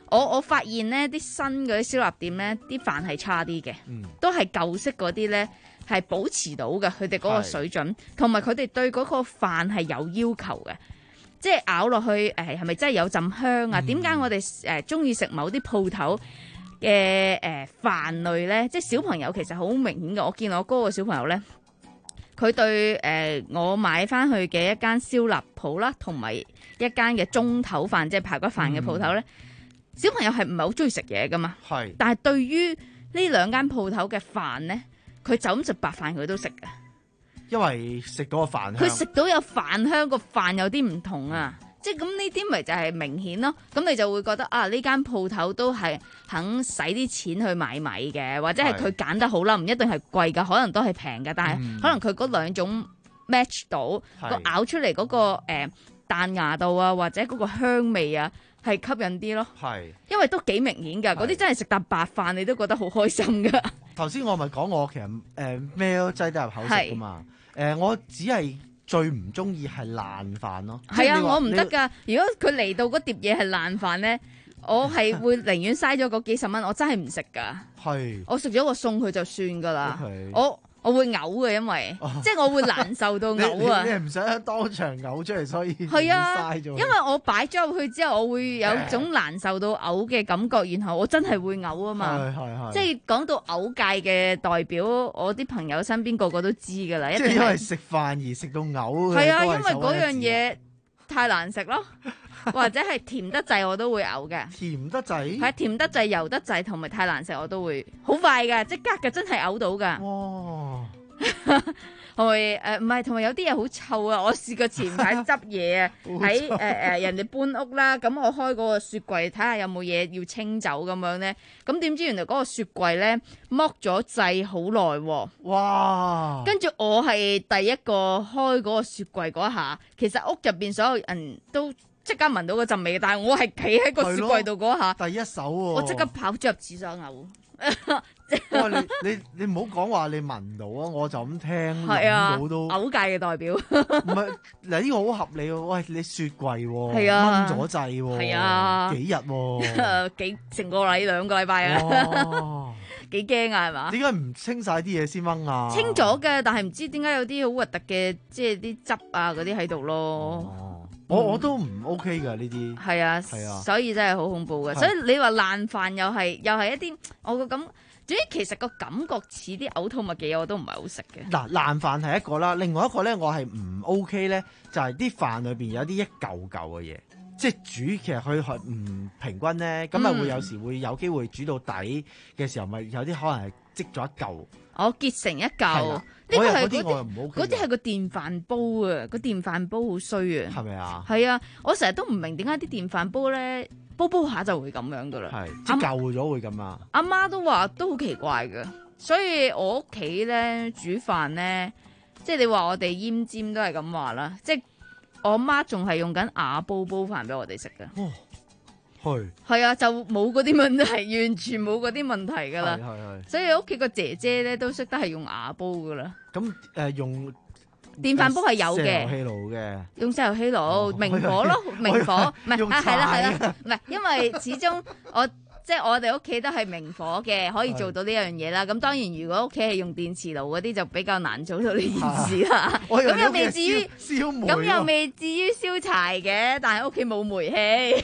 Speaker 2: 我我發現咧啲新嗰啲燒臘店咧啲飯係差啲嘅，
Speaker 22: 嗯、
Speaker 2: 都係舊式嗰啲咧係保持到嘅，佢哋嗰個水準，同埋佢哋對嗰個飯係有要求嘅，即係咬落去誒係咪真係有陣香啊？點解、嗯、我哋誒中意食某啲鋪頭嘅誒飯類咧？即係小朋友其實好明顯嘅，我見我哥個小朋友咧。佢對誒、呃、我買翻去嘅一間燒臘鋪啦，同埋一間嘅中頭飯，即係排骨飯嘅鋪頭咧，嗯、小朋友係唔係好中意食嘢噶嘛？係是。但係對於呢兩間鋪頭嘅飯咧，佢就咁食白飯佢都食嘅，
Speaker 22: 因為食到個飯香。
Speaker 2: 佢食到有飯香，個飯有啲唔同啊！即係咁呢啲咪就係明顯咯，咁你就會覺得啊呢間鋪頭都係肯使啲錢去買米嘅，或者係佢揀得好啦，唔一定係貴㗎，可能都係平嘅，但係可能佢嗰兩種 match 到個是咬出嚟嗰、嗰個誒、呃、彈牙度啊，或者嗰個香味啊係吸引啲咯，係因為都幾明顯㗎，嗰啲真係食啖白飯你都覺得好開心㗎。
Speaker 22: 頭先我咪講我其實誒咩都擠得入口食㗎嘛，誒是、呃、我只係。最唔中意係爛飯咯，
Speaker 2: 係啊，我唔得噶。如果佢嚟到嗰碟嘢係爛飯咧，我係會寧願嘥咗嗰幾十蚊，我真係唔食噶。係，我食咗個餸佢就算噶啦。我我會嘔嘅，因為即係我會難受到嘔啊！
Speaker 22: 你係唔想當場嘔出嚟，所以
Speaker 2: 係啊，
Speaker 22: 嘥咗。因
Speaker 2: 為我擺咗入去之後，我會有種難受到嘔嘅感覺，然後我真係會嘔啊嘛。係係係。即係講到嘔界嘅代表，我啲朋友身邊個個都知㗎啦。
Speaker 22: 即係因為食飯而食到嘔。
Speaker 2: 係啊，因為嗰樣嘢太難食咯。或者係甜得滯我都會嘔嘅，
Speaker 22: 甜得滯
Speaker 2: 係甜得滯、油得滯同埋太難食我都會好快㗎，即刻嘅真係嘔到㗎。哇！同埋誒唔係，同埋有啲嘢好臭啊！我試過前排執嘢啊，喺誒誒人哋搬屋啦，咁我開嗰個雪櫃睇下有冇嘢要清走咁樣咧，咁點知原來嗰個雪櫃咧剝咗掣好耐喎！哇！跟住我係第一個開嗰個雪櫃嗰下，其實屋入邊所有人都即刻聞到嗰陣味，但係我係企喺個雪櫃度嗰下，
Speaker 22: 第一手喎、啊，
Speaker 2: 我即刻跑咗入廁所嘔。
Speaker 22: 喂，你你你唔好講話你聞到啊，我就咁聽
Speaker 2: 係啊，
Speaker 22: 到都
Speaker 2: 嘔界嘅代表。
Speaker 22: 唔係嗱，呢個好合理喎。喂，你雪櫃喎，
Speaker 2: 係啊，
Speaker 22: 掹咗掣喎，
Speaker 2: 係啊，
Speaker 22: 幾日喎？
Speaker 2: 幾成個禮兩個禮拜啊？哇，幾驚啊，係嘛？
Speaker 22: 點解唔清晒啲嘢先掹啊？
Speaker 2: 清咗嘅，但係唔知點解有啲好核突嘅，即係啲汁啊嗰啲喺度咯。哦
Speaker 22: 我我都唔 OK 噶呢啲，
Speaker 2: 係啊，係啊，所以真係好恐怖嘅。所以你話爛飯又係又係一啲我個感，總之其實個感覺似啲嘔吐物嘅嘢，我都唔係好食嘅。
Speaker 22: 嗱，爛飯係一個啦，另外一個咧，我係唔 OK 咧，就係啲飯裏邊有啲一嚿嚿嘅嘢，即係煮其實佢係唔平均咧，咁啊會有時會有機會煮到底嘅時候，咪有啲可能係積咗一嚿。
Speaker 2: 我結成一嚿，呢個係嗰啲嗰啲係個電飯煲啊！個電飯煲好衰啊！
Speaker 22: 係咪啊？
Speaker 2: 係啊！我成日都唔明點解啲電飯煲咧煲煲下就會咁樣噶啦，
Speaker 22: 係即係舊咗會咁啊！
Speaker 2: 阿媽都話都好奇怪噶，所以我屋企咧煮飯咧，即係你話我哋奄尖都係咁話啦，即係我阿媽仲係用緊瓦煲煲飯俾我哋食噶。哦係係啊，就冇嗰啲問題，完全冇嗰啲問題噶啦。係係係。所以屋企個姐姐咧都識得係用瓦煲噶啦。
Speaker 22: 咁誒、呃、用
Speaker 2: 電飯煲係有嘅，
Speaker 22: 石油氣爐嘅，
Speaker 2: 用石油氣爐、哦、明火咯，明火唔係啊，係啦係啦，唔係因為始終我。即係我哋屋企都係明火嘅，可以做到呢樣嘢啦。咁當然，如果屋企係用電磁爐嗰啲，就比較難做到呢件事啦。咁又未至於燒煤，咁又未至於燒柴嘅，但係屋企冇煤氣，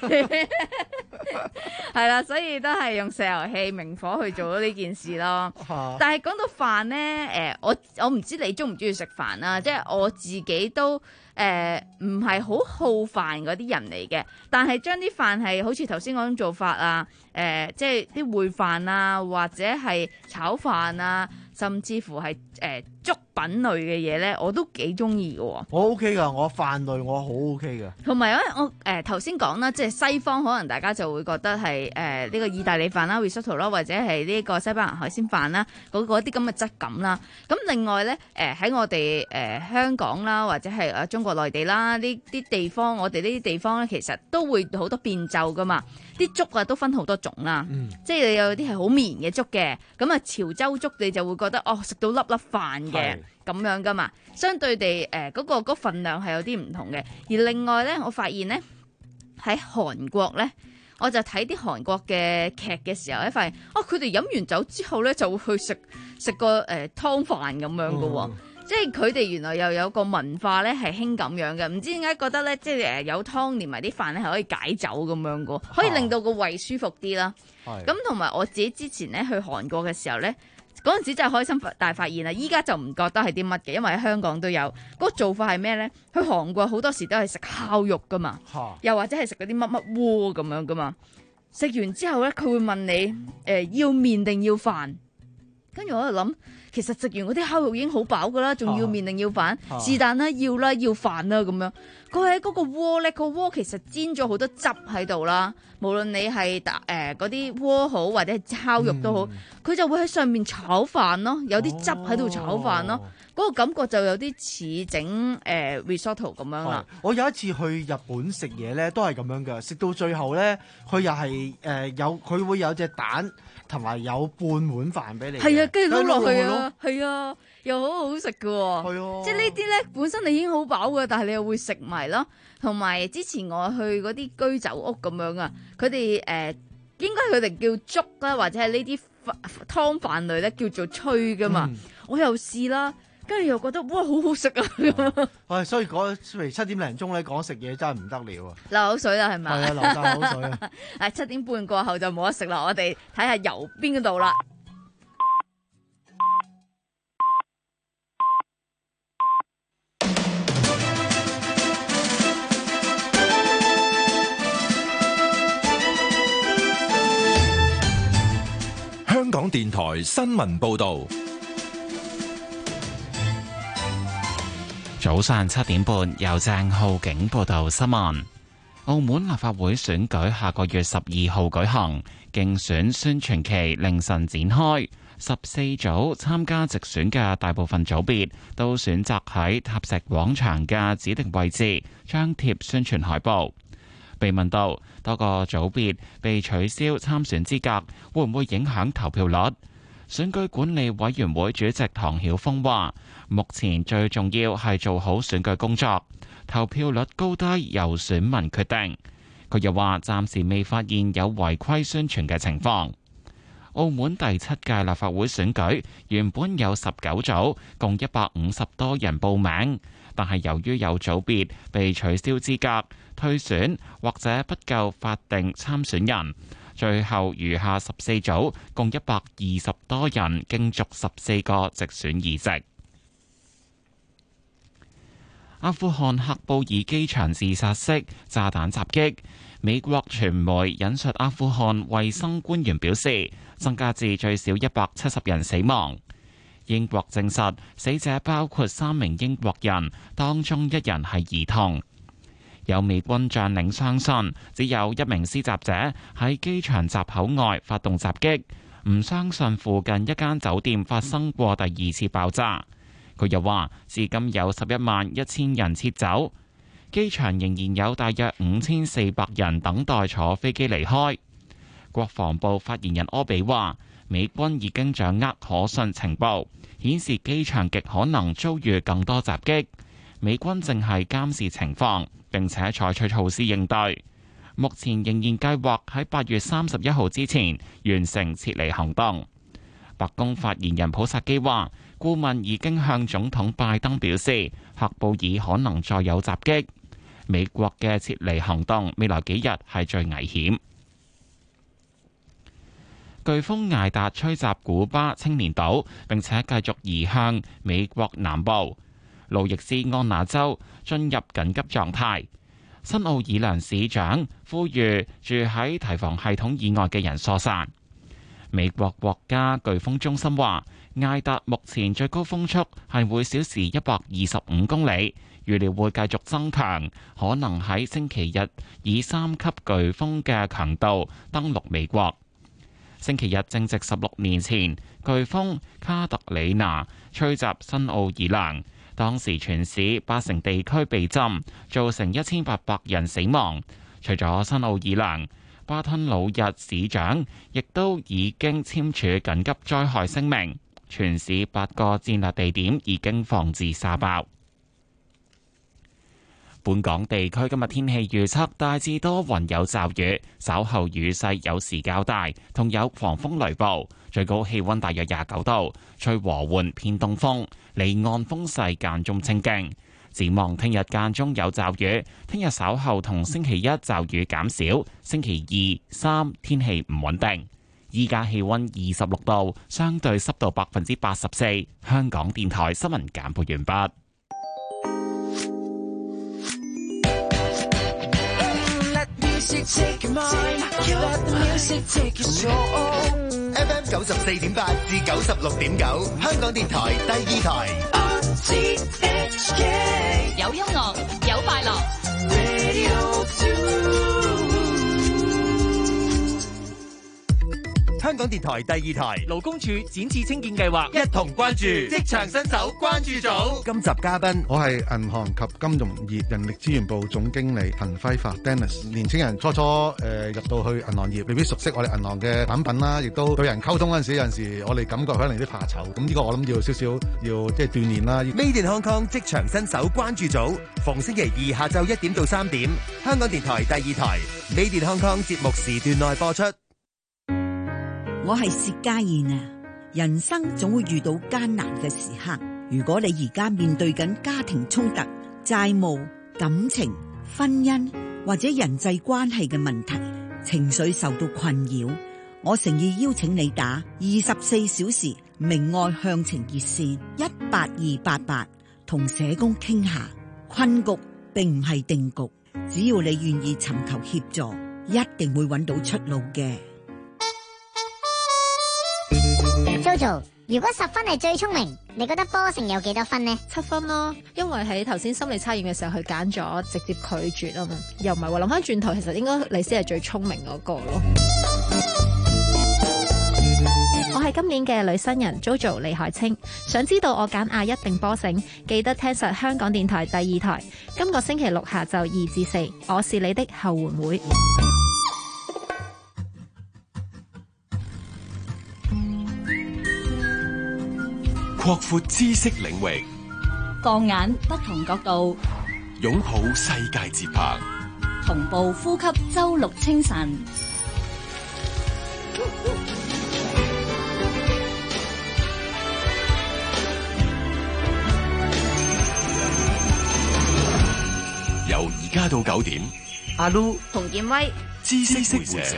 Speaker 2: 係啦，所以都係用石油氣、明火去做到呢件事咯。但係講到飯咧，誒，我我唔知你中唔中意食飯啦，即係我自己都。誒唔係好好飯嗰啲人嚟嘅，但係將啲飯係好似頭先嗰種做法啊，誒、呃、即係啲燴飯啊，或者係炒飯啊，甚至乎係誒、呃、粥品類嘅嘢咧，我都幾中意嘅。我
Speaker 22: OK 噶，我飯類我好 OK 噶。
Speaker 2: 同埋咧，我誒頭先講啦，即係西方可能大家就會覺得係誒呢個意大利飯啦 risotto 啦，或者係呢個西班牙海鮮飯啦，嗰啲咁嘅質感啦。咁另外咧，誒、呃、喺我哋誒、呃、香港啦，或者係誒中國內地啦，呢啲地方，我哋呢啲地方咧，其實都會好多變奏噶嘛。啲粥啊都分好多種啦，嗯、即係有啲係好綿嘅粥嘅，咁啊潮州粥你就會覺得哦食到粒粒飯嘅咁是樣噶嘛。相對地誒嗰、呃嗰個嗰個份量係有啲唔同嘅。而另外咧，我發現咧喺韓國咧，
Speaker 13: 我就睇啲韓國嘅劇嘅時候咧，發現哦，佢哋飲完酒之後咧就會去食食個誒湯飯咁樣嘅喎。哦即係佢哋原來又有個文化咧，係興咁樣嘅，唔知點解覺得咧，即係誒有湯連埋啲飯咧係可以解酒咁樣嘅，可以令到個胃舒服啲啦。咁同埋我自己之前咧去韓國嘅時候咧，嗰陣時真係開心大發現啦！依家就唔覺得係啲乜嘅，因為喺香港都有。嗰、嗰個做法係咩咧？去韓國好多時都係食烤肉噶嘛，又或者係食嗰啲乜乜鍋咁樣噶嘛。食完之後咧，佢會問你誒、呃、要麵定要飯，跟住我喺度諗。其實食完嗰啲烤肉已經好飽噶啦，仲要麵定要飯？是但啦，要啦，要飯啦咁樣。佢喺嗰個鍋咧，個鍋其實煎咗好多汁喺度啦。無論你係打誒嗰啲鍋好，或者係烤肉都好，佢、嗯、就會喺上面炒飯咯，有啲汁喺度炒飯咯。嗰、哦、個感覺就有啲似整誒 risotto 咁樣啦。
Speaker 22: 我有一次去日本食嘢咧，都係咁樣噶。食到最後咧，佢又係誒有佢會有隻蛋。同埋有半碗飯俾你，
Speaker 13: 係啊，跟住撈落去啊，係啊，又好好食㗎喎，係啊，即係呢啲咧本身你已經好飽㗎，但係你又會食埋咯。同埋之前我去嗰啲居酒屋咁樣啊，佢哋誒應該佢哋叫粥啦，或者係呢啲湯飯類咧叫做炊㗎嘛，嗯、我又試啦。跟住又覺得哇好好食啊！咁
Speaker 22: 啊，所以講譬如七點零鐘咧講食嘢真係唔得了啊！
Speaker 13: 流口水啦，係咪？
Speaker 22: 係啊，流晒口水啊！
Speaker 13: 誒七點半過後就冇得食啦，我哋睇下右邊嗰度啦。
Speaker 4: 香港電台新聞報導。
Speaker 6: 早上七點半，由鄭浩景報道新聞。澳門立法會選舉下個月十二號舉行，競選宣傳期凌晨展開。十四組參加直選嘅大部分組別都選擇喺塔石廣場嘅指定位置張貼宣傳海報。被問到多個組別被取消參選資格，會唔會影響投票率？選舉管理委員會主席唐曉峰話：目前最重要係做好選舉工作，投票率高低由選民決定。佢又話暫時未發現有違規宣傳嘅情況。澳門第七屆立法會選舉原本有十九組，共一百五十多人報名，但係由於有組別被取消資格、退選或者不夠法定參選人，最後餘下十四組，共一百二十多人競逐十四個直選議席。阿富汗喀布爾機場自殺式炸彈襲擊，美國傳媒引述阿富汗衛生官員表示，增加至最少一百七十人死亡。英國證實死者包括三名英國人，當中一人係兒童。有美軍將領相信只有一名施襲者喺機場閘口外發動襲擊，唔相信附近一間酒店發生過第二次爆炸。佢又話，至今有十一萬一千人撤走，機場仍然有大約五千四百人等待坐飛機離開。國防部發言人柯比話，美軍已經掌握可信情報，顯示機場極可能遭遇更多襲擊。美軍正係監視情況，並且採取措施應對。目前仍然計劃喺八月三十一號之前完成撤離行動。白宮發言人普薩基話，顧問已經向總統拜登表示，喀布爾可能再有襲擊。美國嘅撤離行動未來幾日係最危險。颶風艾達吹襲古巴青年島，並且繼續移向美國南部。路易斯安那州進入緊急狀態。新奧爾良市長呼籲住喺提防系統以外嘅人疏散。美國國家颶風中心話，艾達目前最高風速係每小時一百二十五公里，預料會繼續增強，可能喺星期日以三級颶風嘅強度登陸美國。星期日正值十六年前，颶風卡特里娜吹襲新奧爾良。當時全市八成地區被浸，造成一千八百人死亡。除咗新奧爾良，巴吞魯日市長亦都已經簽署緊急災害聲明，全市八個戰略地點已經放置沙包。 本港地區今日天氣預測大致多雲有驟雨，稍後雨勢有時較大，同有狂風雷暴。最高氣溫大約廿九度，吹和緩偏東風，離岸風勢間中清勁。展望聽日間中有驟雨，聽日稍後同星期一驟雨減少，星期二、三天氣唔穩定。依家氣溫二十六度，相對濕度百分之八十四。香港電台新聞簡報完畢。
Speaker 15: F M 九十四點八至九十六點九，香港電台第二台。
Speaker 9: 有音樂，有快樂。
Speaker 15: 香港電台第二台
Speaker 3: 勞工處展翅青見計劃
Speaker 15: 一同關注職場新手關注組。今集嘉賓
Speaker 7: 我係銀行及金融業人力資源部總經理陳輝發 Dennis。年青人初初誒、呃、入到去銀行業，未必熟悉我哋銀行嘅產品啦，亦都對人溝通嗰陣時，有陣時我哋感覺可能有啲怕醜。咁呢個我諗要少少要即係鍛鍊啦。
Speaker 15: Made in Hong Kong 職場新手關注組，逢星期二下晝一點到三點，香港電台第二台 Made in Hong Kong 節目時段內播出。
Speaker 8: 我係薛家燕啊！人生總會遇到艱難嘅時刻，如果你而家面對緊家庭衝突、債務、感情、婚姻或者人際關係嘅問題，情緒受到困擾，我誠意邀請你打二十四小時明愛向晴熱線一八二八八，同社工傾下。困局並唔係定局，只要你願意尋求協助，一定會揾到出路嘅。
Speaker 14: Jojo， 如果十分係最聰明，你覺得波成有幾多分呢？
Speaker 16: 七分咯，因為喺頭先心理測驗嘅時候，佢揀咗直接拒絕啊嘛，又唔係話諗翻轉頭，其實應該你先係最聰明嗰個咯。我係今年嘅女新人 Jojo 李海清，想知道我揀亞一定波成，記得聽實香港電台第二台，今個星期六下晝二至四，我是你的後援會。
Speaker 12: 擴闊知識領域，
Speaker 17: 放眼不同角度，
Speaker 12: 擁抱世界節拍，
Speaker 17: 同步呼吸周六清晨。
Speaker 12: 由而家到九點，
Speaker 22: 阿 Lu
Speaker 16: 同建威，
Speaker 12: 知識回射。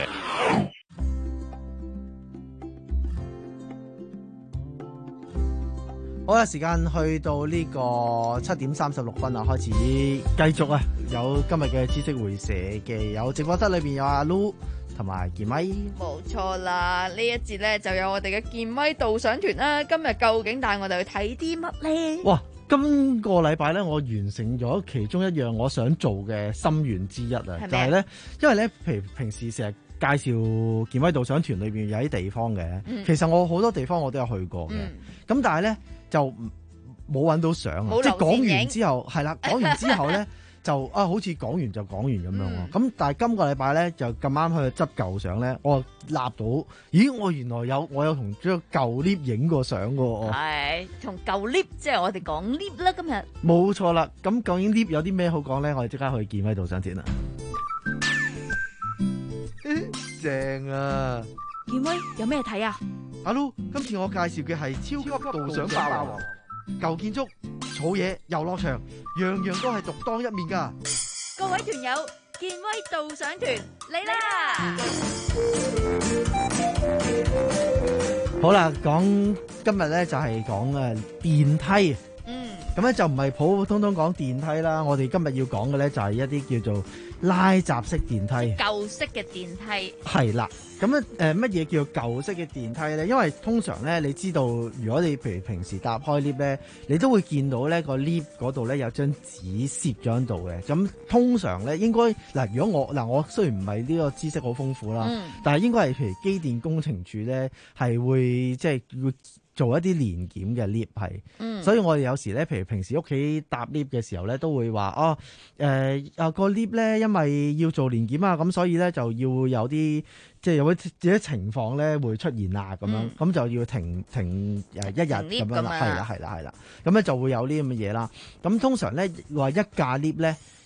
Speaker 22: 好啦，時間去到呢個七點三十六分啊，開始繼續啊，有今日嘅知識回射嘅，有直播室裏邊有阿 Lu 同埋健威。
Speaker 2: 冇錯啦，呢一節咧就有我哋嘅健威導賞團啦。今日究竟帶我哋去睇啲乜咧？
Speaker 22: 哇！今個禮拜咧，我完成咗其中一樣我想做嘅心願之一啊，就係咧，因為咧，譬如平時成日介紹健威導賞團裏邊有啲地方嘅，嗯、其實我好多地方我都有去過嘅，咁、嗯、但係咧就冇揾到相啊，即係講完之後係啦，講完之後咧就啊好似講完就講完咁樣喎，咁、嗯、但係今個禮拜咧就咁啱去執舊相咧，我立到，咦我原來有我有同張舊 lift 影過相嘅喎，
Speaker 2: 係同舊 lift 即係我哋講 lift 啦今日，
Speaker 22: 冇錯啦，咁究竟 lift 有啲咩好講咧？我哋即刻去健威導賞團啦。正啊！
Speaker 2: 健威有咩睇啊？
Speaker 22: 阿 Lu， 今次我介紹嘅係超級導賞霸王，舊建築、草野、遊樂場，樣樣都係獨當一面噶。
Speaker 2: 各位團友，健威導賞團嚟啦！
Speaker 22: 好啦，講今日咧就係講誒電梯。嗯，咁咧就唔係普普通通講電梯啦，我哋今日要講嘅咧就係一啲叫做拉閘式電梯，
Speaker 2: 舊式嘅電梯
Speaker 22: 係啦。咁咧誒乜嘢叫做舊式嘅電梯咧？因為通常咧，你知道如果你譬如平時搭開 lift 咧，你都會見到咧個 lift 嗰度咧有張紙攝咗喺度嘅。咁通常咧應該嗱，如果我嗱我雖然唔係呢個知識好豐富啦，嗯、但係應該係譬如機電工程署咧係會即係會做一啲年檢嘅 lift 係，嗯、所以我哋有時咧，譬如平時屋企搭 lift 嘅時候咧，都會話哦，誒、呃、啊、個 lift 咧，因為要做年檢啊，咁所以咧就要有啲即係有啲啲情況咧會出現啊，咁樣咁、嗯、就要停停誒一日咁樣啦，係啦係啦係啦，咁咧就會有呢咁嘅嘢啦。咁通常咧話一架 lift 咧，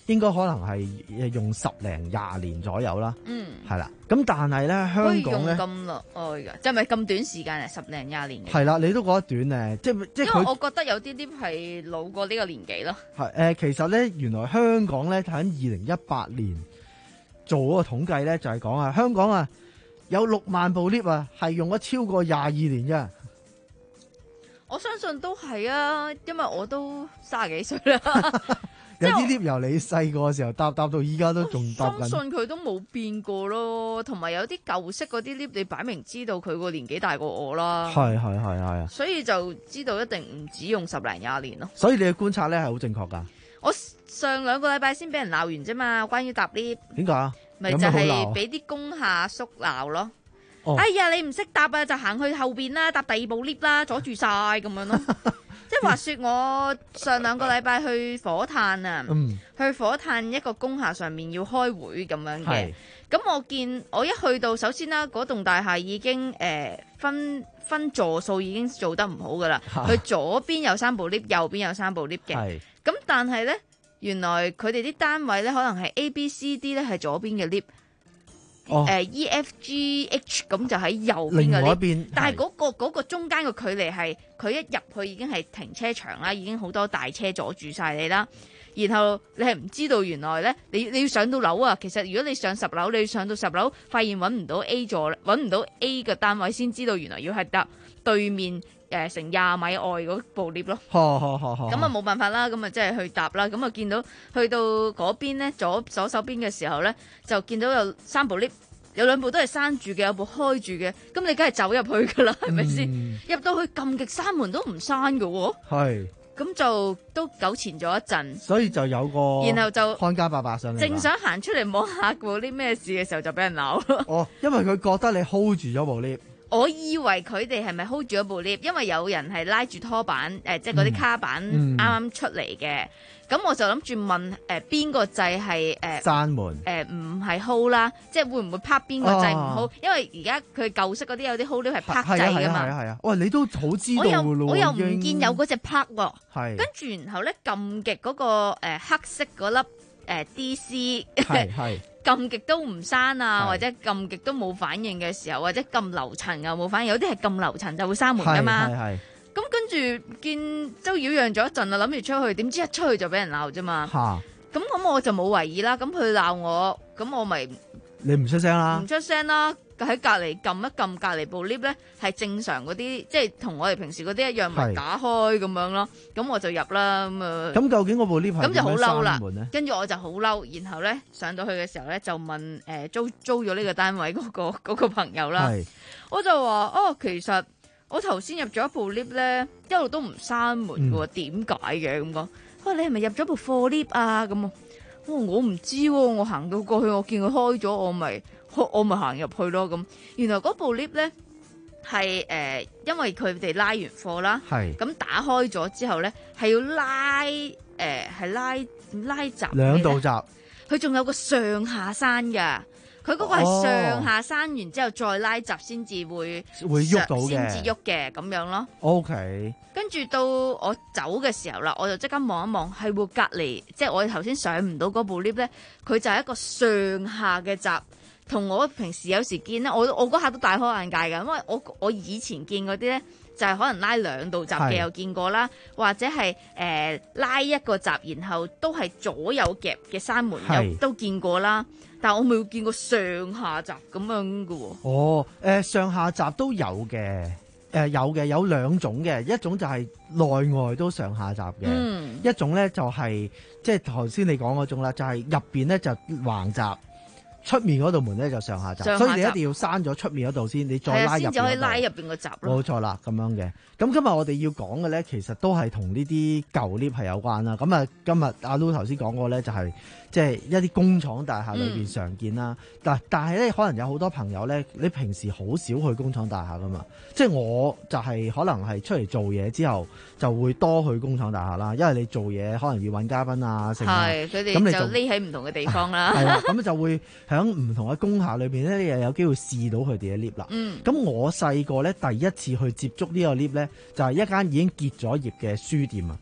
Speaker 22: 應該可能係用十零廿年左右啦。
Speaker 2: 嗯，
Speaker 22: 係啦。咁但係咧，香港咧
Speaker 2: 咁耐㗎，即係咪咁短時間啊？十零廿年嘅。
Speaker 22: 係啦，你都覺得短咧，即係即係佢。
Speaker 2: 因為我覺得有啲啲係老過呢個年紀咯。
Speaker 22: 係誒、呃，其實咧，原來香港咧喺二零一八年做嗰個統計咧，就係講啊，香港啊有六萬部 lift 啊，係用咗超過廿二年嘅。
Speaker 2: 我相信都係啊，因為我都三十幾歲啦。
Speaker 22: 有啲 lift 由你細個嘅時候搭搭到依家都仲搭緊。
Speaker 2: 相信佢都冇變過咯，同埋有啲舊式嗰啲 lift，你擺明知道佢個年紀大過我啦。
Speaker 22: 係係係係啊！
Speaker 2: 所以就知道一定唔止用十零廿年咯。
Speaker 22: 所以你嘅觀察咧係好正確㗎。
Speaker 2: 我上兩個禮拜先俾人鬧完啫嘛，關於搭 lift。
Speaker 22: 點解啊？
Speaker 2: 咪就係俾啲工下叔鬧咯。哦、哎呀，你唔識搭啊，就行去後邊啦，搭第二部 lift 啦，阻住晒咁樣咯。即係話說，我上兩個禮拜去火炭啊，嗯、去火炭一個工廈上面要開會咁樣嘅。咁我見我一去到，首先啦，嗰棟大廈已經誒、呃、分分座數已經做得唔好噶啦。佢左邊有三部 lift， 右邊有三部 lift 嘅。咁但係咧，原來佢哋啲單位咧，可能係 A、B、C、D 咧係左邊嘅 lift。誒、呃、E、F、G、H 咁就喺右邊嘅 lift，但係嗰、嗰個嗰個中間嘅距離係佢一入去已經係停車場啦，已經好多大車阻住晒你啦。然後你係唔知道原來咧，你你要上到樓啊。其實如果你上十樓，你要上到十樓，發現揾唔到 A 座，揾唔到 A 嘅單位，先知道原來要係搭對面誒、呃、成廿米外嗰部 lift 咯。咁啊冇辦法啦，咁啊即係去搭啦。咁啊見到去到嗰邊咧，左左手邊嘅時候咧，就見到有三部 lift。有兩部都係閂住嘅，有部開住嘅，咁你梗係走入去噶啦，係咪先？入到去撳極閂門都唔閂嘅喎。係。咁就都糾纏咗一陣。所以就有個，然後就看家伯伯上嚟。正想行出嚟摸下部啲咩事嘅時候，就俾人鬧咯。哦，因為佢覺得你 hold 住咗部 lift。我以為佢哋係咪 hold 住咗部 lift？因為有人係拉住拖板，誒、呃，即係嗰啲卡板啱啱出嚟嘅。咁、嗯、我就諗住問誒邊個掣係誒閂門？誒唔係 hold 啦，即係會唔會拍邊個掣唔 hold？因為而家佢舊式嗰啲有啲 hold lift 係拍掣㗎嘛。係啊係啊，喂，你都好知道㗎咯。我又唔見有嗰隻拍喎。係。跟住然後咧撳極嗰個誒、呃、黑色嗰粒誒 D C。係係。撳極都唔閂啊，或者撳極都冇反應嘅時候，或者撳樓層又冇反應，有啲係撳樓層就會閂門噶嘛。咁跟住見都擾攘咗一陣啦，諗住出去，點知一出去就俾人鬧啫嘛。咁咁我就冇為意啦。咁佢鬧我，咁我咪你唔出聲啦，唔出聲啦。喺隔離撳一撳隔離部 lift 咧，係正常嗰啲，即係同我哋平時嗰啲一樣，咪打開咁樣咯。咁我就入啦，咁啊。咁究竟嗰部 lift 係點樣閂門咧？跟住我就好嬲，然後咧上到去嘅時候咧，就問誒、呃、租租咗呢個單位嗰、嗰個嗰個朋友啦。我就話哦，其實我頭先入咗一部 lift 咧，一路都唔閂門嘅喎，點解嘅咁講？喂，你係咪入咗部貨 lift 啊？咁啊，我我唔知喎，我行到過去，我見佢開咗，我咪。我咪行入去咯，咁原來嗰部 lift 咧係誒，因為佢哋拉完貨啦，咁打開咗之後咧係要拉誒，係、呃、拉拉閘兩道閘，佢仲有個上下閂噶，佢嗰個係上下閂完之後再拉閘先至會會喐到嘅，先至喐嘅咁樣咯。OK，跟住到我走嘅時候啦，我就即刻望一望，係會隔離，即係我頭先上唔到嗰部 lift 咧，佢就係一個上下嘅閘。同我平時有時見咧，我我嗰下都大開眼界㗎，因為我我以前見嗰啲咧就係、是、可能拉兩道閘嘅有見過啦，或者係誒、呃、拉一個閘，然後都係左右夾嘅閂門又都見過啦，但係我未見過上下閘咁樣㗎喎。哦，誒、呃、上下閘都有嘅，誒、呃、有嘅有兩種嘅，一種就係內外都上下閘嘅、嗯，一種咧就係、是、即係頭先你講嗰種啦，就係入邊咧就橫閘。出面嗰道門咧就上下閘，所以你一定要閂咗出面嗰度先，你再拉入邊嗰度。先至可以拉入邊個閘咯。冇錯啦，咁樣嘅。咁今日我哋要講嘅咧，其實都係同呢啲舊 lift 係有關啦。咁啊，今日阿 Lu 頭先講過咧，就係即係一啲工廠大廈裏邊常見啦。但、嗯、但係咧，可能有好多朋友咧，你平時好少去工廠大廈噶嘛。即係我就係可能係出嚟做嘢之後，就會多去工廠大廈啦。因為你做嘢可能要揾嘉賓啊，成啊，咁你就匿喺唔同嘅地方啦。係啦，咁就會喺唔同嘅工廈裏邊咧，你又有機會試到佢哋嘅 lift 啦。咁、嗯、我細個咧第一次去接觸呢個 lift 咧，就係、是、一間已經結咗業嘅書店啊。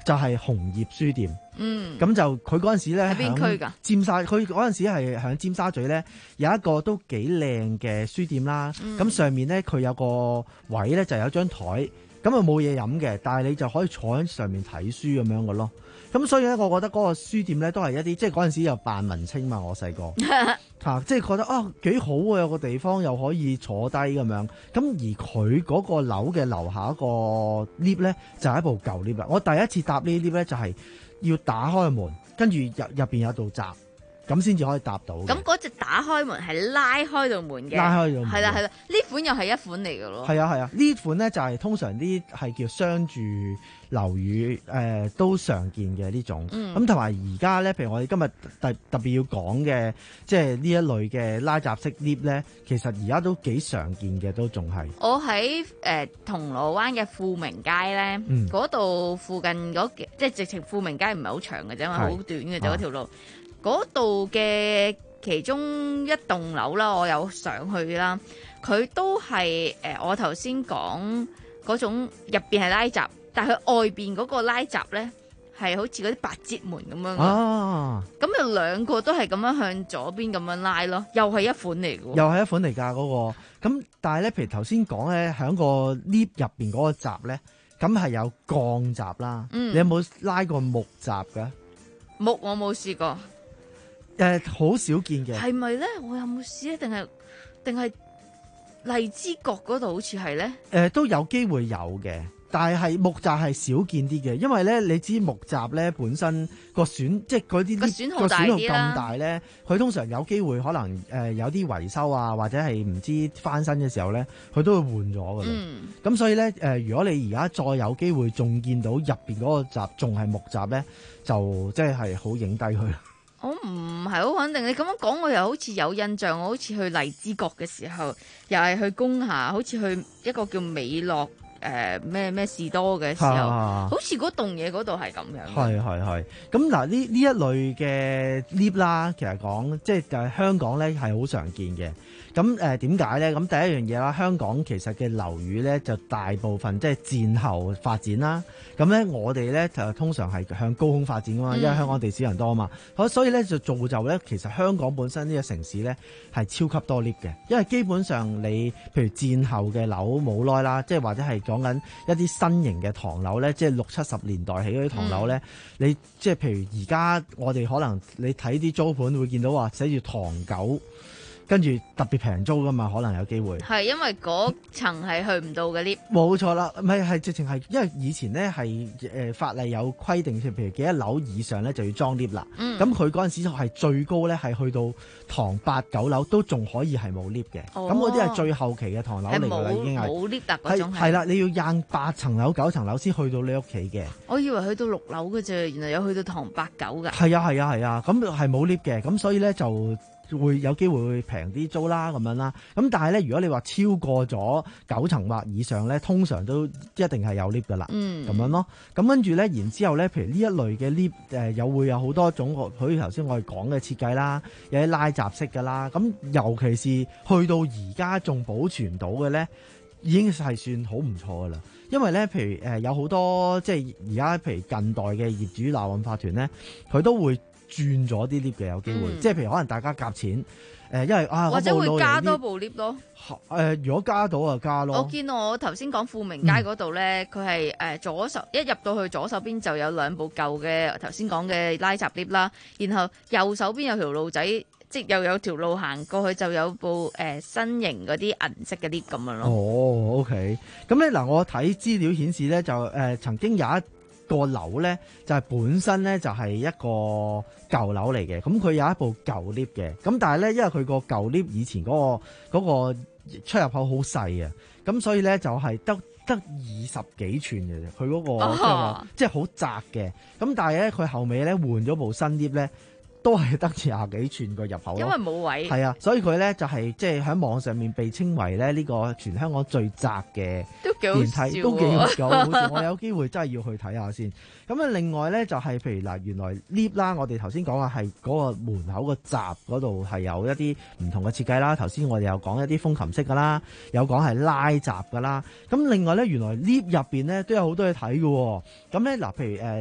Speaker 22: 就係紅葉書店。
Speaker 2: 嗯，
Speaker 22: 咁就佢嗰陣時咧
Speaker 2: 喺邊區㗎？
Speaker 22: 尖沙，佢嗰陣時係喺尖沙咀咧有一個都幾靚嘅書店啦。咁、嗯、上面咧佢有個位咧就有張台，咁啊冇嘢飲嘅，但係你就可以坐喺上面睇書咁樣嘅咯。咁所以咧，我覺得嗰個書店咧都係一啲，即係嗰陣時又扮文青嘛，我細個嚇，即係覺得啊幾好啊，有個地方又可以坐低咁樣。咁而佢嗰個樓嘅樓下一個 lift 咧，就係、是、一部舊 lift 啦。我第一次搭呢啲 lift 咧，就係要打開門，跟住入入邊有道閘，咁先至可以搭到。
Speaker 13: 咁嗰隻打開門係拉開道門嘅，
Speaker 22: 拉開道門，
Speaker 13: 係啦係啦，呢款又係一款嚟嘅咯。
Speaker 22: 係啊係啊，呢款咧就係、是、通常啲係叫商住樓宇誒、呃、都常見嘅呢種。咁同埋而家咧，譬如我哋今日特特別要講嘅，即係呢一類嘅拉閘式 lift 咧，其實而家都幾常見嘅，都仲係。
Speaker 13: 我喺誒、呃、銅鑼灣嘅富明街咧，嗰、嗯、度附近嗰即係直情富明街唔係好長嘅啫嘛，好短嘅就嗰條路。嗰度嘅其中一棟樓啦，我有上去啦，佢都係誒、呃、我頭先講嗰種入邊係拉閘，但係佢外邊嗰個拉閘咧係好似嗰啲八折門咁樣。哦，咁有兩個都係咁樣向左邊咁樣拉咯，又係一款嚟嘅。
Speaker 22: 又係一款嚟㗎嗰個。咁但係咧，譬如頭先講咧，喺個 lift 入邊嗰個閘咧，咁係有鋼閘啦。嗯，你有冇拉過木閘㗎？
Speaker 13: 木我冇試過。
Speaker 22: 誒、呃，好少見嘅。
Speaker 13: 係咪咧？我有冇試啊？定係定係荔枝角嗰度好似係咧？誒、
Speaker 22: 呃，都有機會有嘅，但係係木閘係少見啲嘅，因為咧你知木閘咧本身個損，即係嗰啲個損耗咁大咧，佢通常有機會可能誒、呃、有啲維修啊，或者係唔知翻新嘅時候咧，佢都會換咗噶啦。咁、嗯、所以咧誒、呃，如果你而家再有機會仲見到入邊嗰個閘仲係木閘咧，就即係係好影低佢。
Speaker 13: 我唔係好肯定，你咁樣講，我又好似有印象，我好似去荔枝角嘅時候，又係去工廈，好似去一個叫美樂誒咩咩士多嘅時候，啊、好似嗰棟嘢嗰度係咁樣。係係係。咁嗱呢呢一類嘅 lift 啦，其實講即係就係香港咧係好常見嘅。咁誒點解咧？咁第一樣嘢啦，香港其實嘅樓宇咧就大部分即係戰後發展啦。咁咧我哋咧就通常係向高空發展噶嘛，因為香港地少人多啊嘛。好，所以咧就造就咧，其實香港本身呢個城市咧係超級多 lift 嘅，因為基本上你譬如戰後嘅樓冇耐啦，即係或者係講緊一啲新型嘅唐樓咧，即係六七十年代起嗰啲唐樓咧，嗯、你即係譬如而家我哋可能你睇啲租盤會見到話寫住唐九。跟住特別平租噶嘛，可能有機會係因為嗰層係去唔到嘅 lift。
Speaker 22: 冇錯啦，唔係係直情係因為以前咧係誒法例有規定，譬如幾多樓以上咧就要裝 lift 啦。咁佢嗰陣時係最高咧係去到唐八九樓都仲可以係冇 lift 嘅。咁嗰啲係最後期嘅唐樓嚟㗎啦，已經係
Speaker 13: 冇 lift 啦嗰種係。
Speaker 22: 係啦，你要硬八層樓九層樓先去到你屋企嘅。
Speaker 13: 我以為去到六樓嘅啫，原來有去到唐八九㗎。
Speaker 22: 係啊係啊係啊，咁係冇 lift 嘅，咁所以咧就。會有機會會平啲租啦咁樣啦，咁但係咧，如果你話超過咗九層或以上咧，通常都一定係有 lift 噶啦，咁、嗯、樣咯。咁跟住咧，然之後咧，譬如呢一類嘅 lift，誒有會有好多種，好似頭先我哋講嘅設計啦，有啲拉閘式噶啦。咁尤其是去到而家仲保存到嘅咧，已經係算好唔錯噶啦。因為咧，譬如誒有好多即係而家譬如近代嘅業主立案法團咧，佢都會。轉咗啲 lift 嘅有機會，嗯、即係譬如可能大家夾錢，誒、呃，因為啊，
Speaker 13: 或者會加多部 lift 咯。
Speaker 22: 誒、呃，如果加到就加咯。
Speaker 13: 我見我頭先講富明街嗰度咧，佢係誒左手一入到去左手邊就有兩部舊嘅頭先講嘅拉閘 lift 啦，然後右手邊有條路仔，即係又有條路行過去就有部誒、呃、新型嗰啲銀色嘅 lift 咁樣咯。
Speaker 22: 哦 ，OK，咁咧嗱，我睇資料顯示咧就誒、呃、曾經有一個樓咧就係、是、本身咧就係、是、一個舊樓嚟嘅，咁佢有一部舊 lift 嘅，咁但係咧因為佢個舊 lift 以前嗰、那個嗰、那個出入口好細啊，咁所以咧就係得得二十幾寸嘅啫，佢嗰、那個、哦、即係好窄嘅，咁但係咧佢後尾咧換咗部新 lift 咧。都係得廿幾寸個入口咯，
Speaker 13: 因為冇位。係
Speaker 22: 啊，所以佢咧就係即係喺網上面被稱為咧呢個全香港最窄嘅電梯，都幾好笑。都幾好笑。我有機會真係要去睇下先。咁啊，另外咧就係、是、譬如嗱，原來 lift 啦，我哋頭先講嘅係嗰個門口個閘嗰度係有一啲唔同嘅設計啦。頭先我哋有講一啲風琴式噶啦，有講係拉閘噶啦。咁另外咧，原來 lift 入邊咧都有好多嘢睇嘅。咁咧嗱，譬如誒。呃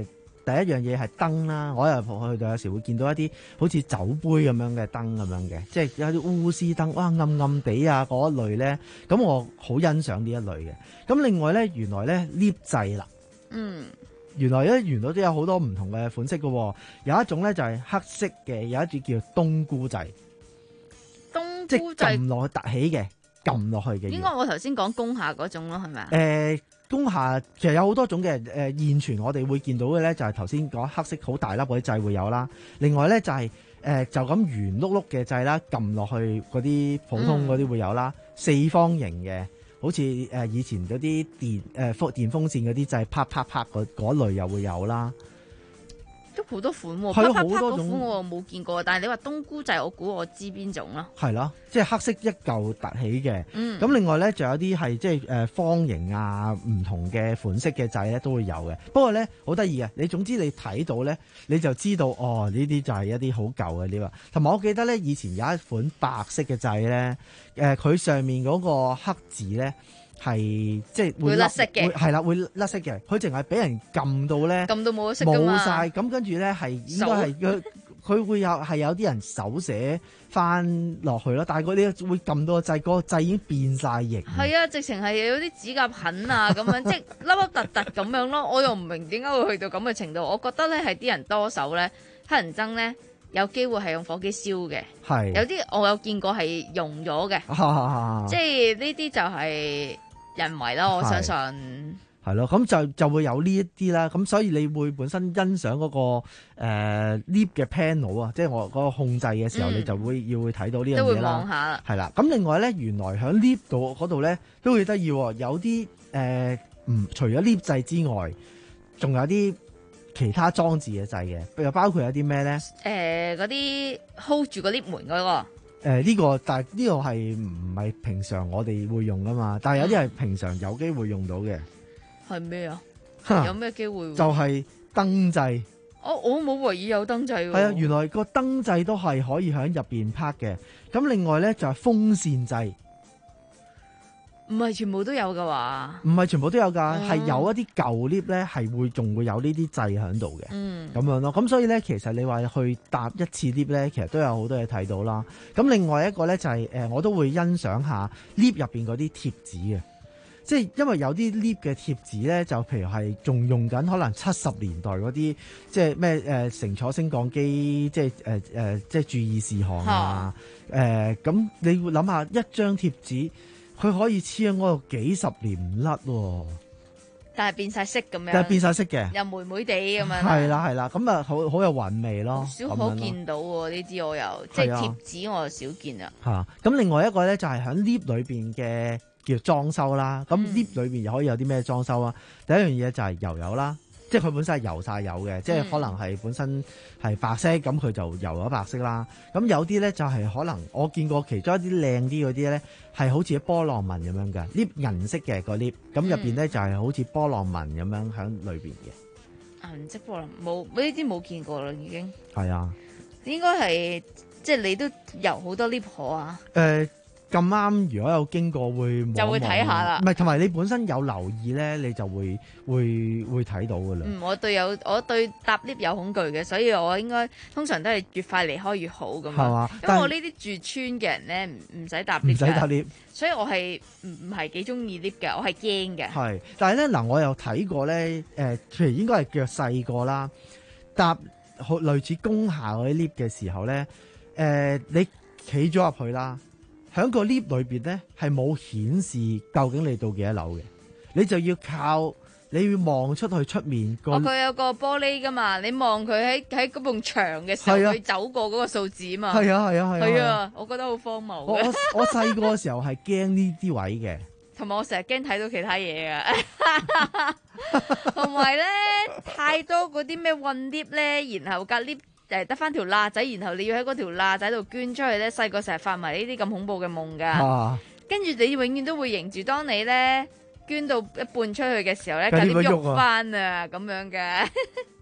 Speaker 22: 第一樣嘢係燈啦，我又去到有時會見到一啲好似酒杯咁樣嘅燈咁樣嘅，即係有啲鎢絲燈，哇暗暗地啊嗰一類咧，咁我好欣賞呢一類嘅。咁另外咧，原來咧 lift 掣啦，
Speaker 2: 嗯。
Speaker 22: 原來咧，原來都有好多唔同嘅款式嘅喎。有一種咧就係黑色嘅，有一種叫冬菇掣，
Speaker 2: 冬
Speaker 22: 即係
Speaker 2: 菇掣
Speaker 22: 撳落去凸起嘅，撳落去嘅。
Speaker 2: 應該我頭先講工廈嗰種咯，係咪啊？
Speaker 22: 誒，工廈其實有好多種嘅。誒、呃，現存我哋會見到嘅咧，就係頭先講黑色好大粒嗰啲掣會有啦。另外咧就係、是、誒、呃、就咁圓碌碌嘅掣啦，撳落去嗰啲普通嗰啲會有啦。嗯、四方形嘅。好似誒以前嗰啲電誒風電風扇嗰啲掣，啪啪啪嗰嗰類又會有啦，
Speaker 2: 都好多款喎，
Speaker 22: 係咯，
Speaker 2: 啪啪啪
Speaker 22: 好多種
Speaker 2: 嗰款我冇見過，但係你話冬菇掣，我估我知邊種咯。
Speaker 22: 係咯，即係黑色一嚿凸起嘅。
Speaker 2: 嗯，
Speaker 22: 咁另外咧，仲有啲係即係誒方形啊，唔同嘅款式嘅掣咧都會有嘅。不過咧好得意嘅，你總之你睇到咧，你就知道哦，呢啲就係一啲好舊嘅呢個。同埋我記得咧，以前有一款白色嘅掣咧，誒、呃、佢上面嗰個黑字咧。係即係會
Speaker 2: 甩色嘅，
Speaker 22: 係啦，會甩色嘅。佢淨係俾人撳到咧，
Speaker 2: 撳到冇色㗎嘛，
Speaker 22: 冇晒。咁跟住咧係應該係佢佢會有係有啲人手寫翻落去咯。但係嗰啲會撳到個掣，嗰個掣已經變晒形。
Speaker 2: 係啊，直情係有啲指甲痕啊咁樣，即係凹凹凸凸咁樣咯。我又唔明點解會去到咁嘅程度。我覺得咧係啲人多手咧，黑人憎咧有機會係用火機燒嘅。係有啲我有見過係溶咗嘅，即係呢啲就係人為啦，我相信
Speaker 22: 係咯，咁就就會有呢一啲啦。咁所以你會本身欣賞嗰、那個誒、呃、lift 嘅 panel 啊，即係我嗰個控制嘅時候，嗯、你就會要會睇到呢樣嘢啦。都會望下。係啦，咁另外咧，原來喺 lift 度嗰度咧都會得意，有啲誒唔除咗 lift 掣之外，仲有啲其他裝置嘅掣嘅，又包括有啲咩咧？
Speaker 2: 誒嗰啲 hold 住個 lift 門嗰、那個。
Speaker 22: 誒、呃、呢、這個，但係呢個係唔係平常我哋會用噶嘛？但係有啲係平常有機會用到嘅。係咩啊？有咩機會？就係燈掣。
Speaker 2: 哦，我冇懷疑有燈掣喎。
Speaker 22: 係啊，原來個燈掣都係可以喺入邊拍嘅。咁另外咧就係、是、風扇掣。
Speaker 2: 唔係全部都有噶話？
Speaker 22: 唔係全部都有㗎，係、嗯、有一啲舊 lift 咧係會仲會有呢啲掣喺度嘅。嗯，咁樣咯。咁所以咧，其實你話去搭一次 lift 咧，其實都有好多嘢睇到啦。咁另外一個咧就係、是、誒，我都會欣賞下 lift 入邊嗰啲貼紙嘅，即係因為有啲 lift 嘅貼紙咧，就譬如係仲用緊可能七十年代嗰啲，即係咩誒乘坐升降機，即係誒誒，即係注意事項啊。誒、呃，咁你會諗下一張貼紙。佢可以黐喺嗰度幾十年唔甩喎，
Speaker 2: 但係變晒色咁樣，
Speaker 22: 但係變晒色嘅，
Speaker 2: 又霉霉地咁樣。
Speaker 22: 係啦係啦，咁啊好好有韻味咯。
Speaker 2: 少可見到喎呢啲，我又即係貼紙，我又少見啊。
Speaker 22: 嚇！咁另外一個咧就係喺 lift 裏邊嘅叫裝修啦。咁 lift 裏邊又可以有啲咩裝修啊？第一樣嘢就係油油啦。即係佢本身係油晒油嘅，即係可能係本身係白色，咁佢就油咗白色啦。咁有啲咧就係可能我見過其中一啲靚啲嗰啲咧，係好似波浪紋咁樣嘅 lift 銀色嘅個 lift，咁入邊咧就係好似波浪紋咁樣喺裏邊嘅。
Speaker 2: 銀色波浪冇呢啲冇見過啦，已經。
Speaker 22: 係啊，
Speaker 2: 應該係即係你都油好多 lift 河啊。
Speaker 22: 誒、呃。咁啱，如果有經過會望一望
Speaker 2: 就會睇下啦。
Speaker 22: 唔係，同埋你本身有留意咧，你就會會會睇到噶啦。
Speaker 2: 嗯，我對有我對搭 lift 有恐懼嘅，所以我應該通常都係越快離開越好咁。係嘛？因為我呢啲住村嘅人咧，唔唔使搭 lift。唔使搭 lift，所以我係唔唔係幾中意 lift 嘅，我係驚嘅。
Speaker 22: 係，但係咧嗱，我又睇過咧，誒、呃，譬如應該係腳細個啦，搭好類似工廈嗰啲 lift 嘅時候咧，誒、呃，你企咗入去啦。喺個 lift 裏邊咧，係冇顯示究竟你到幾多樓嘅，你就要靠你要望出去出面個。
Speaker 2: 哦，佢有個玻璃噶嘛，你望佢喺喺嗰埲牆嘅時候，佢、啊、走過嗰個數字啊嘛。係啊係啊係啊。係啊，啊，我覺得好荒謬。我我
Speaker 22: 我細個嘅時候係驚呢啲位嘅，
Speaker 2: 同埋我成日驚睇到其他嘢啊，同埋咧太多嗰啲咩混 lift 咧，然後隔 lift。誒得翻條罅仔，然後你要喺嗰條罅仔度捐出去咧。細個成日發埋呢啲咁恐怖嘅夢㗎，跟、啊、住你永遠都會迎住，當你咧捐到一半出去嘅時候咧，隔 lift 喐翻啊咁樣嘅。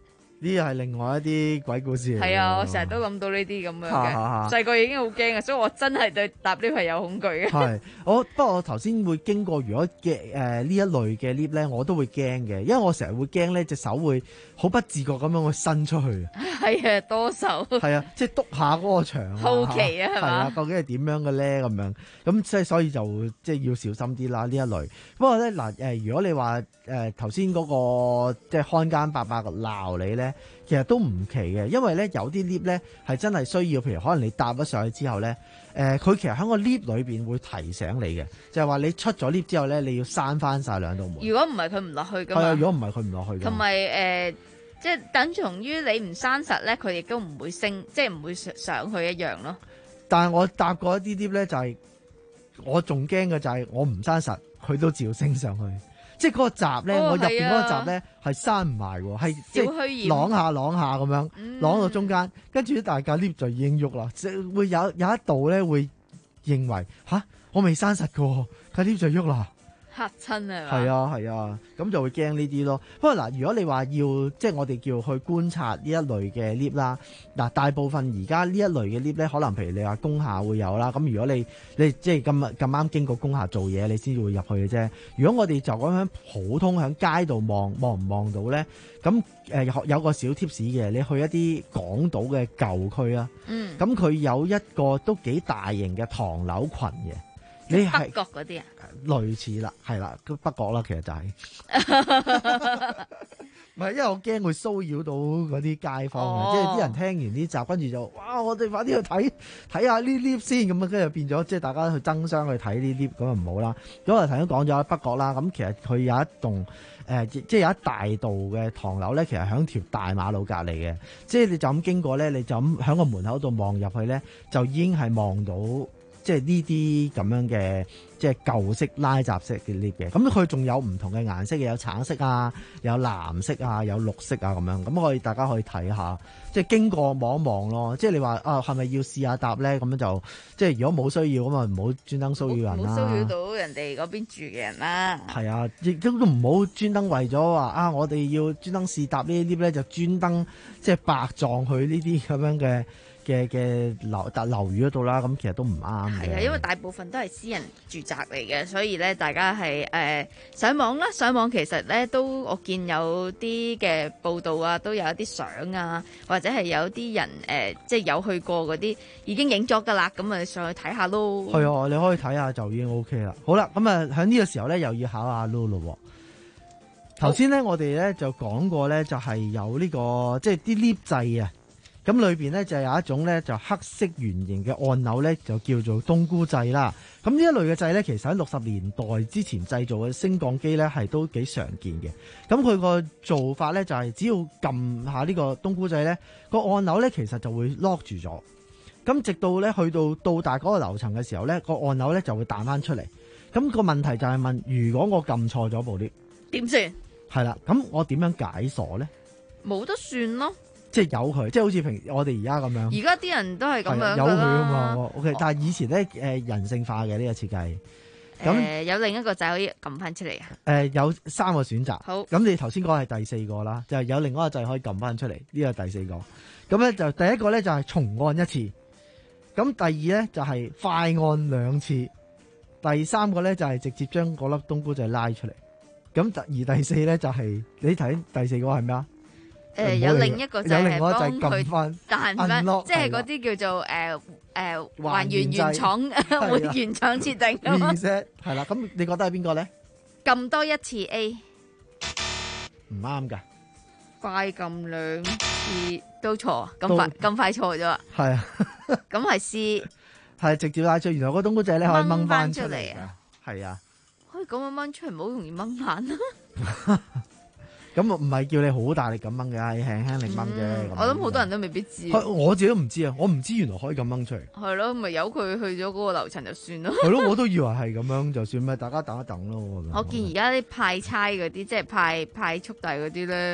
Speaker 22: 呢個係另外一啲鬼故事嚟。
Speaker 13: 係啊，我成日都諗到呢啲咁樣嘅。細個已經好驚啊，所以我真係對搭 lift 係有恐懼嘅。
Speaker 22: 係，我不過我頭先會經過，如果嘅誒呢一類嘅 lift 咧，我都會驚嘅，因為我成日會驚咧隻手會好不自覺咁樣會伸出去。
Speaker 13: 係啊，多手。係
Speaker 22: 啊，即係篤下嗰個牆。
Speaker 13: 好奇啊，係嘛？
Speaker 22: 係啊，究竟係點樣嘅咧？咁樣咁即係所以就即係要小心啲啦呢一類。不過咧嗱誒，如果你話誒頭先嗰個即係看更伯伯鬧你咧，其實都唔奇嘅，因為咧有啲 lift 咧係真係需要，譬如可能你搭咗上去之後咧，誒、呃、佢其實喺個 lift 裏邊會提醒你嘅，就係、是、話你出咗 lift 之後咧，你要閂翻晒兩道門。
Speaker 13: 如果唔係佢唔落去㗎嘛。
Speaker 22: 係啊，如果唔係佢唔落去。
Speaker 13: 同埋誒，即係等同於你唔閂實咧，佢亦都唔會升，即係唔會上上去一樣咯。
Speaker 22: 但係我搭過一啲 lift 咧，就係、是、我仲驚嘅就係我唔閂實，佢都照升上去。即係嗰個閘咧，哦、我入邊嗰個閘咧係閂唔埋喎，係即係啷下啷下咁樣，啷到中間，跟住大家 lift 就已經喐啦，即係會有有一度咧會認為吓我未閂實嘅，佢 lift 就喐啦。
Speaker 13: 嚇親啊！
Speaker 22: 係啊係啊，咁就會驚呢啲咯。不過嗱，如果你話要即係我哋叫去觀察呢一類嘅 lift 啦，嗱大部分而家呢一類嘅 lift 咧，可能譬如你話工廈會有啦。咁如果你你即係咁咁啱經過工廈做嘢，你先至會入去嘅啫。如果我哋就咁樣普通喺街度望望唔望到咧，咁誒有有個小 tips 嘅，你去一啲港島嘅舊區啊，嗯，咁佢有一個都幾大型嘅唐樓群嘅。你係
Speaker 13: 北角嗰啲啊？
Speaker 22: 類似啦，係啦，北角啦，其實就係、是，唔係，因為我驚會騷擾到嗰啲街坊嘅，哦、即係啲人聽完呢集，跟住就哇，我哋快啲去睇睇下呢 lift 先，咁啊，跟住變咗即係大家去爭相去睇呢 lift，咁啊唔好啦。咁我頭先講咗北角啦，咁其實佢有一棟誒、呃，即係有一大道嘅唐樓咧，其實喺條大馬路隔離嘅，即係你就咁經過咧，你就咁喺個門口度望入去咧，就已經係望到。即係呢啲咁樣嘅，即係舊式拉閘式嘅 lift 嘅，咁佢仲有唔同嘅顏色嘅，有橙色啊，有藍色啊，有綠色啊咁樣，咁可以大家可以睇下，即係經過望一望咯。即係你話啊，係咪要試下搭咧？咁樣就即係如果冇需要咁啊，唔好專登騷擾人啦。
Speaker 13: 唔好騷擾到人哋嗰邊住嘅人啦。係
Speaker 22: 啊，亦都都唔好專登為咗話啊，我哋要專登試搭呢啲 lift 咧，就專登即係白撞去呢啲咁樣嘅。嘅嘅樓搭樓宇嗰度啦，咁其實都唔啱嘅。
Speaker 13: 係啊，因為大部分都係私人住宅嚟嘅，所以咧大家係誒、呃、上網啦，上網其實咧都我見有啲嘅報道啊，都有一啲相啊，或者係有啲人誒、呃、即係有去過嗰啲已經影咗㗎啦，咁啊上去睇下咯。
Speaker 22: 係啊，你可以睇下就已經 OK 啦。好啦，咁啊喺呢個時候咧又要考下 Lulu 咯。頭先咧我哋咧就講過咧就係有呢、這個即係啲 lift 掣啊。咁裏邊咧就有一種咧就黑色圓形嘅按鈕咧，就叫做冬菇掣啦。咁呢一類嘅掣咧，其實喺六十年代之前製造嘅升降機咧，係都幾常見嘅。咁佢個做法咧就係只要撳下呢個冬菇掣咧，個按鈕咧其實就會 lock 住咗。咁直到咧去到到達嗰個樓層嘅時候咧，個按鈕咧就會彈翻出嚟。咁個問題就係問，如果我撳錯咗部 lift，
Speaker 13: 點算？係
Speaker 22: 啦，咁我點樣解鎖咧？
Speaker 13: 冇得算咯。
Speaker 22: 即係有佢，即係好似平我哋而家咁樣。
Speaker 13: 而家啲人都係咁樣
Speaker 22: 有佢啊嘛。O K， 但係以前咧誒人性化嘅呢個設計。咁、
Speaker 13: 呃、有另一個掣可以撳翻出嚟啊？誒、
Speaker 22: 呃、有三個選擇。
Speaker 13: 好。
Speaker 22: 咁你頭先講係第四個啦，就係、是、有另外一個掣可以撳翻出嚟，呢個第四個。咁咧就第一個咧就係重按一次。咁第二咧就係快按兩次。第三個咧就係直接將嗰粒冬菇掣拉出嚟。咁而第四咧就係、是、你睇第四個係咩啊？
Speaker 13: 誒、呃、有另一個就係幫佢彈翻，
Speaker 22: 即
Speaker 13: 係嗰啲叫做誒誒、呃、還原原廠換原廠設定。
Speaker 22: reset 係啦，咁你覺得係邊個咧？
Speaker 13: 撳多一次 A，
Speaker 22: 唔啱㗎。
Speaker 13: 快撳兩次都錯，咁快咁快錯咗。係啊，咁係 C，
Speaker 22: 係直接拉出。原來嗰冬菇仔咧可以掹翻出嚟啊！係啊，
Speaker 13: 可以咁樣掹出嚟，唔好容易掹爛啦。
Speaker 22: 咁唔係叫你好大力咁掹嘅，係輕輕力掹嘅。
Speaker 13: 嗯、我諗好多人都未必知。
Speaker 22: 我自己都唔知啊，我唔知原來可以咁掹出嚟。係
Speaker 13: 咯，咪由佢去咗嗰個樓層就算咯。
Speaker 22: 係咯，我都以為係咁樣就算，咪大家等一等咯。
Speaker 13: 我見而家啲派差嗰啲，即係派派速遞嗰啲咧，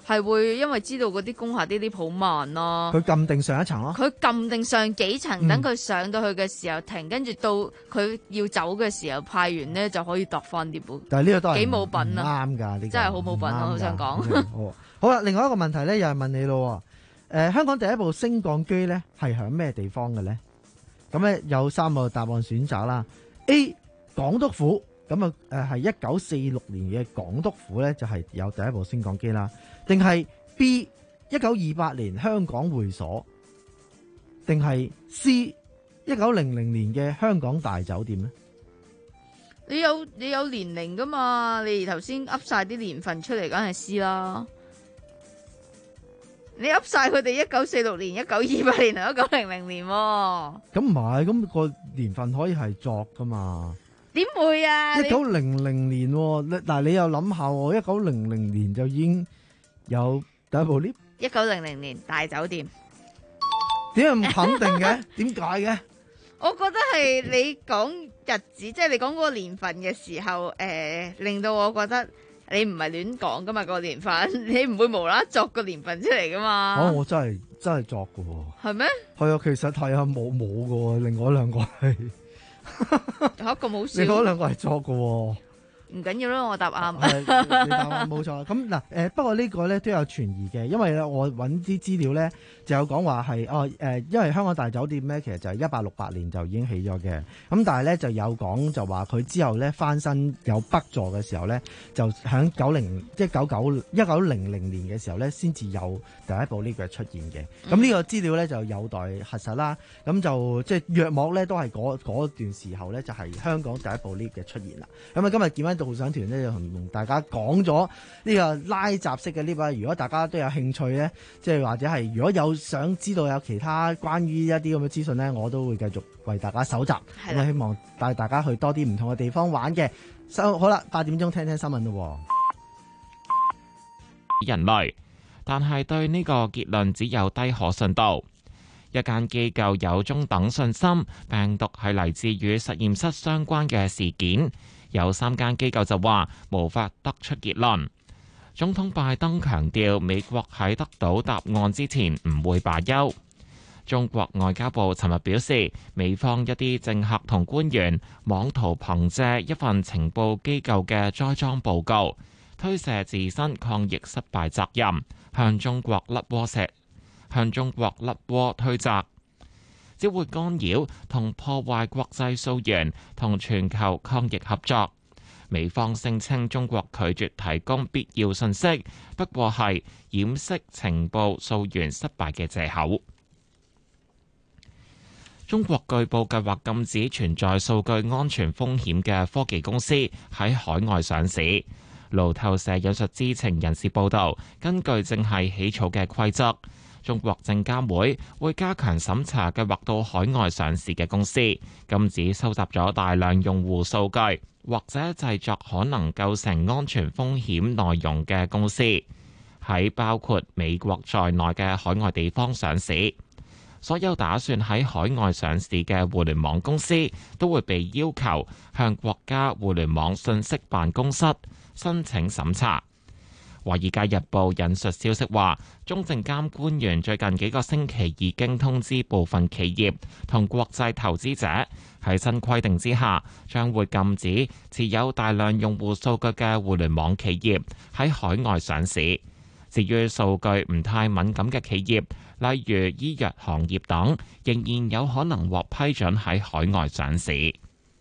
Speaker 13: 係會因為知道嗰啲工廈啲 lift 好慢咯。
Speaker 22: 佢撳定上一層咯。
Speaker 13: 佢撳定上幾層，等佢
Speaker 22: 嗯
Speaker 13: 上到去嘅時候停，跟住到佢要走嘅時候派完呢就可以度翻啲本。
Speaker 22: 但係呢個都係
Speaker 13: 幾冇品啊！
Speaker 22: 啱㗎，呢個
Speaker 13: 真係好冇品啊！我想講。
Speaker 22: 好，好啦，另外一個問題咧，又係問你咯。誒、呃，香港第一部升降機咧係喺咩地方嘅咧？咁咧有三個答案選擇啦。A. 港督府，咁啊誒係一九四六年嘅港督府咧就係有第一部升降機啦。定係 B. 一九二八年香港會所，定係 C. 一九零零年嘅香港大酒店咧？
Speaker 13: 你有你有年齡噶嘛？你頭先噏晒啲年份出嚟，梗係 C 啦。你噏晒佢哋一九四六年、一九二八年同一九零零年喎。
Speaker 22: 咁唔係，咁、個年份可以係作噶嘛？
Speaker 13: 點會啊？
Speaker 22: 一九零零年喎，嗱你又諗下喎，一九零零年就已經有第一部 lift。
Speaker 13: 一九零零年大酒店。
Speaker 22: 點解咁肯定嘅？點解嘅？
Speaker 13: 我覺得係你講日子，即係你講嗰個年份嘅時候，誒、呃，令到我覺得你唔係亂講噶嘛，個年份，你唔會無啦啦作個年份出嚟噶嘛。
Speaker 22: 哦，我真係真係作噶喎。
Speaker 13: 係咩？
Speaker 22: 係啊，其實係啊，冇冇噶喎，另外兩個係
Speaker 13: 嚇咁好笑。
Speaker 22: 另外兩個係作噶喎。
Speaker 13: 唔緊要啦，我答啱。
Speaker 22: 你答啱冇錯。咁嗱誒，不過呢個咧都有存疑嘅，因為咧我揾啲資料咧就有講話係哦誒，因為香港大酒店咧其實就係一八六八年就已經起咗嘅，咁但係咧就有講就話佢之後咧翻新有北座嘅時候咧，就喺九零即係九九一九零零年嘅時候咧先至有第一部 lift 嘅出現嘅。咁呢個資料咧就有待核實啦。咁就即係約莫咧都係嗰嗰段時候咧就係香港第一部 lift 嘅出現啦。咁啊今日見翻導賞團咧就同大家講咗呢個拉閘式嘅 lift 啊，如果大家都有興趣咧，即係或者係如果有想知道有其他關於一啲咁嘅資訊咧，我都會繼續為大家搜集。咁啊希望帶大家去多啲唔同嘅地方玩嘅。收好啦，八點鐘聽聽新聞咯。
Speaker 6: 人類，但係對呢個結論只有低可信度。一間機構有中等信心，病毒係嚟自與實驗室相關嘅事件。有三間機構就話無法得出結論。總統拜登強調，美國喺得到答案之前唔會罷休。中國外交部尋日表示，美方一啲政客同官員妄圖憑借一份情報機構嘅栽贓報告，推卸自身抗疫失敗責任，向中國甩鍋石，向中國甩鍋推責，只會干擾同破壞國際溯源同全球抗疫合作。美方聲稱中國拒絕提供必要信息，不過係掩飾情報溯源失敗嘅藉口。中國據報計劃禁止存在數據安全風險嘅科技公司喺海外上市。路透社引述知情人士報道，根據正係起草嘅規則，中國證監會會加強審查計劃到海外上市嘅公司，禁止收集咗大量用戶數據或者製作可能構成安全風險內容嘅公司，喺包括美國在內嘅海外地方上市。所有打算喺海外上市嘅互聯網公司都會被要求向國家互聯網信息辦公室申請審查。《華爾街日報》引述消息話，中證監官員最近幾個星期已經通知部分企業同國際投資者，喺新規定之下，將會禁止持有大量用戶數據嘅互聯網企業喺海外上市。至於數據唔太敏感嘅企業，例如醫藥行業等，仍然有可能獲批准喺海外上市。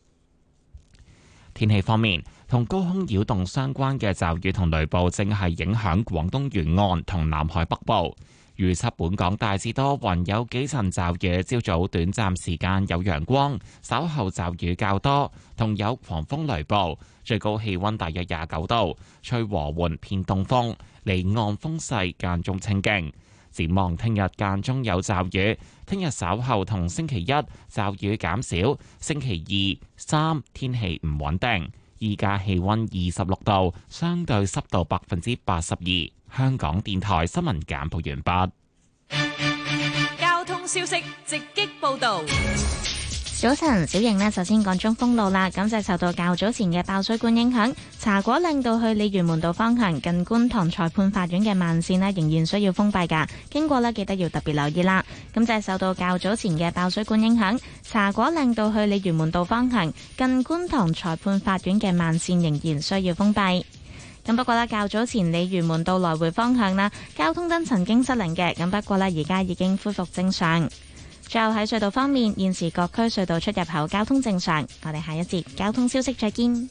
Speaker 6: 天氣方面，同高空擾動相關嘅驟雨同雷暴正係影響廣東沿岸同南海北部。預測本港大致多雲，有幾陣驟雨，朝早短暫時間有陽光，稍後驟雨較多，同有狂風雷暴。最高氣溫大約廿九度，吹和緩偏東風，離岸風勢間中清勁。展望聽日間中有驟雨，聽日稍後同星期一驟雨減少，星期二、三天氣唔穩定。依家氣溫二十六度，相對濕度百分之八十二。香港電台新聞簡報完畢。
Speaker 9: 交通消息直擊報道。
Speaker 1: 早晨，小瑩呢，首先講中封路啦。咁就受到較早前嘅爆水管影響，茶果嶺道去鯉魚門道方向近觀塘裁判法院嘅慢線呢，仍然需要封閉㗎。經過呢，記得要特別留意啦。咁就係受到較早前嘅爆水管影響，茶果嶺道去鯉魚門道方向近觀塘裁判法院嘅慢線仍然需要封閉。咁不過呢，較早前鯉魚門道來回方向啦，交通燈曾經失靈嘅。咁不過呢，而家已經恢復正常。最後喺隧道方面，現時各區隧道出入口交通正常。我哋下一節交通消息再見。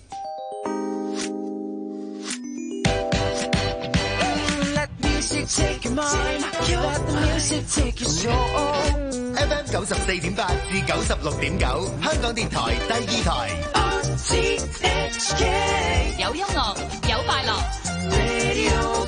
Speaker 15: F M 九十四點八至九十六點九，香港電台第二台。
Speaker 17: 有音樂，有快樂。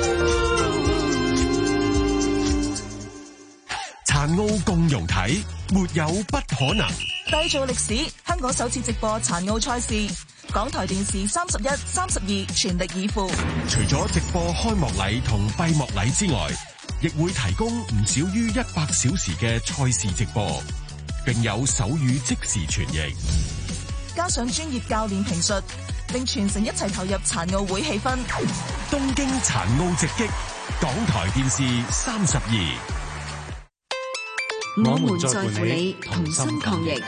Speaker 12: 殘奧共融體，沒有不可能。
Speaker 5: 締造歷史，香港首次直播殘奧賽事，港台電視三十一、三十二全力以赴。
Speaker 12: 除咗直播開幕禮同閉幕禮之外，亦會提供唔少於一百小時嘅賽事直播，並有手語即時傳譯，
Speaker 5: 加上專業教練評述，令全城一齊投入殘奧會氣氛。
Speaker 12: 東京殘奧直擊，港台電視三十二。
Speaker 11: 我們在乎你，同心抗疫。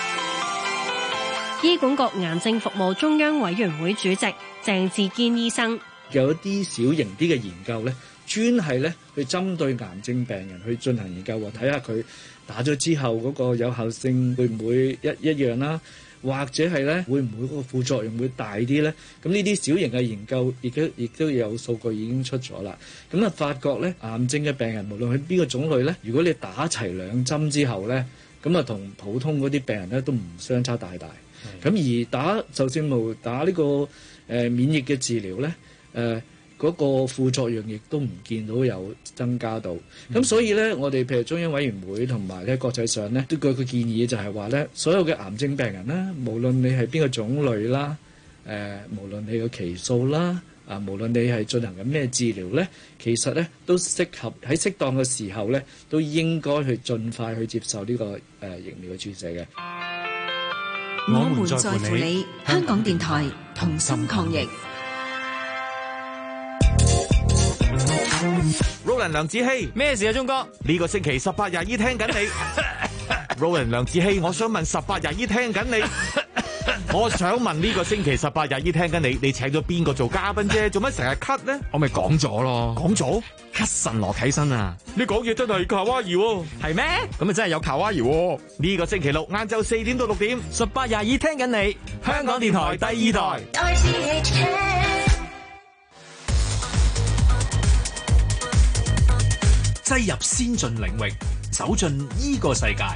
Speaker 11: 醫管局癌症服務中央委員會主席鄭志堅醫生，
Speaker 18: 有一啲小型啲嘅研究咧，專係咧去針對癌症病人去進行研究，睇下佢打咗之後嗰個有效性會唔會一一樣啦，或者係咧會唔會嗰個副作用會大啲咧？咁呢啲小型嘅研究亦都亦都有數據已經出咗啦。咁啊，發覺咧癌症嘅病人無論係邊個種類咧，如果你打齊兩針之後咧，咁啊同普通嗰啲病人咧都唔相差大大。咁而打就算冇打呢、這個誒、呃、免疫嘅治療咧，誒、呃、嗰、那個副作用亦都唔見到有增加到。咁、嗯、所以咧，我哋譬如中央委員會同埋咧國際上咧，都有個建議就係話咧，所有嘅癌症病人咧，無論你係邊個種類啦，誒、呃、無論你嘅期數啦，啊無論你係進行緊咩治療咧，其實咧都適合喺適當嘅時候咧，都應該去盡快去接受呢、這個誒、呃、疫苗嘅注射嘅。
Speaker 11: 我們在乎你，香港電台同心抗疫。
Speaker 3: Roland 梁子希，咩事啊，鐘哥？呢個星期十八廿一聽緊你。Roland 梁子希，我想問十八廿一聽緊你。我想問呢個星期十八廿一聽緊你，你請咗邊個做嘉賓啫？做乜成日咳呢？
Speaker 19: 我咪講咗咯，
Speaker 3: 講咗
Speaker 19: 咳神羅啟新啊！
Speaker 3: 你講嘢真係卡哇伊喎，
Speaker 19: 係咩？咁啊真係有卡哇伊喎！
Speaker 3: 呢個星期六晏晝四點到六點，
Speaker 19: 十八廿二聽緊你，香港電台第二台。
Speaker 21: 擠入先進領域，走進呢個世界。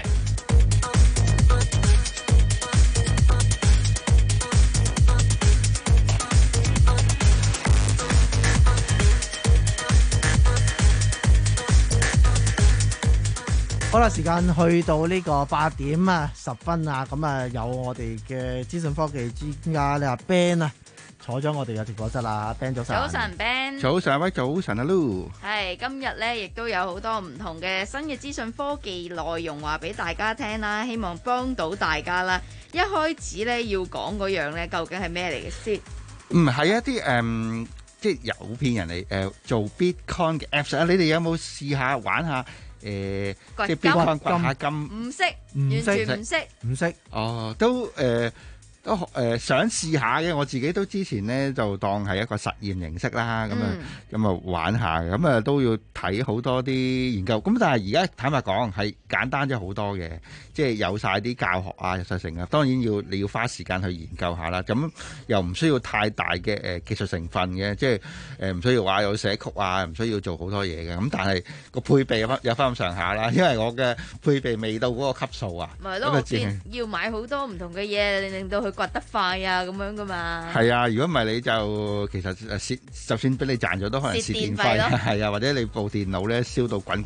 Speaker 22: 好啦，時間去到呢個八點啊十分啊，咁啊有我哋嘅資訊科技專家咧阿 Ben 啊坐咗我哋嘅直播室啦。 Ben 早晨。
Speaker 2: 早晨 Ben。
Speaker 27: 早晨喂，早晨啊 Lu。
Speaker 2: 係今日咧，亦都有好多唔同嘅新嘅資訊科技內容話俾大家聽啦，希望幫到大家啦。一開始咧要講嗰樣咧，究竟係咩嚟嘅先？
Speaker 27: 唔係一啲誒、嗯，即係誘騙人嚟誒、呃、做 Bitcoin 嘅 Apps 啊！你哋有冇試下玩下？誒、呃，即係 Bitcoin 掘下金？唔
Speaker 2: 識，完全唔識，
Speaker 22: 唔識。
Speaker 27: 哦，都誒。呃都誒、呃、想試下嘅，我自己都之前咧就當係一個實驗形式啦，咁啊咁啊玩下，咁啊都要睇好多啲研究。咁但係而家坦白講係簡單咗好多嘅，即係有晒啲教學啊、實成啊。當然要你要花時間去研究下啦。咁又唔需要太大嘅誒、呃、技術成分嘅，即係誒唔需要話有寫曲啊，唔需要做好多嘢嘅。咁但係個配備有翻有翻咁上下啦，因為我嘅配備未到嗰個級數啊。
Speaker 2: 咪咯，我見要買好多唔同嘅嘢，令到佢掘得快啊，咁樣噶嘛。
Speaker 27: 係啊，如果唔係你就其實蝕，就算俾你賺咗都可能蝕電費啦。係啊，或者你部電腦咧燒到滾滾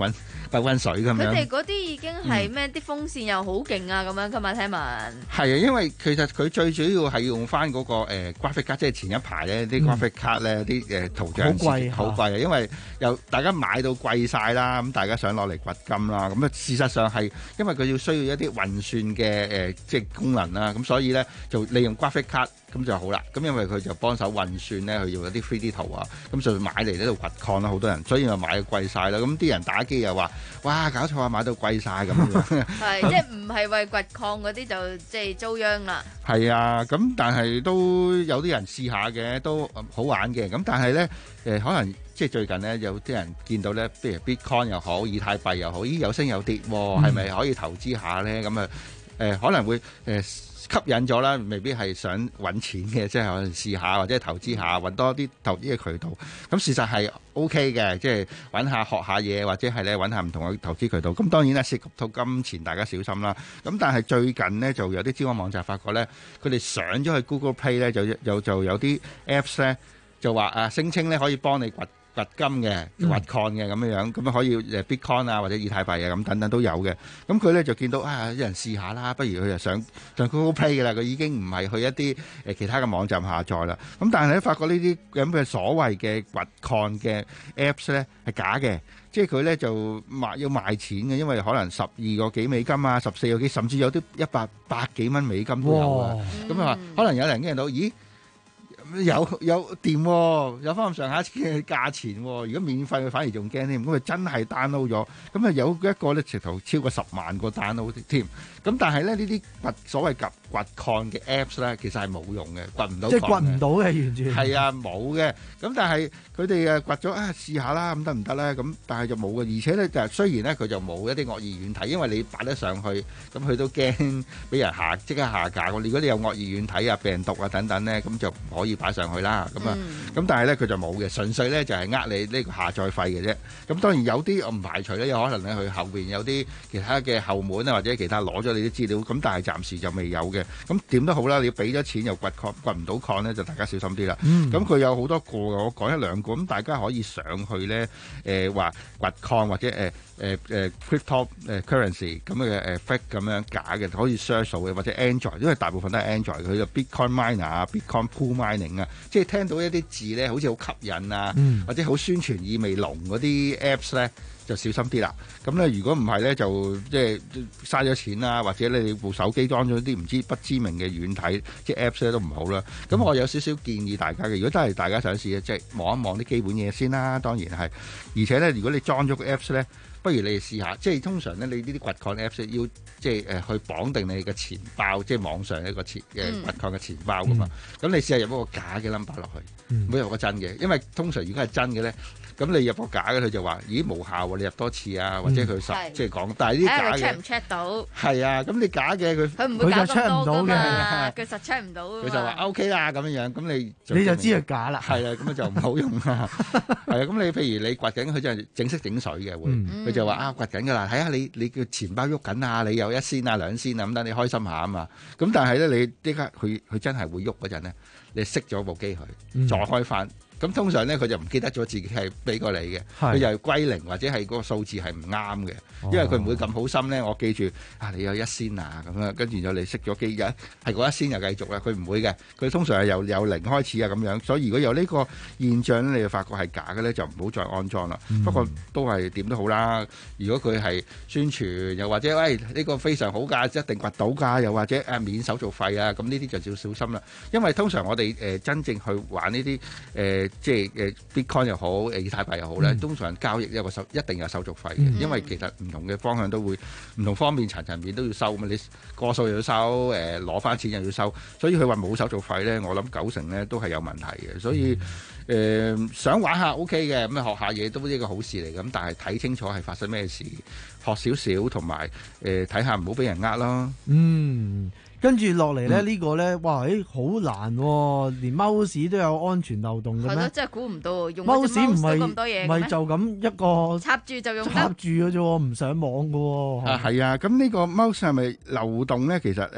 Speaker 27: 擺溫水咁樣。
Speaker 13: 佢哋嗰啲已經係咩？啲、嗯、風扇又好勁啊，咁樣㗎嘛，聽聞。係
Speaker 27: 啊，因為其實佢最主要係用翻嗰、那個誒 graphic card，即係前一排咧啲 graphic card 咧啲誒圖像好貴，好貴啊！因為又大家買到貴晒啦，咁大家想攞嚟掘金啦，咁啊事實上係因為佢要需要一啲運算嘅誒、呃、即係功能啦，咁所以咧就利用 graphic card。咁就好啦，咁因為佢就幫手運算咧，佢用一啲 three D 圖啊，咁就買嚟呢度掘礦啦，好多人，所以就買貴晒啦。咁啲人打機又話：哇，搞錯啊，買到貴晒咁樣。
Speaker 13: 係，即係唔係為掘礦嗰啲就即係遭殃啦。係
Speaker 27: 啊，咁但係都有啲人試下嘅，都好玩嘅。咁但係咧，誒可能即係最近咧有啲人見到咧，譬如 Bitcoin 又好，以太幣又好，咦有升有跌喎，係咪可以投資下咧？咁啊誒可能會誒。呃吸引咗啦，未必係想揾錢嘅，即係可能試下或者投資下，揾多啲投資嘅渠道。咁事實係 O K 嘅，即係揾下學下嘢，或者係咧揾下唔同嘅投資渠道。咁當然咧涉及到金錢，大家小心啦。咁但係最近呢，就有啲招安網站發覺咧，佢哋上咗去 Google Play 咧，就有就有啲 Apps 咧就話啊聲稱咧可以幫你掘掘金嘅、掘礦嘅咁樣樣，咁啊可以誒 Bitcoin 啊或者以太幣啊咁等等都有嘅。咁佢咧就見到啊，有人試下啦，不如佢就上上 Google Play 嘅啦。佢已經唔係去一啲誒其他嘅網站下載啦。咁但係咧發覺呢啲咁嘅所謂嘅掘礦嘅 Apps 咧係假嘅，即係佢咧就賣要賣錢嘅，因為可能十二個幾美金啊，十四個幾，甚至有啲一百百幾蚊美金都有啊。咁啊、嗯，可能有人見到，咦？有有掂喎、哦，有翻咁上下嘅價錢喎、哦。如果免費佢反而仲驚添，咁佢真係 download 咗，咁啊有一個咧直頭超過十萬個 download 添。咁但係咧呢啲掘所謂掘掘礦嘅 apps 咧，其實係冇用嘅，掘唔到礦。即係掘唔到嘅完全。係啊，冇嘅。咁但係佢哋誒掘咗啊，試下啦，咁得唔得咧？咁但係就冇嘅，而且咧就雖然咧佢就冇一啲惡意軟體，因為你擺得上去，咁佢都驚俾人下即刻下架。如果你有惡意軟體啊、病毒啊等等咧，咁就唔可以擺上去啦。咁啊，咁但係咧佢就冇嘅，純粹咧就係呃你呢個下載費嘅啫。咁當然有啲我唔排除咧，有可能咧佢後邊有啲其他嘅後門啊，或者其他攞咗你啲資料，咁但係暫時就未有嘅。咁點都好啦，你俾咗錢又掘礦掘唔到礦咧，就大家小心啲啦。咁佢、嗯、有好多個，我講一兩個，咁大家可以上去咧，誒話掘礦或者誒誒誒 crypto 誒 currency 咁嘅誒 fake 咁樣假嘅，可以 search 嘅，或者 Android，因為大部分都係 Android，佢就 Bitcoin miner 啊、Bitcoin pool mining 啊，即係聽到一啲字咧，好似好吸引啊，嗯、或者好宣傳意味濃嗰啲 apps 咧。就小心啲啦，咁咧如果唔係咧，就即係嘥咗錢啦，或者你部手機裝咗啲唔知不知名嘅軟體，即係 Apps 咧都唔好啦。咁、嗯、我有少少建議大家嘅，如果真係大家想試嘅，即係望一望啲基本嘢先啦。當然係，而且咧如果你裝咗個 Apps 咧，不如你哋試下，即係通常咧你呢啲掘礦 Apps 要即係誒、呃、去綁定你嘅錢包，即係網上一個錢嘅掘礦嘅錢包噶嘛。咁、嗯、你試下入一個假嘅 number 落去，唔好、嗯、入個真嘅，因為通常如果係真嘅咧。咁你入個假嘅，佢就話：咦無效喎！你入多次啊，或者佢實即係講，但係呢啲假嘅 check 唔 check 到？係啊，咁你假嘅佢佢唔會搞咁多㗎嘛，佢實 check 唔到。佢就話 OK 啦咁樣樣，咁你你就知佢假啦。係啊，咁就唔好用啦。係啊，咁你譬如你掘緊，佢就係整色整水嘅會，佢就話啊掘緊㗎啦，睇下你你嘅錢包喐緊啊，你有一仙啊兩仙啊咁等你開心下啊嘛。咁但係咧你即刻佢佢真係會喐嗰陣咧，你熄咗部機佢，再開翻。咁通常咧，佢就唔記得咗自己係俾過你嘅，佢就歸零或者係嗰個數字係唔啱嘅，因為佢唔會咁好心咧。我記住啊，你有一仙啊咁樣，跟住就你熄咗機，係嗰一仙又繼續啦。佢唔會嘅，佢通常係由由零開始啊咁樣。所以如果有呢個現象咧，你就發覺係假嘅咧，就唔好再安裝啦。嗯、不過都係點都好啦。如果佢係宣傳，又或者喂呢、呢個非常好㗎，一定掘到㗎，又或者誒免手續費啊，咁呢啲就要小心啦。因為通常我哋誒、呃、真正去玩呢啲誒。呃即係誒 Bitcoin 又好，誒以太幣又好咧，嗯、通常交易一個手一定有手續費嘅，嗯、因為其實唔同嘅方向都會唔同方面層層面都要收嘛，你過數又要收，誒攞翻錢又要收，所以佢話冇手續費咧，我諗九成咧都係有問題嘅，所以誒、嗯呃、想玩下 OK 嘅，咁學下嘢都係一個好事嚟，咁但係睇清楚係發生咩事，學少少同埋誒睇下唔好俾人呃咯。嗯。跟住落嚟咧，呢個咧，哇！誒，好難喎，連 mouse 都有安全漏洞嘅咩？係咯，真係估唔到，用 mouse 唔係咁多嘢嘅咩？唔係就咁一個插住就用得插住嘅啫喎，唔上網嘅喎。啊，係啊，咁呢個 mouse 係咪漏洞咧？其實誒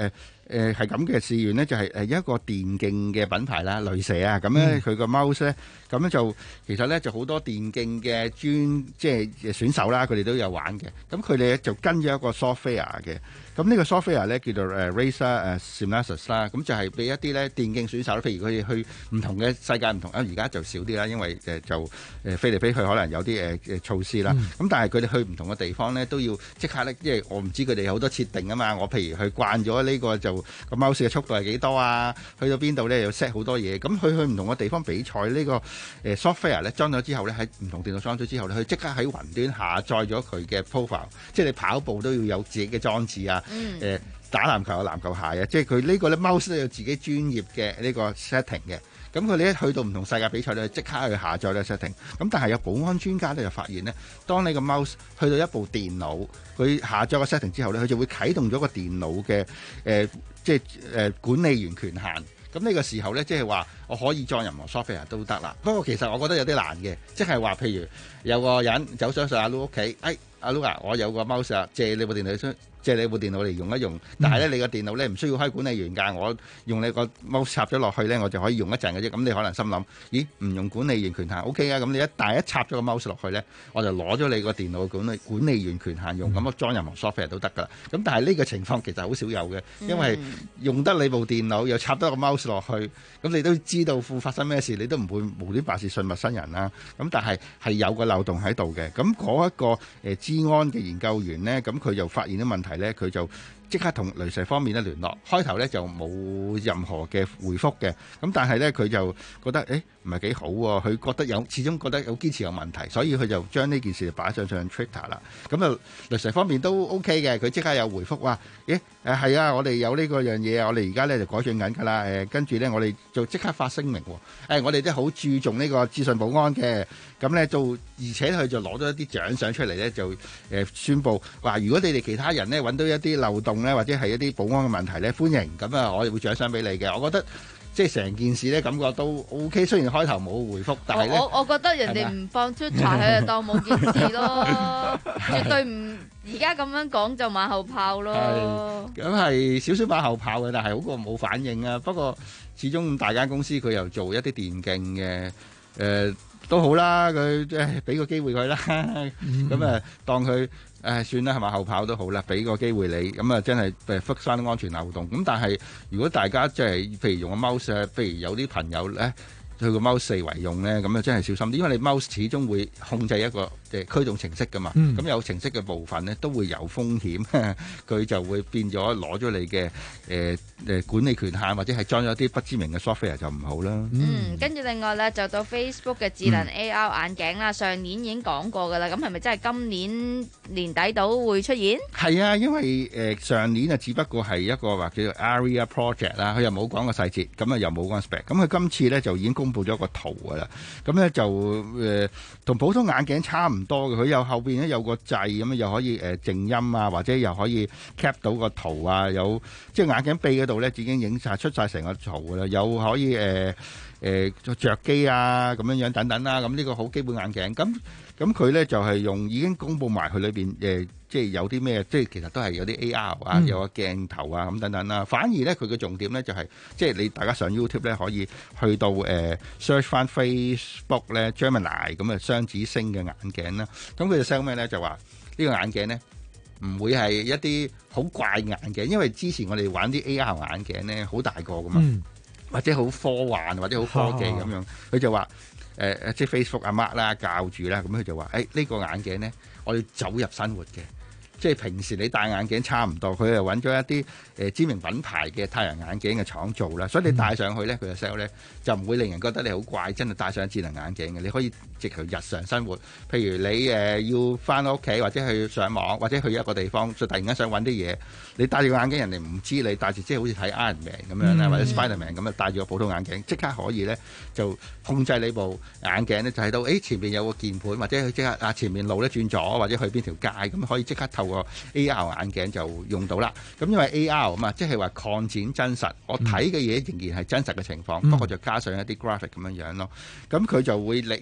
Speaker 27: 誒係咁嘅事源呢，就係誒一個電競嘅品牌啦，雷蛇啊，咁咧佢個 mouse 咧，咁咧就其實咧就好多電競嘅專即係選手啦，佢哋都有玩嘅。咁佢哋咧就跟咗一個 software 嘅。咁呢個 software 咧叫做誒 Razer 誒 Synapse 啦，咁就係俾一啲咧電競選手，譬如佢哋去唔同嘅世界唔同，啊而家就少啲啦，因為誒就誒飛嚟飛去可能有啲誒誒措施啦。咁、嗯、但係佢哋去唔同嘅地方咧都要即刻咧，因為我唔知佢哋有好多設定啊嘛。我譬如去慣咗呢個就個 mouse 嘅速度係幾多啊？去到邊度咧又 set 好多嘢。咁佢去唔同嘅地方比賽呢個誒 software 咧裝咗之後咧，喺唔同電腦裝咗之後咧，佢即刻喺雲端下載咗佢嘅 profile， 即係你跑步都要有自己嘅裝置啊。誒、嗯呃、打籃球有籃球鞋啊，即係佢呢個咧 mouse 都有自己專業嘅呢個 setting 嘅。咁佢哋一去到唔同世界比賽咧，即刻去下載呢個 setting。咁但係有保安專家咧就發現咧，當你個 mouse 去到一部電腦，佢下載個 setting 之後咧，佢就會啟動咗個電腦嘅誒、呃，即係誒、呃、管理員權限。咁呢個時候咧，即係話我可以裝任何 software 都得啦。不過其實我覺得有啲難嘅，即係話譬如有個人走上上阿 Lu 屋企，誒阿 Lu 啊，我有個 mouse 啊，借你部電腦借你部電腦嚟用一用，但係咧你個電腦咧唔需要開管理員㗎，我用你個 mouse 插咗落去咧，我就可以用一陣嘅啫。咁你可能心諗，咦唔用管理員權限 OK 啊？咁你一但係一插咗個 mouse 落去咧，我就攞咗你個電腦嘅管理管理員權限用，咁我裝任何 software 都得㗎啦。咁但係呢個情況其實好少有嘅，因為用得你部電腦又插得個 mouse 落去，咁你都知道會發生咩事，你都唔會無端白事信陌生人啦。咁但係係有個漏洞喺度嘅。咁嗰一個誒資安嘅研究員咧，咁佢就發現咗問題咧，佢就即刻同雷蛇方面咧聯絡，開頭咧就冇任何嘅回覆嘅，咁但係咧佢就覺得誒唔係幾好喎，佢覺得有始終覺得有堅持有問題，所以佢就將呢件事擺上上 Twitter 啦。咁啊雷蛇方面都 OK 嘅，佢即刻有回覆話誒誒係啊，我哋有呢個樣嘢，我哋而家咧就改進緊㗎啦。誒跟住咧我哋就即刻發聲明喎，誒我哋都好注重呢個資訊保安嘅，咁咧就而且佢就攞咗一啲獎賞出嚟咧，就誒宣佈話如果你哋其他人咧揾到一啲漏洞咧，或者係一啲保安嘅問題咧，歡迎咁啊，我哋會獎賞俾你嘅。我覺得即係成件事咧，感覺都 O K。雖然開頭冇回覆，但係咧，
Speaker 13: 我我覺得人哋唔放 Twitter 佢就當冇件事咯，絕對唔而家咁樣講就馬後炮咯。
Speaker 27: 咁係少少馬後炮嘅，但係好過冇反應啊。不過始終大間公司佢又做一啲電競嘅，誒、呃、都好啦。佢即係俾個機會佢啦，咁、嗯、啊當佢。誒、呃、算啦，係咪後跑都好啦，俾個機會你，咁啊真係誒 fix 翻安全漏洞。咁但係如果大家即係譬如用個 mouse 啊，譬如有啲朋友咧，佢個 mouse 四圍用咧，咁啊真係小心啲，因為你 mouse 始終會控制一個誒驅動程式噶嘛，咁、嗯、有程式嘅部分咧都會有風險，佢就會變咗攞咗你嘅誒誒管理權限，或者係裝咗啲不知名嘅 software 就唔好啦。
Speaker 13: 嗯，跟住另外咧就到 Facebook 嘅智能 A R 眼鏡啦、嗯，上年已經講過噶啦，咁係咪真係今年年底到會出現？係
Speaker 27: 啊，因為誒、呃、上年啊，只不過係一個或者叫 Aria Project 啦，佢又冇講個細節，咁啊又冇講 spec， 咁佢今次咧就已經公布咗個圖噶啦，咁咧就誒同、呃、普通眼鏡差唔多嘅，佢有後邊咧有個掣咁樣，又可以誒、呃、靜音啊，或者又可以 cap 到個圖啊，有即係眼鏡鼻嗰度咧已經影晒出晒成個圖噶啦，又可以誒誒着機啊咁樣樣等等啦，咁呢個好基本眼鏡，咁咁佢咧就係、是、用已經公布埋佢裏邊誒。呃即係有啲咩？即係其實都係有啲 A R 啊、嗯，有個鏡頭啊咁等等啦。反而咧，佢嘅重點咧就係、是，即係你大家上 YouTube 咧可以去到誒、呃、search 翻 Facebook 咧 Gemini 咁啊雙子星嘅眼鏡啦。咁佢就 sell 咩咧？就話呢個眼鏡咧唔會係一啲好怪眼鏡，因為之前我哋玩啲 A R 眼鏡咧好大個噶嘛、嗯，或者好科幻或者好科技咁樣。佢、啊、就話誒誒，即係 Facebook 阿 Mark 啦教住啦，咁佢就話誒呢個眼鏡咧，我要走入生活嘅。即係平時你戴眼鏡差唔多，佢又揾咗一啲誒、呃、知名品牌嘅太陽眼鏡嘅廠做啦，所以你戴上去咧，佢嘅 sell 咧就唔會令人覺得你好怪，真係戴上智能眼鏡嘅，你可以直頭日常生活。譬如你誒、呃、要翻屋企或者去上網或者去一個地方，就突然間想揾啲嘢，你戴住個眼鏡，人哋唔知你戴住，即係好似睇 Iron Man 咁樣啦、嗯，或者 Spiderman 咁啊，戴住個普通眼鏡，即刻可以咧就控制你部眼鏡咧，就喺度誒前面有個鍵盤，或者佢即刻啊前面路咧轉左，或者去邊條街咁可以即刻透個 A R 眼鏡就用到啦，咁因為 A R 啊嘛，即係話擴展真實，我睇嘅嘢仍然係真實嘅情況、嗯，不過就加上一啲 graphic 咁樣樣咯，咁佢就會你駁到你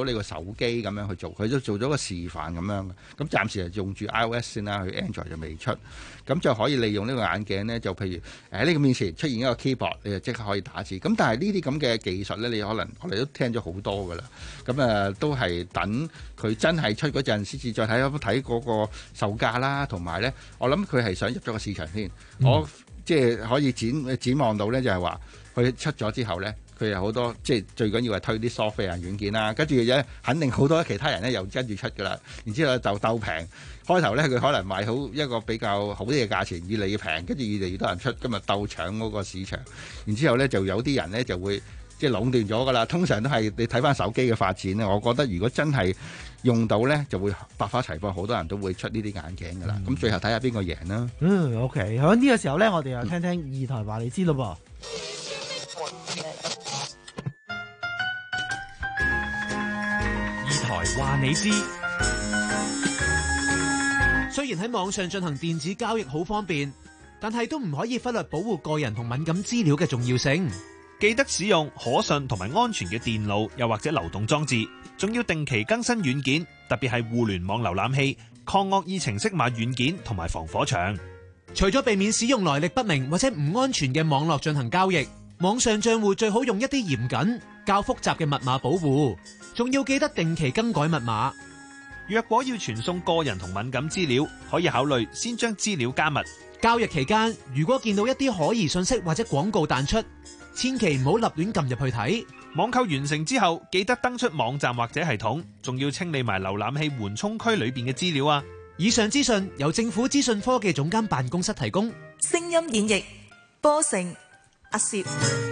Speaker 27: 你個手機咁樣去做，佢都做咗個示範咁樣嘅。咁暫時係用住 iOS 先啦，佢 Android 就未出。咁就可以利用呢個眼鏡咧，就譬如喺呢個面前出現一個 keyboard，你就即刻可以打字。咁但係呢啲咁嘅技術咧，你可能我哋都聽咗好多噶啦。咁啊，都係等佢真係出嗰陣先至再睇睇嗰個售價啦，同埋咧，我諗佢係想入咗個市場先。嗯、我即係可以展展望到咧，就係話佢出咗之後咧。佢有好多，即係最緊要係推啲 software 軟件啦，跟住咧肯定好多其他人咧又跟住出噶啦，然之後就鬥平。開頭咧佢可能賣好一個比較好啲嘅價錢，越嚟越平，跟住越嚟越多人出，今日鬥搶嗰個市場。然之後咧就有啲人咧就會即係壟斷咗噶啦。通常都係你睇翻手機嘅發展咧，我覺得如果真係用到咧，就會百花齊放，好多人都會出呢啲眼鏡噶啦。咁、嗯、最後睇下邊個贏啦。
Speaker 22: 嗯 ，OK， 喺呢個時候咧，我哋又聽聽二台話你知咯噃。
Speaker 21: 台話你知，雖然喺網上進行電子交易好方便，但係都唔可以忽略保護個人同敏感資料嘅重要性。
Speaker 4: 記得使用可信同埋安全嘅電腦又或者流動裝置，仲要定期更新軟件，特別係互聯網瀏覽器、抗惡意程式碼軟件同埋防火牆。
Speaker 21: 除咗避免使用來歷不明或者唔安全嘅網絡進行交易，網上賬戶最好用一啲嚴謹、較複雜嘅密碼保護。仲要記得定期更改密碼。
Speaker 4: 若果要傳送個人同敏感資料，可以考慮先將資料加密。
Speaker 21: 交易期間，如果見到一啲可疑信息或者廣告彈出，千祈唔好立亂撳入去睇。
Speaker 4: 網購完成之後，記得登出網站或者系統，仲要清理埋瀏覽器緩衝區裏邊嘅資料啊！
Speaker 21: 以上資訊由政府資訊科技總監辦公室提供。
Speaker 5: 聲音演繹波成阿攝。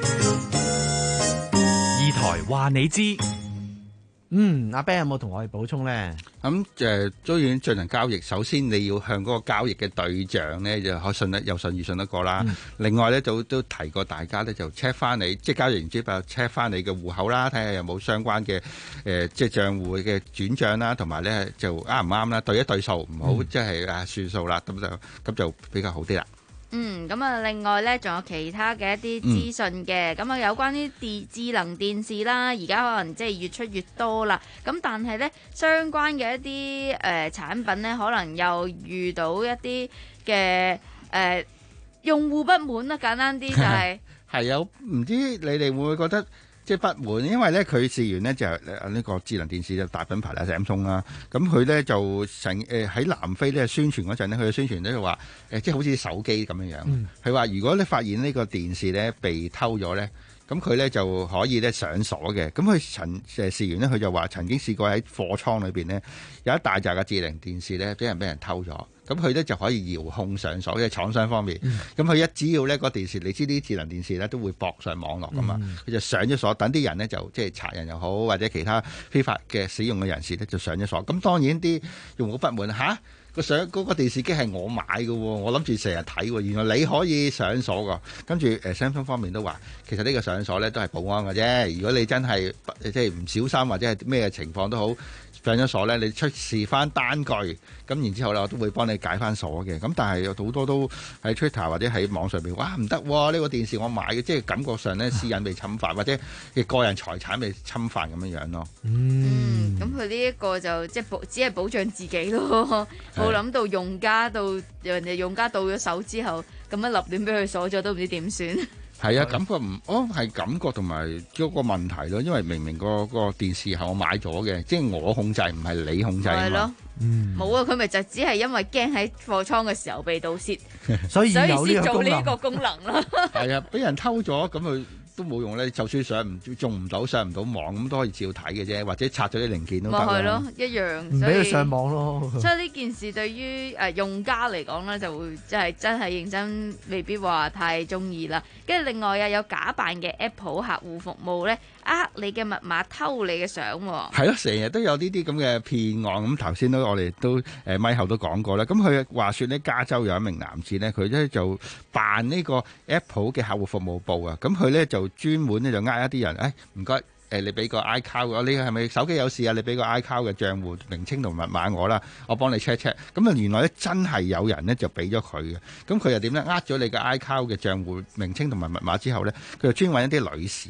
Speaker 21: 二台話你知。
Speaker 22: 嗯，阿 Ben 有冇同我哋補充咧？
Speaker 27: 咁誒，當然進行交易，首先你要向嗰個交易嘅對象咧，就可信得又信譽信得過啦。嗯、另外咧，就都提過大家咧，就 check 翻你，即係交易完之後 check 翻你嘅戶口啦，睇下有冇相關嘅誒、呃，即係賬戶嘅轉賬啦，同埋咧就啱唔啱啦，對一對數，唔好即係啊算數啦，咁就咁就比較好啲啦。
Speaker 2: 嗯，咁啊，另外咧，仲有其他嘅一啲資訊嘅，咁啊、嗯，有關於電智能電視啦，而家可能即係越出越多啦。咁但係咧，相關嘅一啲誒、呃、產品咧，可能又遇到一啲嘅誒用戶不滿啦。簡單啲就係
Speaker 27: 係有唔知你哋會唔會覺得？即係不滿，因為咧佢試完呢就係呢個智能電視嘅大品牌啦，Samsung 啦，咁佢咧就成誒喺南非咧宣傳嗰陣咧，佢嘅宣傳咧就話誒，即係好似手機咁樣樣。佢話、嗯、如果你發現呢個電視咧被偷咗咧，咁佢咧就可以咧上鎖嘅。咁佢曾誒試完咧，佢就話曾經試過喺貨倉裏邊呢，有一大扎嘅智能電視咧俾人俾人偷咗。咁佢咧就可以遙控上鎖嘅廠商方面，咁佢、嗯、一只要呢個電視，你知啲智能電視咧都會駁上網絡噶嘛，佢、嗯、就上咗鎖，等啲人呢，就即係賊人又好，或者其他非法嘅使用嘅人士咧就上咗鎖。咁當然啲用戶不滿嚇，個上嗰個電視機係我買嘅喎，我諗住成日睇喎，原來你可以上鎖㗎。跟住誒 Samsung 方面都話，其實呢個上鎖咧都係保安嘅啫。如果你真係即係唔小心或者係咩情況都好。上咗鎖咧，你出示翻單據，咁然之後咧，我都會幫你解翻鎖嘅。咁但係有好多都喺 Twitter 或者喺網上邊，哇唔得喎！呢個電視我買嘅，即係感覺上咧私隱被侵犯，或者嘅個人財產被侵犯咁樣樣咯。
Speaker 2: 嗯，咁佢呢一個就即係保，只係保障自己咯，冇諗到用家到人哋用家到咗手之後，咁樣立亂俾佢鎖咗，都唔知點算。
Speaker 27: 係啊，感覺唔，哦係感覺同埋嗰個問題咯，因為明明個個電視係我買咗嘅，即係我控制，唔係你控制啊嘛。嗯，
Speaker 2: 冇啊，佢咪就只係因為驚喺貨倉嘅時候被盜竊，
Speaker 22: 所以先
Speaker 2: 做呢個功能啦。
Speaker 27: 係啊，俾人偷咗，咁佢都冇用咧。就算上唔中唔到，上唔到網，咁都可以照睇嘅啫，或者拆咗啲零件都得。咪係
Speaker 2: 咯，一樣。
Speaker 22: 唔俾佢上網咯。
Speaker 2: 所以呢件事對於誒用家嚟講咧，就會即係真係認真，未必話太中意啦。跟住另外又有假扮嘅 Apple 客戶服務咧，呃你嘅密碼偷你嘅相。
Speaker 27: 係咯，成日都有呢啲咁嘅騙案。咁頭先都我哋都誒咪後都講過啦。咁佢話說呢，加州有一名男子呢，佢咧就扮呢個 Apple 嘅客戶服務部啊。咁佢咧就專門咧就呃一啲人，誒唔該誒，你俾個 iCloud，你係咪手機有事啊？你俾個 iCloud 嘅賬戶名稱同密碼我啦，我幫你 check check。咁啊，原來咧真係有人咧就俾咗佢嘅。咁佢又點咧？呃咗你嘅 iCloud 嘅賬戶名稱同埋密碼之後咧，佢就專揾一啲女士啊，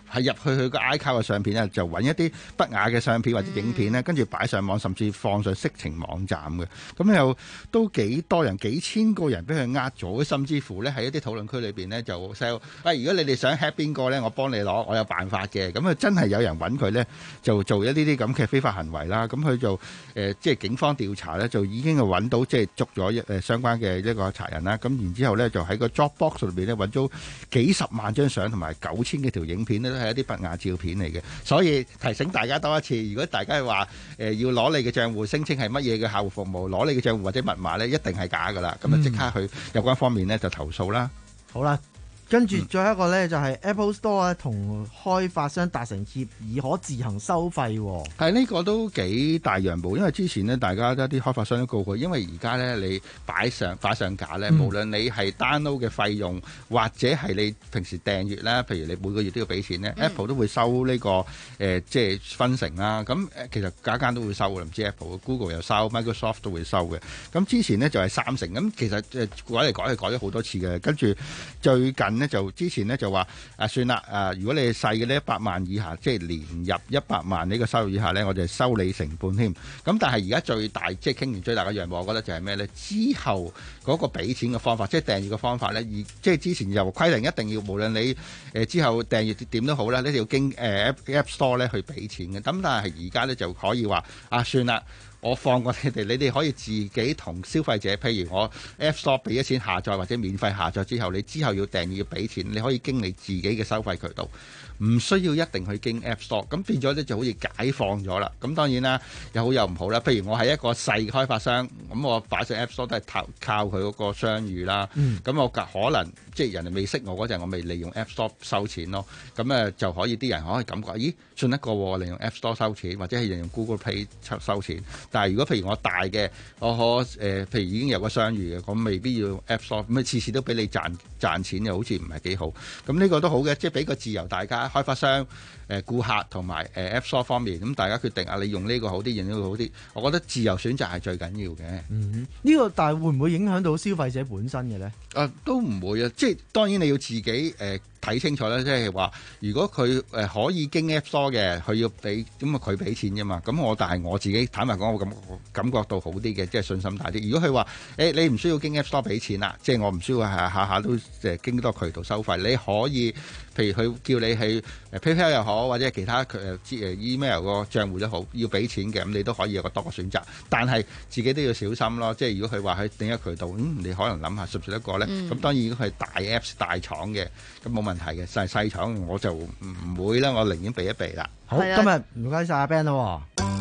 Speaker 27: 係入去佢個 iCloud 嘅相片咧，就揾一啲不雅嘅相片或者影片咧，跟住擺上網，甚至放上色情網站嘅。咁又都幾多人，幾千個人俾佢呃咗，甚至乎咧喺一啲討論區裏邊咧就 sell，喂，如果你哋想 hack 邊個咧，我幫你攞，我有辦法嘅。咁啊真係有人揾佢咧，就做一啲啲咁嘅非法行為啦。咁佢就誒、呃、即係警方調查咧，就已經係揾到即係捉咗一誒相關嘅一個賊人啦。咁然之後咧就喺個 Dropbox 裏邊咧揾咗幾十萬張相同埋九千幾條影片咧，都係一啲不雅照片嚟嘅。所以提醒大家多一次，如果大家話誒、呃、要攞你嘅賬戶，聲稱係乜嘢嘅客戶服務，攞你嘅賬戶或者密碼咧，一定係假噶啦。咁啊即刻去有關方面咧就投訴啦。
Speaker 22: 好啦。跟住最後一個咧就係 Apple Store 同開發商達成協議，可自行收費。
Speaker 27: 係呢個都幾大讓步，因為之前呢，大家一啲開發商都告佢，因為而家咧你擺上擺上架咧，嗯、無論你係 download 嘅費用或者係你平時訂閱啦，譬如你每個月都要俾錢咧、嗯、，Apple 都會收呢、呢個誒、呃、即係分成啦。咁誒其實間間都會收嘅，唔知 Apple、Google 又收 ，Microsoft 都會收嘅。咁之前呢，就係三成，咁其實誒改嚟改去改咗好多次嘅，跟住最近呢就之前呢就話啊算啦啊，如果你係細嘅呢一百萬以下，即係年入一百萬呢個收入以下呢，我就收你成本添。咁但係而家最大即係傾完最大嘅讓步，我覺得就係咩呢？之後嗰個俾錢嘅方法，即係訂閱嘅方法呢，而即係之前又規定一定要無論你誒、呃、之後訂閱點都好啦，你就要經誒、呃、App Store 咧去俾錢嘅。咁但係而家呢就可以話啊算啦。我放過你哋，你哋可以自己同消費者，譬如我 App Store 俾咗錢下載或者免費下載之後，你之後要訂閱要俾錢，你可以經你自己嘅收費渠道，唔需要一定去經 App Store。咁變咗咧就好似解放咗啦。咁當然啦，有好有唔好啦。譬如我係一個細開發商，咁我擺上 App Store 都係靠靠佢嗰個商譽啦。咁、嗯、我可能即係人哋未識我嗰陣，我未利用 App Store 收錢咯。咁誒就可以啲人可以感覺，咦，信得過喎，利用 App Store 收錢，或者係利用 Google Play 收收錢。但係如果譬如我大嘅，我可誒、呃，譬如已經有個商譽嘅，我未必要 App Store，咁啊次次都俾你賺賺錢，又好似唔係幾好。咁呢個都好嘅，即係俾個自由大家，開發商、誒、呃、顧客同埋誒 App Store 方面，咁大家決定啊，你用呢個好啲，用呢個好啲。我覺得自由選擇係最緊要嘅。
Speaker 22: 嗯，呢、這個但係會唔會影響到消費者本身嘅咧？
Speaker 27: 啊、呃，都唔會啊，即係當然你要自己誒。呃睇清楚啦，即係話，如果佢誒可以經 App Store 嘅，佢要俾咁啊，佢俾錢啫嘛。咁我但係我自己坦白講，我感感覺到好啲嘅，即係信心大啲。如果佢話誒你唔需要經 App Store 俾錢啦，即係我唔需要下下下都誒經多渠道收費，你可以譬如佢叫你去誒 PayPal 又好，或者其他誒誒 email 個賬戶都好，要俾錢嘅，咁你都可以有個多個選擇。但係自己都要小心咯。即係如果佢話喺另一渠道，嗯，你可能諗下信唔信得過咧？咁、嗯、當然如果佢係大 Apps 大廠嘅，咁冇問題嘅。細細廠我就唔會啦，我寧願避一避啦。
Speaker 22: 好，今日唔該晒阿 Ben 咯。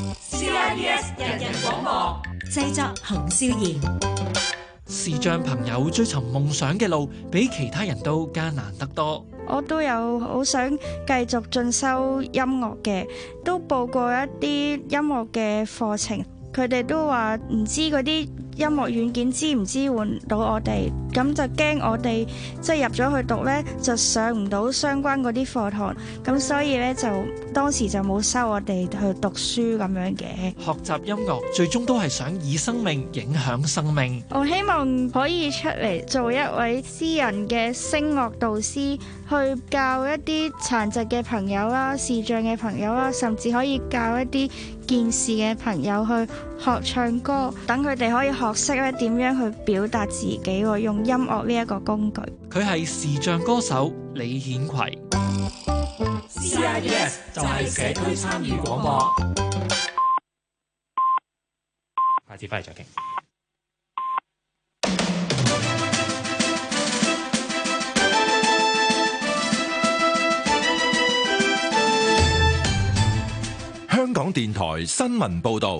Speaker 11: C I B S 人人廣播製作洪少賢。
Speaker 7: 視障朋友追尋夢想嘅路，比其他人都艱難得多。
Speaker 10: 我都有好想繼續進修音樂嘅，都報過一啲音樂嘅課程，佢哋都話唔知嗰啲音樂軟件支唔支援到我哋，咁就驚我哋即係入咗去讀呢，就上唔到相關嗰啲課堂，咁所以呢，就當時就冇收我哋去讀書咁樣嘅。
Speaker 7: 學習音樂最終都係想以生命影響生命。
Speaker 10: 我希望可以出嚟做一位私人嘅聲樂導師，去教一啲殘疾嘅朋友啦、視障嘅朋友啦，甚至可以教一啲健視嘅朋友去學唱歌，等佢哋可以學識咧點樣去表達自己，用音樂呢一個工具。
Speaker 7: 佢係視障歌手李顯葵。
Speaker 11: C I B S 就係社區參與廣播。
Speaker 7: 下次翻嚟再傾。
Speaker 12: 香港電台新聞報道。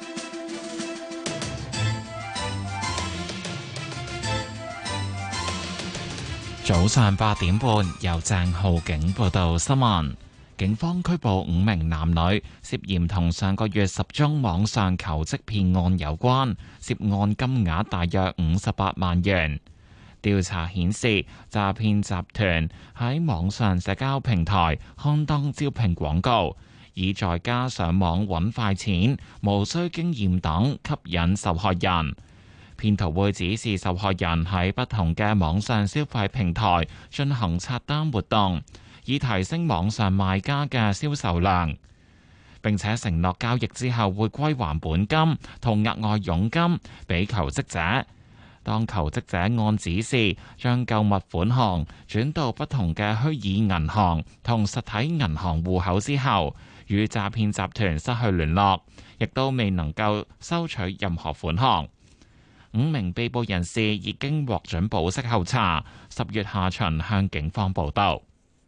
Speaker 6: 早上八點半，由鄭浩景報道新聞。警方拘捕五名男女，涉嫌同上個月十宗網上求職騙案有關，涉案金額大約五十八萬元。調查顯示，詐騙集團喺網上社交平台刊登招聘廣告，以在家上網揾快錢、無需經驗等吸引受害人。騙徒會指示受害人喺不同嘅網上消費平台進行刷單活動， 以提升網上賣家嘅銷售量，並且承諾交易之後會歸還本金同額外佣金俾求職者。當求職者按指示將購物款項轉到不同嘅虛擬銀行同實體銀行戶口之後，與詐騙集團失去聯絡，亦都未能夠收取任何款項。五名被捕人士已經獲准保釋候查，十月下旬向警方報到。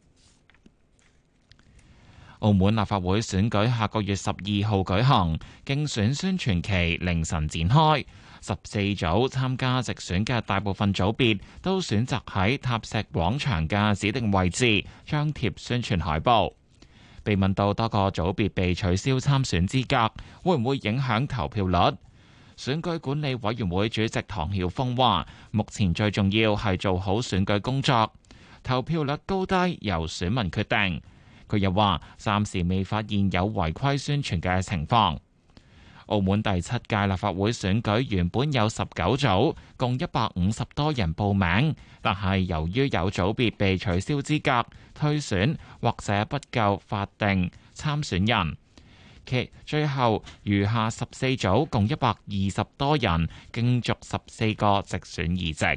Speaker 6: 澳門立法會選舉下個月十二號舉行，競選宣傳期凌晨展開。十四組參加直選嘅大部分組別都選擇喺塔石廣場嘅指定位置張貼宣傳海報。被問到多個組別被取消參選資格，會唔會影響投票率？選舉管理委員會主席唐曉峰話：目前最重要係做好選舉工作，投票率高低由選民決定。佢又話：暫時未發現有違規宣傳嘅情況。澳門第七屆立法會選舉原本有十九組，共一百五十多人報名，但係由於有組別被取消資格、退選或者不夠法定參選人，其最後餘下十四組共一百二十多人競逐十四個直選議席。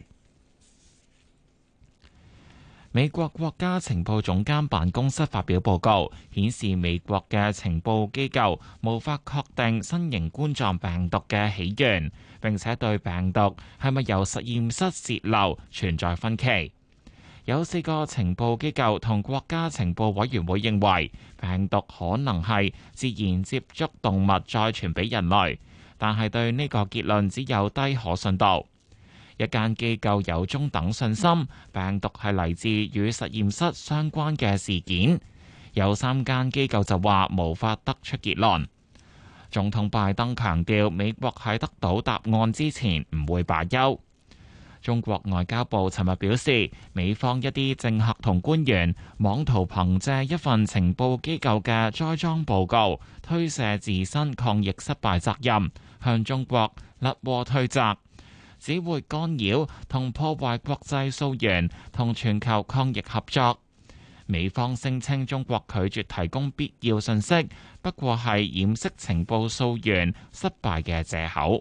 Speaker 6: 美國國家情報總監辦公室發表報告，顯示美國嘅情報機構無法確定新型冠狀病毒嘅起源，並且對病毒係咪由實驗室洩漏存在分歧。有四個情報機構同國家情報委員會認為病毒可能係自然接觸動物再傳俾人類，但係對呢個結論只有低可信度。一間機構有中等信心，病毒係嚟自與實驗室相關嘅事件。有三間機構就話無法得出結論。總統拜登強調，美國喺得到答案之前唔會罷休。中國外交部尋日表示，美方一啲政客同官員妄圖憑借一份情報機構嘅栽贓報告，推卸自身抗疫失敗責任，向中國甩鍋推責，只會干擾同破壞國際溯源同全球抗疫合作。美方聲稱中國拒絕提供必要信息，不過係掩飾情報溯源失敗嘅藉口。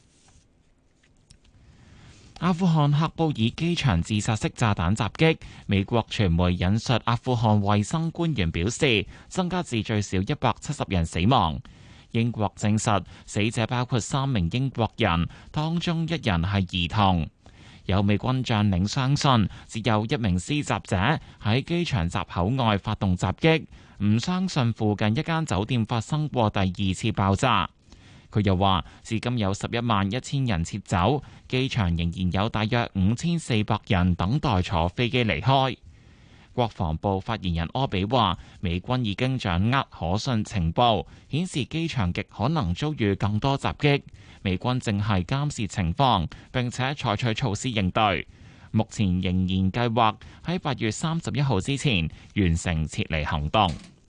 Speaker 6: 阿富汗喀布爾機場自殺式炸彈襲擊，美國傳媒引述阿富汗衛生官員表示，增加至最少一百七十人死亡。英國證實死者包括三名英國人，當中一人係兒童。有美軍將領相信只有一名施襲者喺機場閘口外發動襲擊，唔相信附近一間酒店發生過第二次爆炸。佢又話，至今有十一萬一千人撤走，機場仍然有大約五千四百人等待坐飛機離開。國防部發言人柯比話，美軍已經掌握可信情報，顯示機場極可能遭遇更多襲擊。美軍正係監視情況，並且採取措施應對。目前仍然計劃喺八月三十一號之前完成撤離行動。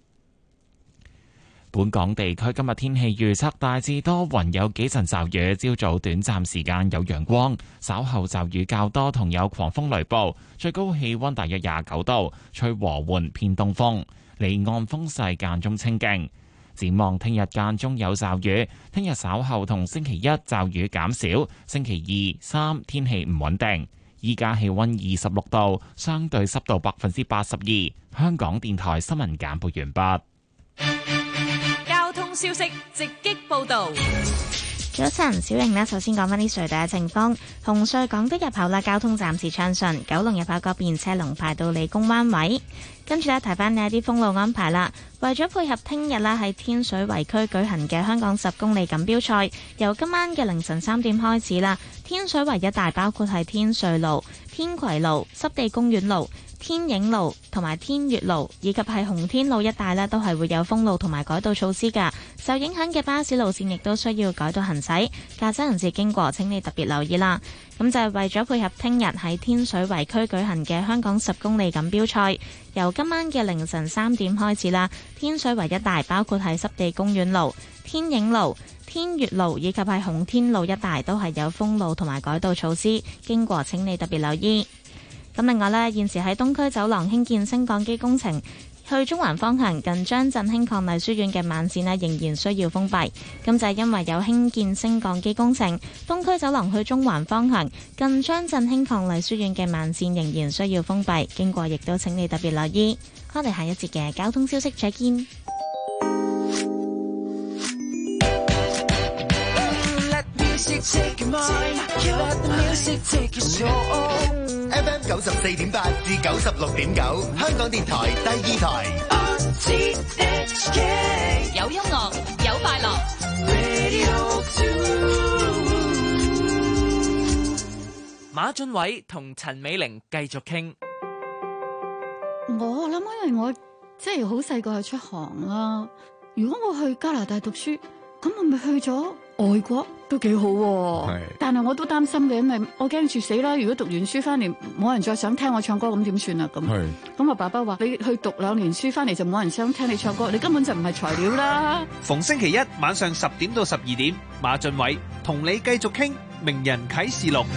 Speaker 6: 本港地區今日天氣預測大致多雲，有幾陣驟雨，朝早短暫時間有陽光，稍後驟雨較多，同有狂風雷暴，最高氣溫大約廿九度，吹和緩偏東風，離岸風勢間中清勁。展望聽日間中有驟雨，聽日稍後同星期一驟雨減少，星期二、三天氣唔穩定。依家氣溫二十六度，相對濕度百分之八十二。香港電台新聞簡報完畢。
Speaker 17: 消息直擊報道。
Speaker 1: 早晨，小瑩呢，首先講返啲隧道嘅情況。紅隧港島入口啦，交通暫時暢順。九龍入口嗰邊車龍排到理工灣位。跟住呢，提翻呢一啲封路安排啦。為咗配合聽日啦喺天水圍區舉行嘅香港十公里錦標賽，由今晚嘅凌晨三點開始啦。天水圍一帶包括係天瑞路、天葵路、濕地公園路、天影路同埋天悦路，以及係紅天路一帶呢，都係會有封路同埋改道措施噶。受影響嘅巴士路線亦都需要改道行駛，駕駛人士經過請你特別留意啦。咁就係為咗配合聽日喺天水圍區舉行嘅香港十公里錦標賽，由今晚嘅凌晨三點開始啦。天水圍一帶包括係濕地公園路、天影路、天悦路以及係紅天路一帶都係有封路同埋改道措施，經過請你特別留意。 咁另外呢，現時喺東區走廊興建升降機工程，去中環方向近張振興伉儷書院嘅慢線呢，仍然需要封閉。咁就係因為有興建升降機工程，東區走廊去中環方向近張振興伉儷書院嘅慢線仍然需要封閉，經過亦都請你特別留意。我哋下一節嘅交通消息再見。
Speaker 15: F M 九十四點八至九十六點九，香港電台第二台。
Speaker 17: 有音樂，有快樂。
Speaker 7: 馬俊偉同陳美玲繼續傾。
Speaker 8: 我諗，因為我即係好細個去出行啦。如果我去加拿大讀書，咁我咪去咗外國都幾好喎。但係我都擔心嘅，因為我驚住死啦。如果讀完書翻嚟冇人再想聽我唱歌，咁點算啊？咁咁我爸爸話：你去讀兩年書翻嚟就冇人想聽你唱歌，你根本就唔係材料啦。
Speaker 4: 逢星期一晚上十點到十二點，馬俊偉同你繼續傾名人啟示錄。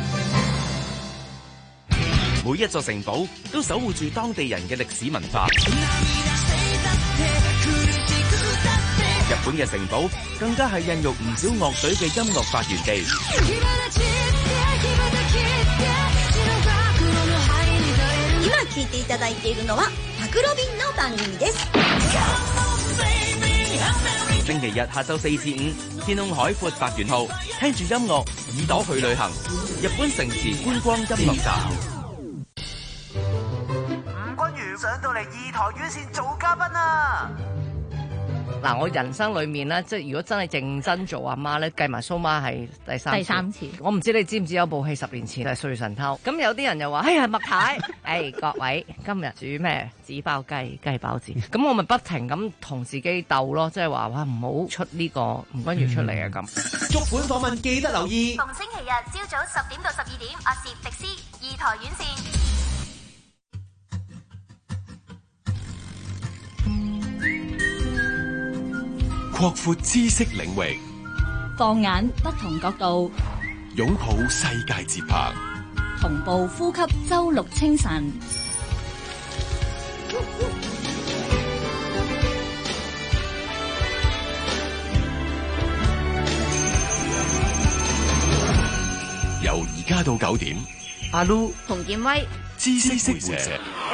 Speaker 14: 每一座城堡都守護住當地人嘅歷史文化。日本嘅城堡更加係孕育唔少樂隊嘅音樂發源地。
Speaker 20: 今聴いていただいているのはパクロビンの番組です。
Speaker 14: 星期日下晝四至五，天空海闊百元號，聽住音樂，耳朵去旅行。日本城池觀光音樂站。
Speaker 3: 吳君如上到嚟二台院線做嘉賓啊！
Speaker 23: 嗱，我人生裏面咧，即係如果真係認真做阿媽咧，計埋蘇媽係第三次。
Speaker 1: 第三次，
Speaker 23: 我唔知你知唔知有部戲十年前係《歲月神偷》。咁有啲人又話：哎呀，麥太，誒各位，今日煮咩？紙包雞、雞包子。咁我咪不停咁同自己鬥咯，即係話哇，唔好出呢個吳君如出嚟啊咁。
Speaker 21: 足本訪問記得留意。
Speaker 20: 逢星期日朝早十點到十二點，亞視迪斯二台院線。
Speaker 12: 擴闊知識領域，
Speaker 24: 放眼不同角度，
Speaker 12: 擁抱世界節拍，
Speaker 24: 同步呼吸周六清晨。
Speaker 12: 由而家到九點，
Speaker 2: 阿 Lu 洪建威，
Speaker 12: 知識會社。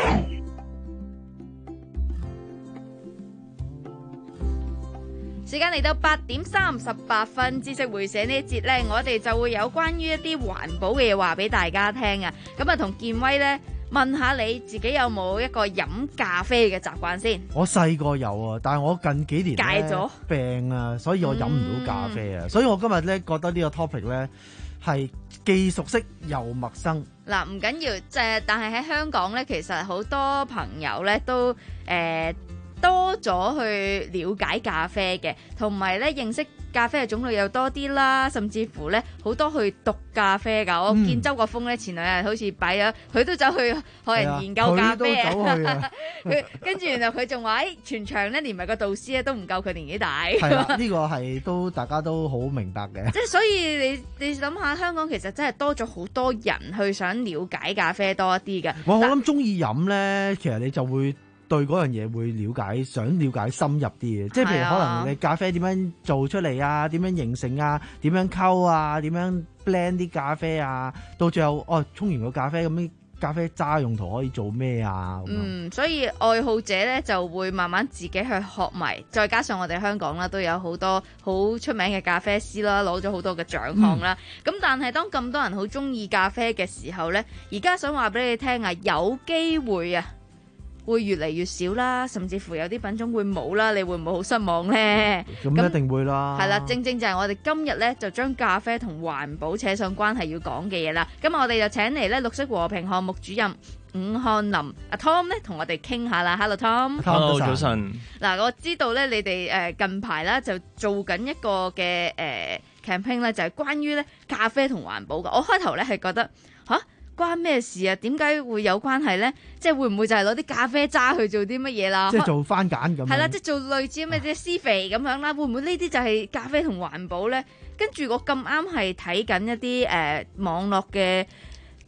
Speaker 2: 時間嚟到八點三十八分，知識會社呢一節呢，我哋就會有關於一啲環保嘅嘢話俾大家聽啊！咁啊，同建威呢問下你自己有冇一個飲咖啡嘅習慣先？
Speaker 22: 我細個有啊，但係我近幾年
Speaker 2: 戒咗
Speaker 22: 病啊，所以我飲唔到咖啡啊，嗯、所以我今日呢覺得呢個 topic 呢係既熟悉又陌生。
Speaker 2: 嗱，唔緊要，即係但係喺香港呢，其實好多朋友呢都誒。呃多咗去了解咖啡嘅，同埋咧認識咖啡嘅種類又多啲啦，甚至乎咧好多去讀咖啡㗎。我見周國峰咧前兩日好似擺咗，佢都走去學人研究咖啡啊。佢跟住然後佢仲話：誒全場咧連埋個導師咧都唔夠佢年紀大。
Speaker 22: 係啦，呢個係都大家都好明白嘅。
Speaker 2: 即係所以你你諗下，香港其實真係多咗好多人去想了解咖啡多一啲嘅。
Speaker 22: 我我諗中意飲咧，其實你就會對嗰樣嘢會了解，想了解深入啲嘅，即係譬如可能你咖啡點樣做出嚟啊，點樣形成啊，點樣溝啊，點樣 blend 啲咖啡啊，到最後哦沖完個咖啡咁啲咖啡渣用途可以做咩啊？
Speaker 2: 嗯，所以愛好者咧就會慢慢自己去學埋，再加上我哋香港啦都有好多好出名嘅咖啡師啦，攞咗好多嘅獎項啦。咁、嗯、但係當咁多人好中意咖啡嘅時候咧，而家想話俾你聽啊，有機會啊！會越嚟越少啦，甚至乎有啲品種會冇啦，你會唔會好失望呢？
Speaker 22: 咁一定會啦。
Speaker 2: 係啦，正正就係我哋今日呢，就將咖啡同環保扯上關係要講嘅嘢啦。今日我哋就請嚟呢綠色和平項目主任伍漢霖阿 Tom 呢，同我哋傾下啦。Hello Tom。Hello
Speaker 25: 早晨。嗱，
Speaker 2: 我知道呢，你哋誒近排咧就做緊一個嘅誒 campaign 咧，就係關於咧咖啡同環保嘅。我開頭咧係覺得吓。關咩事啊？點解會有關係呢？即係會唔會就係攞啲咖啡渣去做啲乜嘢啦？
Speaker 22: 即係做番梘咁。係
Speaker 2: 啦，即係做類似咩啲施肥咁樣啦。會唔會呢啲就係咖啡同環保呢？跟住我咁啱係睇緊一啲誒、呃、網絡嘅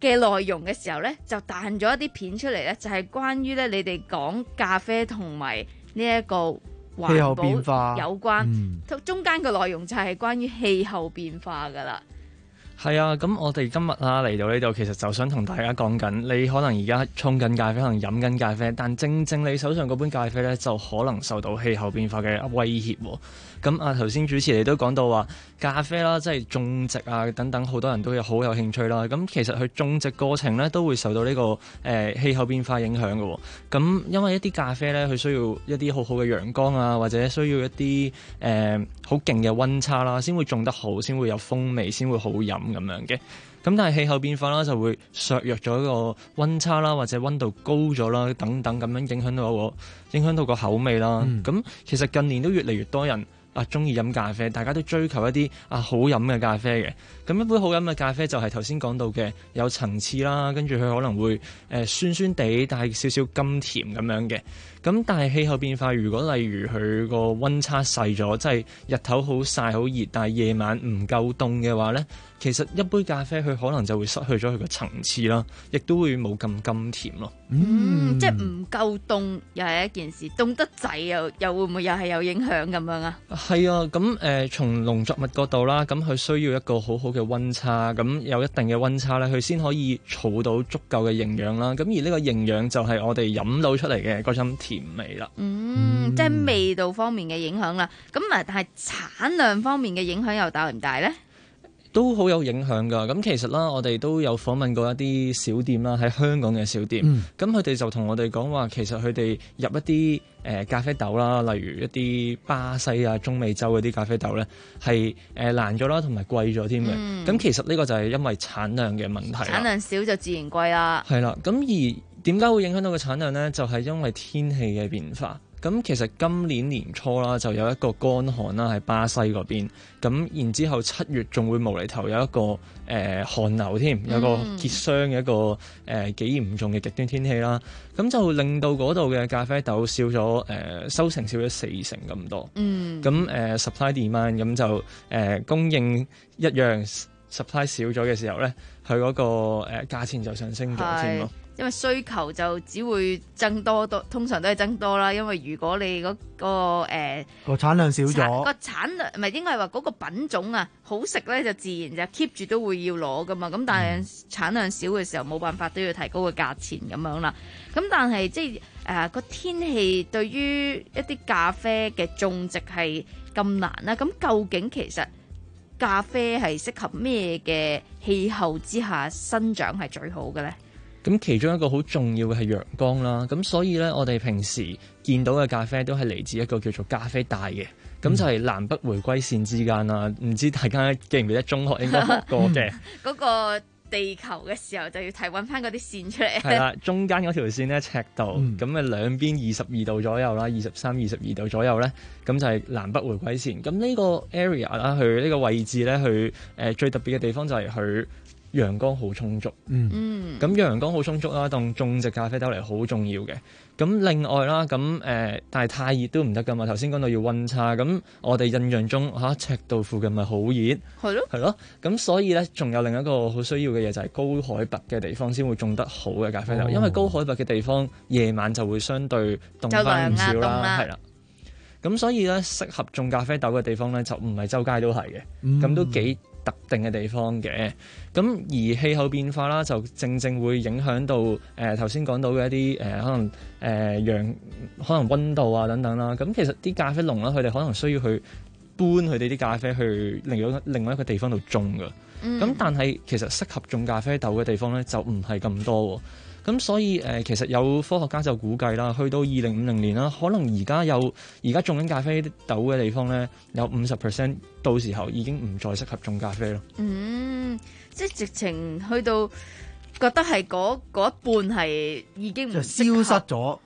Speaker 2: 嘅內容嘅時候呢，就彈咗一啲片出嚟呢，就係、是、關於呢你哋講咖啡同埋呢一個環
Speaker 22: 氣候變化
Speaker 2: 保有關，
Speaker 22: 嗯、
Speaker 2: 中間嘅內容就係關於氣候變化噶啦。
Speaker 9: 係啊，咁我哋今日啊嚟到呢度，其實就想同大家講緊，你可能而家沖緊咖啡，可能飲緊咖啡，但正正你手上嗰杯咖啡呢，就可能受到氣候變化嘅威脅喎。咁啊，頭先主持你都講到話咖啡啦，即係種植啊等等，好多人都有好有興趣啦。咁其實佢種植過程呢，都會受到呢、這個誒、呃、氣候變化影響嘅。咁因為一啲咖啡呢，佢需要一啲好好嘅陽光啊，或者需要一啲誒好勁嘅溫差啦，先會種得好，先會有風味，先會好飲咁樣嘅。咁但係氣候變化啦，就會削弱咗個溫差啦，或者溫度高咗啦，等等咁樣影響到個影響到個口味啦。咁、嗯、其實近年都越嚟越多人啊，中意飲咖啡，大家都追求一啲啊好飲嘅咖啡嘅。咁一杯好飲嘅咖啡就係頭先講到嘅有層次啦，跟住佢可能會誒、呃、酸酸地，但係少少甘甜咁樣嘅。咁但係氣候變化，如果例如佢個溫差細咗，即係日頭好曬好熱，但係夜晚唔夠凍嘅話呢，其實一杯咖啡佢可能就會失去咗佢個層次啦，亦都會冇咁甘甜咯。
Speaker 2: 嗯，即係唔夠凍又係一件事，凍得滯又又會唔會又係有影響咁樣啊？
Speaker 9: 係啊，咁誒、呃、從農作物角度啦，咁佢需要一個好好嘅溫差，咁有一定嘅溫差咧，佢先可以儲到足夠嘅營養啦。咁而呢個營養就係我哋飲到出嚟嘅嗰種甜味啦。
Speaker 2: 嗯，嗯即係味道方面嘅影響啦。咁啊，但係產量方面嘅影響又大唔大呢？
Speaker 9: 都好有影響㗎。咁其實啦，我哋都有訪問過一啲小店啦，喺香港嘅小店。咁佢哋就同我哋講話，其實佢哋入一啲誒、呃、咖啡豆啦，例如一啲巴西啊、中美洲嗰啲咖啡豆咧，係誒、呃、難咗啦，同埋貴咗添嘅。咁、嗯、其實呢個就係因為產量嘅問題。
Speaker 2: 產量少就自然貴啦。
Speaker 9: 係啦，咁而點解會影響到個產量咧？就係、是、因為天氣嘅變化。咁其實今年年初啦，就有一個乾旱啦，喺巴西嗰邊。咁然之後七月仲會無厘頭有一個誒、呃、寒流添，有個結霜嘅一個誒、呃、幾嚴重嘅極端天氣啦。咁就令到嗰度嘅咖啡豆少咗，誒、呃、收成少咗四成咁多。嗯。咁誒、呃、supply demand 咁就誒、呃、供應一樣 supply 少咗嘅時候咧，佢嗰、那個誒、呃、價錢就上升咗添咯。
Speaker 2: 因為需求就只會增多多，通常都係增多啦。因為如果你嗰、那個誒
Speaker 22: 個、呃、產量少咗，
Speaker 2: 個產量唔係應該係話嗰個品種啊好食咧，就自然就 keep 住都會要攞噶嘛。咁但係產量少嘅時候冇辦法都要提高個價錢咁樣啦。咁但係即係誒個天氣對於一啲咖啡嘅種植係咁難啦。咁究竟其實咖啡係適合咩嘅氣候之下生長係最好嘅咧？
Speaker 9: 咁其中一個好重要嘅係陽光啦，咁所以咧，我哋平時見到嘅咖啡都係嚟自一個叫做咖啡帶嘅，咁、嗯、就係南北回歸線之間啦。唔知大家記唔記得中學應該學過嘅
Speaker 2: 嗰個地球嘅時候就要睇揾翻嗰啲線出嚟。
Speaker 9: 係啦，中間嗰條線咧赤道，咁啊兩邊二十二度左右啦，二十三、二十二度左右咧，咁就係南北回歸線。咁呢個 area 啦，佢呢個位置咧，佢誒、呃、最特別嘅地方就係佢陽光好充足，嗯，咁陽光好充足啦，當種植咖啡豆嚟好重要嘅。咁另外啦，咁誒、呃，但係太熱都唔得噶嘛。頭先講到要溫差，咁我哋印象中嚇、啊、赤道附近咪好熱，係咯，係咯。咁所以咧，仲有另一個好需要嘅嘢就係高海拔嘅地方先會種得好嘅咖啡豆，哦、因為高海拔嘅地方夜晚就會相對凍翻唔少啦，係啦。咁所以咧，適合種咖啡豆嘅地方咧，就唔係周街都係嘅，咁、嗯、都幾特定嘅地方嘅。咁而氣候變化啦，就正正會影響到誒頭先講到嘅一啲誒、呃、可能誒陽、呃、可能溫度啊等等啦。咁其實啲咖啡農啦，佢哋可能需要去搬佢哋啲咖啡去另外另外一個地方度種㗎。咁、嗯、但係其實適合種咖啡豆嘅地方咧，就唔係咁多喎。咁所以誒、呃，其實有科學家就估計啦，去到二零五零年啦，可能而家有而家種緊咖啡豆嘅地方咧，有五十 percent 到時候已經唔再適合種咖啡咯。
Speaker 2: 嗯，即係直情去到覺得係嗰嗰一半係已經唔
Speaker 22: 就消失咗。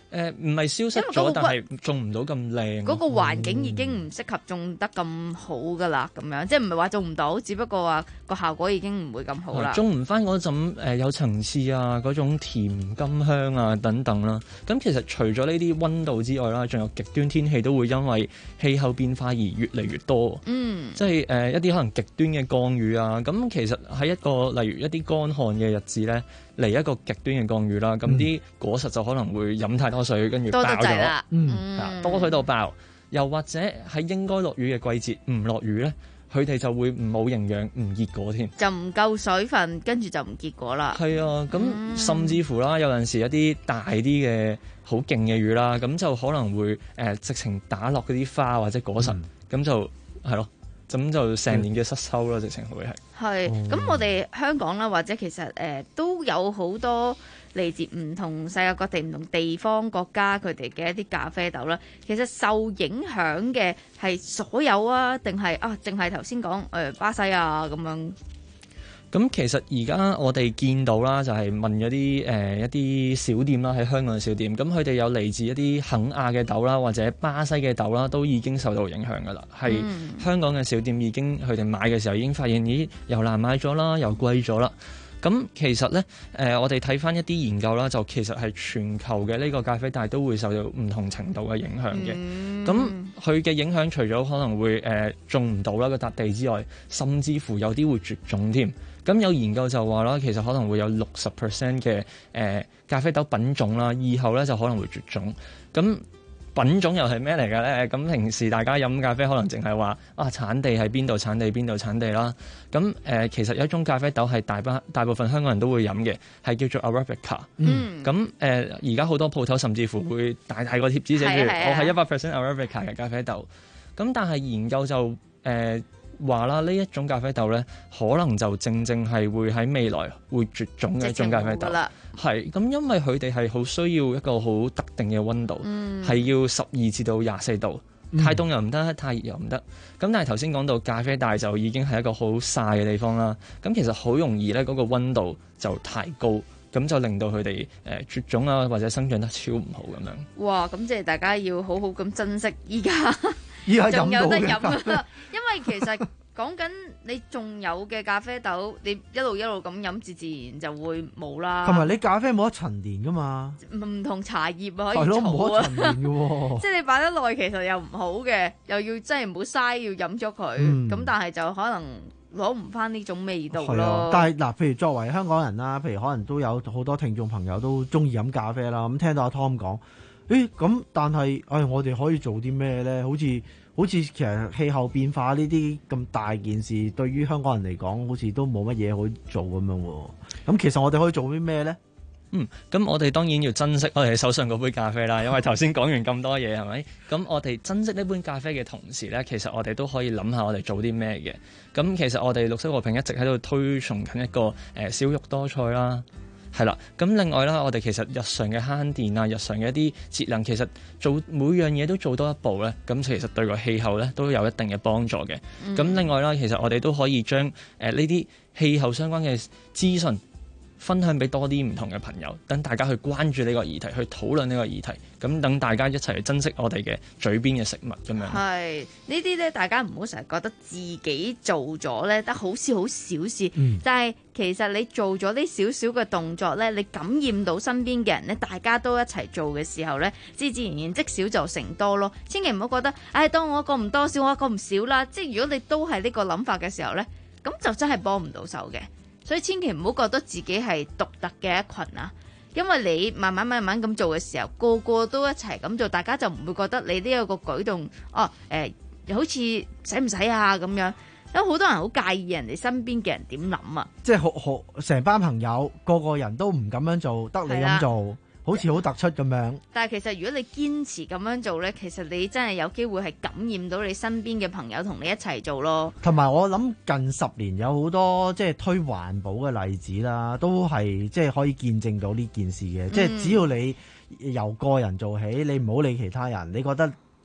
Speaker 9: 誒唔係消失咗，但係種唔到咁靚。
Speaker 2: 嗰個環境已經唔適合種得咁好噶啦，咁樣即係唔係話種唔到，只不過話個效果已經唔會咁好啦。
Speaker 9: 種唔翻嗰陣誒有層次啊，嗰種甜甘香啊等等啦。咁其實除咗呢啲溫度之外啦，仲有極端天氣都會因為氣候變化而越嚟越多。嗯，即係誒、呃、一啲可能極端嘅降雨啊。咁其實喺一個例如一啲乾旱嘅日子咧，嚟一個極端嘅降雨啦，咁啲、嗯、果實就可能會飲太多水，跟住爆咗，嗯，多水到爆。又或者喺應該落雨嘅季節唔落雨咧，佢哋就會冇營養，唔結果添，
Speaker 2: 就唔夠水分，跟住就唔結果啦。
Speaker 9: 係啊，咁、嗯、甚至乎啦，有陣時一啲大啲嘅好勁嘅雨啦，咁就可能會誒、呃、直情打落嗰啲花或者果實，咁、嗯、就係咯。咁就成年嘅失收咯，直情會係。係，咁
Speaker 2: 我哋香港啦，或者其實誒、呃、都有好多嚟自唔同世界各地唔同地方國家佢哋嘅一啲咖啡豆啦。其實受影響嘅係所有啊，定係啊，淨係頭先講誒巴西啊咁樣。
Speaker 9: 咁其實而家我哋見到啦，就係問咗啲誒一啲小店啦，喺香港嘅小店，咁佢哋有嚟自一啲肯亞嘅豆啦，或者巴西嘅豆啦，都已經受到影響噶啦。係、嗯、香港嘅小店已經佢哋買嘅時候已經發現，咦，又難買咗啦，又貴咗啦。咁其實咧，誒、呃、我哋睇翻一啲研究啦，就其實係全球嘅呢個咖啡帶都會受到唔同程度嘅影響嘅。咁佢嘅影響除咗可能會誒、呃、種唔到啦個笪地之外，甚至乎有啲會絕種添。咁有研究就話啦，其實可能會有六十 percent 嘅誒咖啡豆品種啦，以後咧就可能會絕種。咁品種又係咩嚟嘅咧？咁平時大家飲咖啡可能淨係話啊產地係邊度產地邊度產地啦。咁誒、呃、其實有一種咖啡豆係大部大部分香港人都會飲嘅，係叫做 Arabica。嗯。咁誒而家好多鋪頭甚至乎會大大個貼紙寫住我係一百 percent Arabica 嘅咖啡豆。咁但係研究就誒。呃話啦，呢一種咖啡豆咧，可能就正正係會喺未來會絕種嘅一種咖啡豆。係咁，因為佢哋係好需要一個好特定嘅溫度，係、嗯、要十二至到廿四度，太凍又唔得，太熱又唔得。咁但係頭先講到咖啡帶就已經係一個好曬嘅地方啦。咁其實好容易咧，嗰個溫度就太高，咁就令到佢哋誒絕種啊，或者生長得超唔好咁樣。哇！咁即係大家要好好咁珍惜依家。仲有得飲啊！因為其實講緊你仲有嘅咖啡豆，你一路一路咁飲，自自然就會冇啦。
Speaker 22: 同埋你咖啡冇得陳年噶嘛？
Speaker 2: 唔同茶葉啊，可以儲啊。陳年嘅即係你擺得耐，其實又唔好嘅，又要真係唔好嘥，要飲咗佢。咁、嗯、但係就可能攞唔翻呢種味道咯。
Speaker 22: 啊、但係嗱，譬如作為香港人啦，譬如可能都有好多聽眾朋友都中意飲咖啡啦。咁聽到阿 Tom 講。誒咁，但係誒、哎，我哋可以做啲咩咧？好似好似其實氣候變化呢啲咁大件事，對於香港人嚟講，好似都冇乜嘢可以做咁樣喎。咁其實我哋可以做啲咩咧？
Speaker 9: 嗯，咁我哋當然要珍惜我哋手上嗰杯咖啡啦。因為頭先講完咁多嘢，係咪？咁我哋珍惜呢杯咖啡嘅同時咧，其實我哋都可以諗下我哋做啲咩嘅。咁其實我哋綠色和平一直喺度推崇緊一個誒、呃、少肉多菜啦。係啦，咁另外啦，我哋其實日常嘅慳電啊，日常嘅一啲節能，其實做每樣嘢都做多一步咧，咁其實對個氣候咧都有一定嘅幫助嘅。咁、嗯、另外啦，其實我哋都可以將誒呢啲氣候相關嘅資訊分享俾多啲唔同嘅朋友，等大家去關注呢個議題，去討論呢個議題，咁等大家一齊去珍惜我哋嘅嘴邊嘅食物咁樣。係呢啲咧，大家唔好成日覺得自己做咗咧得好少好小事，嗯、但係其實你做咗呢少少嘅動作咧，你感染到身邊嘅人咧，大家都一齊做嘅時候咧，自自然然積少就成多咯。千祈唔好覺得，唉、哎，當我一個唔多少，我一個唔少啦。即係如果你都係呢個諗法嘅時候咧，咁就真係幫唔到手嘅。所以千祈唔好覺得自己係獨特嘅一群啊，因為你慢慢慢慢咁做嘅時候，個個都一齊咁做，大家就唔會覺得你呢一個舉動，哦，誒、呃，好似使唔使啊咁樣，因為好多人好介意人哋身邊嘅人點諗啊，即係好好成班朋友個個人都唔咁樣做，得你咁做。好似好突出咁樣，但係其實如果你堅持咁樣做呢，其實你真係有機會係感染到你身邊嘅朋友同你一齊做咯。同埋我諗近十年有好多即係推環保嘅例子啦，都係即係可以見證到呢件事嘅。嗯、即係只要你由個人做起，你唔好理其他人，你覺得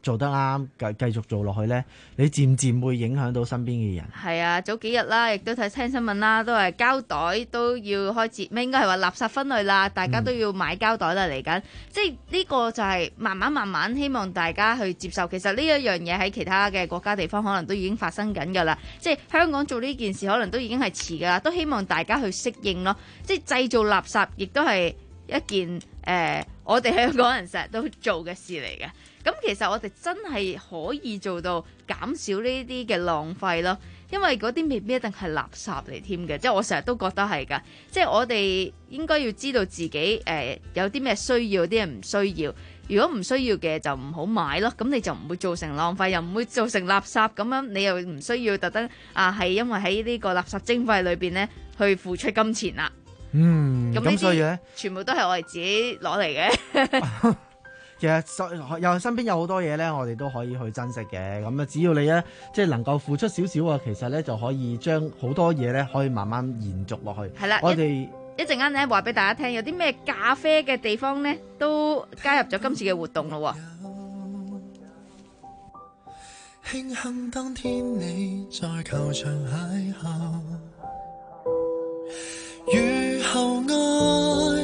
Speaker 22: 做得啱，繼繼續做落去咧，你漸漸會影響到身邊嘅人。
Speaker 2: 係啊，早幾日啦，亦都睇聽新聞啦，都係膠袋都要開始，咩應該係話垃圾分類啦，大家都要買膠袋啦嚟緊。嗯、即係呢個就係慢慢慢慢希望大家去接受。其實呢一樣嘢喺其他嘅國家地方可能都已經發生緊㗎啦。即係香港做呢件事可能都已經係遲㗎啦，都希望大家去適應咯。即係製造垃圾亦都係一件誒、呃，我哋香港人成日都做嘅事嚟嘅。咁其實我哋真係可以做到減少呢啲嘅浪費咯，因為嗰啲未必一定係垃圾嚟添嘅，即係我成日都覺得係㗎。即係我哋應該要知道自己誒、呃、有啲咩需要，有啲嘢唔需要。如果唔需要嘅就唔好買咯，咁你就唔會造成浪費，又唔會造成垃圾，咁樣你又唔需要特登啊，係因為喺呢個垃圾徵費裏邊呢去付出金錢啦。
Speaker 22: 嗯，
Speaker 2: 咁
Speaker 22: 咁所以咧，
Speaker 2: 全部都係我哋自己攞嚟嘅。
Speaker 22: 其實又身邊有好多嘢咧，我哋都可以去珍惜嘅。咁啊，只要你咧即係能夠付出少少啊，其實咧就可以將好多嘢咧可以慢慢延續落去。
Speaker 2: 係啦，
Speaker 22: 我哋
Speaker 2: 一陣間咧話俾大家聽，有啲咩咖啡嘅地方咧都加入咗今次嘅活動咯。
Speaker 5: 慶幸當天你在球場邂逅，雨後哀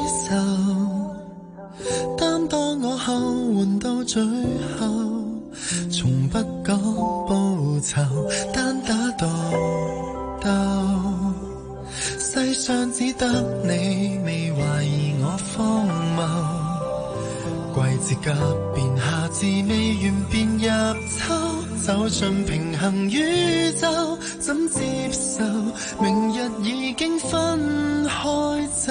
Speaker 5: 愁，擔當我後援到最後，從不講報酬，單打獨鬥，世上只得你未懷疑我荒謬，季節急變，夏至未完便入秋，走進平衡宇宙，怎接受明日已經分開走？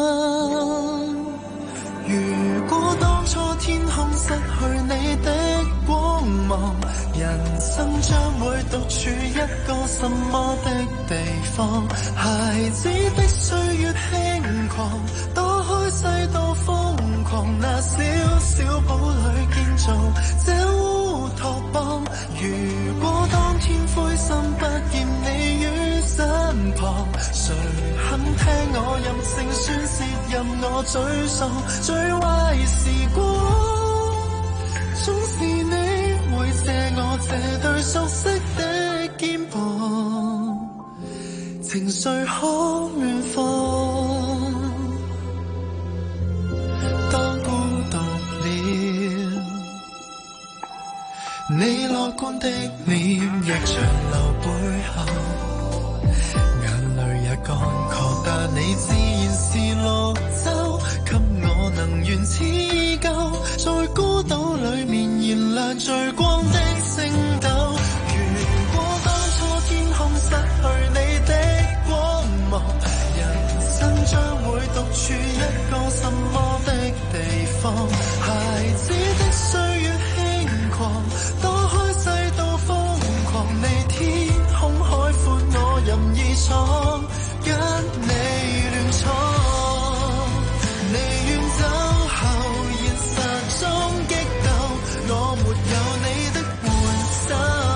Speaker 5: 如果當初天空失去你的光芒，人生將會獨處一個什麼的地方？孩子的歲月輕狂，躲開世道瘋狂，那小小堡壘建造這烏托邦。如果當天灰心不見你於身旁，誰肯聽我任性宣泄，任我沮喪？最壞時光總是你會借我這對熟悉的肩膀，情緒可遠放。當孤獨了，你樂觀的臉若長流背後，眼淚也乾涸，但你自然是綠洲，給我能源似舊，在孤島裡面燃亮最光的星斗。如果當初天空失去你的光芒，人生將會獨處一個什麼的地方？孩子的歲月輕狂，躲開世道瘋狂，你天空海闊，我任意闖，跟你亂闖。離遠走後，現實中激鬥，我沒有你的援手。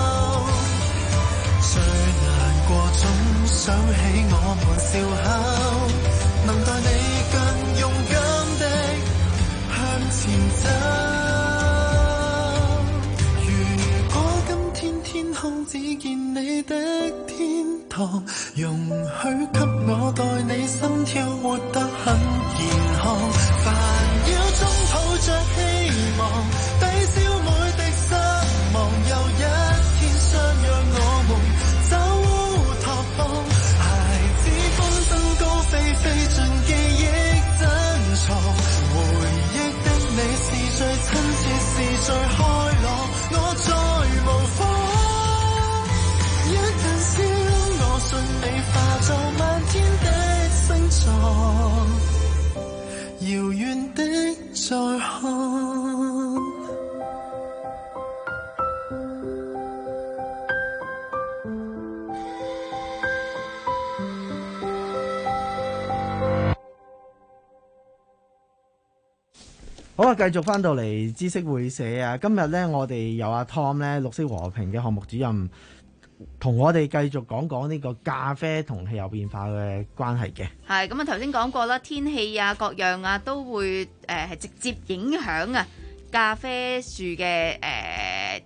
Speaker 5: 最難過總想起我們笑口，能待你更勇敢的向前走。如果今天天空只見你的天堂，容許給我代你心跳活得很健康。煩擾中抱着希望，抵消每滴失望。又一天相約我們走烏托邦，孩子風箏高飛飛進記憶珍藏。回憶的你是最親切，是最開朗，我再無妨。一陣笑，我信你化作漫天的星座，遙遠的再看。
Speaker 22: 好啊，繼續翻到嚟知識會社啊！今日咧，我哋有阿 Tom 咧，綠色和平嘅項目主任，同我哋繼續講講呢個咖啡同氣候變化嘅關係嘅。
Speaker 2: 係咁啊，頭先講過啦，天氣啊，各樣啊，都會誒係、呃、直接影響啊咖啡樹嘅誒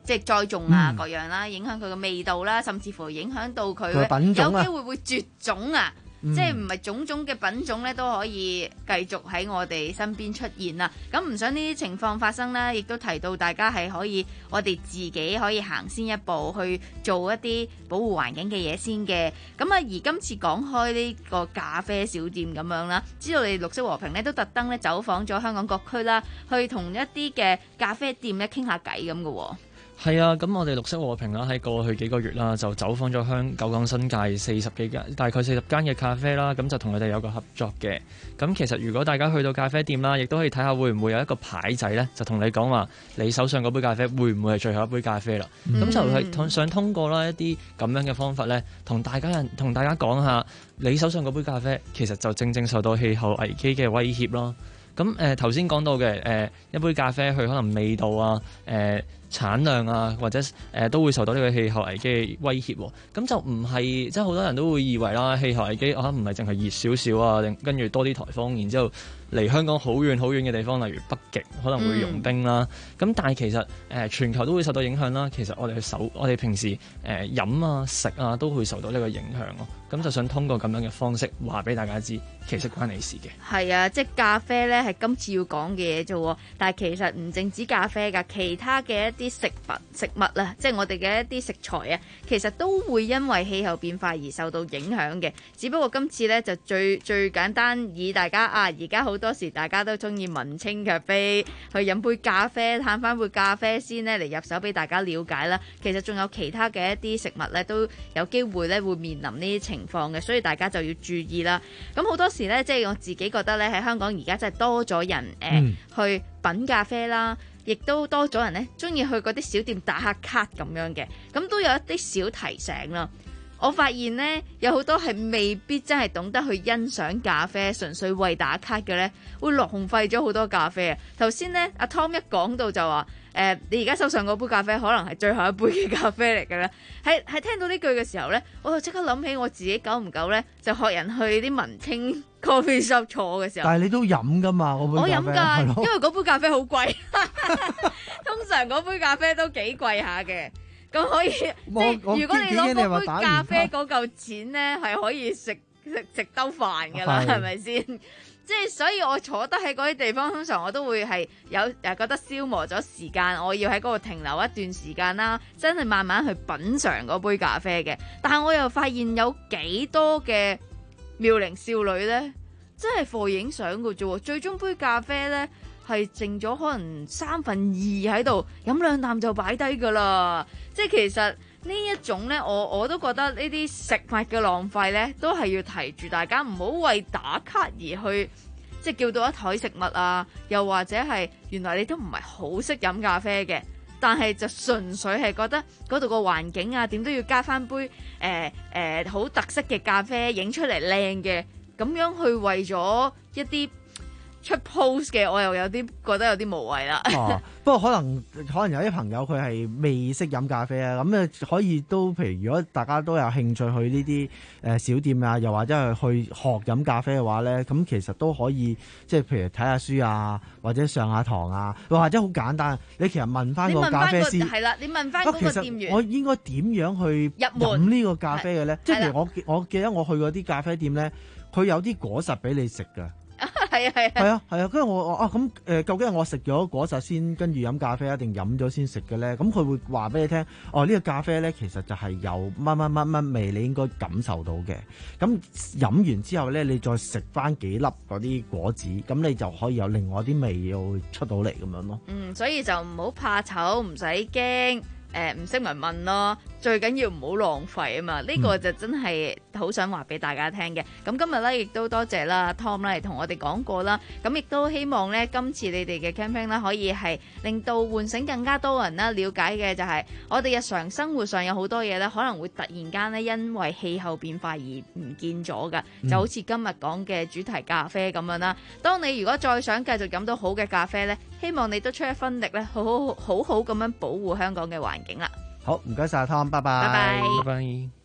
Speaker 2: 即係栽種啊
Speaker 22: 嗯
Speaker 2: 各樣啦，影響佢嘅味道啦，甚至乎影響到佢
Speaker 22: 佢嘅品種啊
Speaker 2: 有機會會絕種啊！
Speaker 22: 嗯
Speaker 2: 即係唔係種種嘅品種咧都可以繼續喺我哋身邊出現啦。咁唔想呢啲情況發生啦，亦都提到大家係可以我哋自己可以行先一步去做一啲保護環境嘅嘢先嘅。咁啊，而今次講開呢個咖啡小店咁樣啦，知道你綠色和平咧都特登咧走訪咗香港各區啦，去同一啲嘅咖啡店咧傾下偈咁嘅喎。
Speaker 9: 係啊，咁我哋綠色和平啦，喺過去幾個月啦，就走訪咗香九港新界四十幾間，大概四十間嘅咖啡啦，咁就同佢哋有個合作嘅。咁其實如果大家去到咖啡店啦，亦都可以睇下會唔會有一個牌仔呢，就同你講話你手上嗰杯咖啡會唔會係最後一杯咖啡啦。咁、嗯、就係想通過啦一啲咁樣嘅方法呢，同大家人同大家講下，你手上嗰杯咖啡其實就正正受到氣候危機嘅威脅咯。咁誒頭先講到嘅誒、呃、一杯咖啡，佢可能味道啊、誒、呃、產量啊，或者誒、呃、都會受到呢個氣候危機嘅威脅喎。咁就唔係即係好多人都會以為啦，氣候危機啊唔係淨係熱少少啊，跟住多啲颱風，然之後離香港好遠好遠嘅地方，例如北極可能會融冰啦。咁、嗯、但係其實誒、呃、全球都會受到影響啦。其實我哋去手，我哋平時誒、呃、飲啊食啊都會受到呢個影響咯。咁就想通過咁樣嘅方式話俾大家知，其實關你事嘅。
Speaker 2: 係啊，即係咖啡咧係今次要講嘅嘢啫喎，但係其實唔淨止咖啡㗎，其他嘅一啲食物食物啊，即係我哋嘅一啲食材啊，其實都會因為氣候變化而受到影響嘅。只不過今次咧就最最簡單，以大家啊，而家好多時大家都中意文青咖啡，去飲杯咖啡，嘆翻杯咖啡先咧嚟入手俾大家了解啦。其實仲有其他嘅一啲食物咧都有機會咧會面臨呢啲情況嘅，所以大家就要注意啦。咁好多時咧，即係我自己覺得咧喺香港而家真係多咗人誒、呃嗯、去品咖啡啦，亦都多咗人咧中意去嗰啲小店打下卡咁樣嘅，咁都有一啲小提醒啦。我發現咧有好多係未必真係懂得去欣賞咖啡，純粹為打卡嘅咧，會浪費咗好多咖啡啊！頭先咧阿 Tom 一講到就話誒、呃，你而家手上嗰杯咖啡可能係最後一杯嘅咖啡嚟嘅咧，喺喺聽到呢句嘅時候咧，我就即刻諗起我自己久唔久咧就學人去啲文青 coffee shop 坐嘅時候。
Speaker 22: 但係你都飲噶嘛？我
Speaker 2: 飲㗎，因為嗰杯咖啡好貴，通常嗰杯咖啡都幾貴下嘅。咁可以，即係如果你攞嗰杯咖啡嗰嚿錢咧，係可以食食食兜飯㗎啦，係咪先？即係所以我坐得喺嗰啲地方，通常我都會係有誒覺得消磨咗時間，我要喺嗰度停留一段時間啦，真係慢慢去品嚐嗰杯咖啡嘅。但係我又發現有幾多嘅妙齡少女咧，真係貨影相㗎啫喎，最終杯咖啡咧，係剩咗可能三分二喺度，飲兩啖就擺低㗎啦。即係其實呢一種呢，我我都覺得呢啲食物嘅浪費呢，都係要提住大家唔好為打卡而去，即係叫到一枱食物啊，又或者係原來你都唔係好識飲咖啡嘅，但係就純粹係覺得嗰度個環境啊，點都要加翻杯誒誒好特色嘅咖啡，影出嚟靚嘅，咁樣去為咗一啲出 post 嘅，我又有啲覺得有啲無謂啦。
Speaker 22: 哦，不過可能可能有啲朋友佢係未識飲咖啡啊，咁啊可以都譬如如果大家都有興趣去呢啲誒小店啊，又或者係去學飲咖啡嘅話咧，咁其實都可以即係譬如睇下書啊，或者上下堂啊，或者好簡單，你其實問翻個咖啡師
Speaker 2: 係啦，你問翻嗰個店員，
Speaker 22: 我應該點樣去飲呢個咖啡嘅咧？即係譬如我我記得我去嗰啲咖啡店咧，佢有啲果實俾你食㗎。
Speaker 2: 係啊係啊，
Speaker 22: 係啊係啊，跟住我我啊咁誒、呃，究竟係我食咗果實先跟住飲咖啡，一定飲咗先食嘅咧？咁佢會話俾你聽，哦呢、呢個咖啡咧其實就係有乜乜乜乜味，你應該感受到嘅。咁飲完之後咧，你再食翻幾粒嗰啲果子，咁你就可以有另外啲味要出到嚟咁樣咯。
Speaker 2: 嗯，所以就唔好怕醜，唔使驚。誒唔識咪問咯，最緊要唔好浪費啊嘛！呢、呢個就真係好想話俾大家聽嘅。咁今日咧亦都多謝啦 Tom 咧嚟同我哋講過啦。咁亦都希望咧今次你哋嘅 campaign 啦可以係令到喚醒更加多人啦了解嘅就係我哋日常生活上有好多嘢咧可能會突然間咧因為氣候變化而唔見咗㗎，就好似今日講嘅主題咖啡咁樣啦。當你如果再想繼續飲到好嘅咖啡咧，希望你都出一分力咧，好好好好咁樣保護香港嘅環境啦。
Speaker 22: 好，唔該晒 Tom， 拜拜。
Speaker 2: 拜拜。
Speaker 9: 拜拜。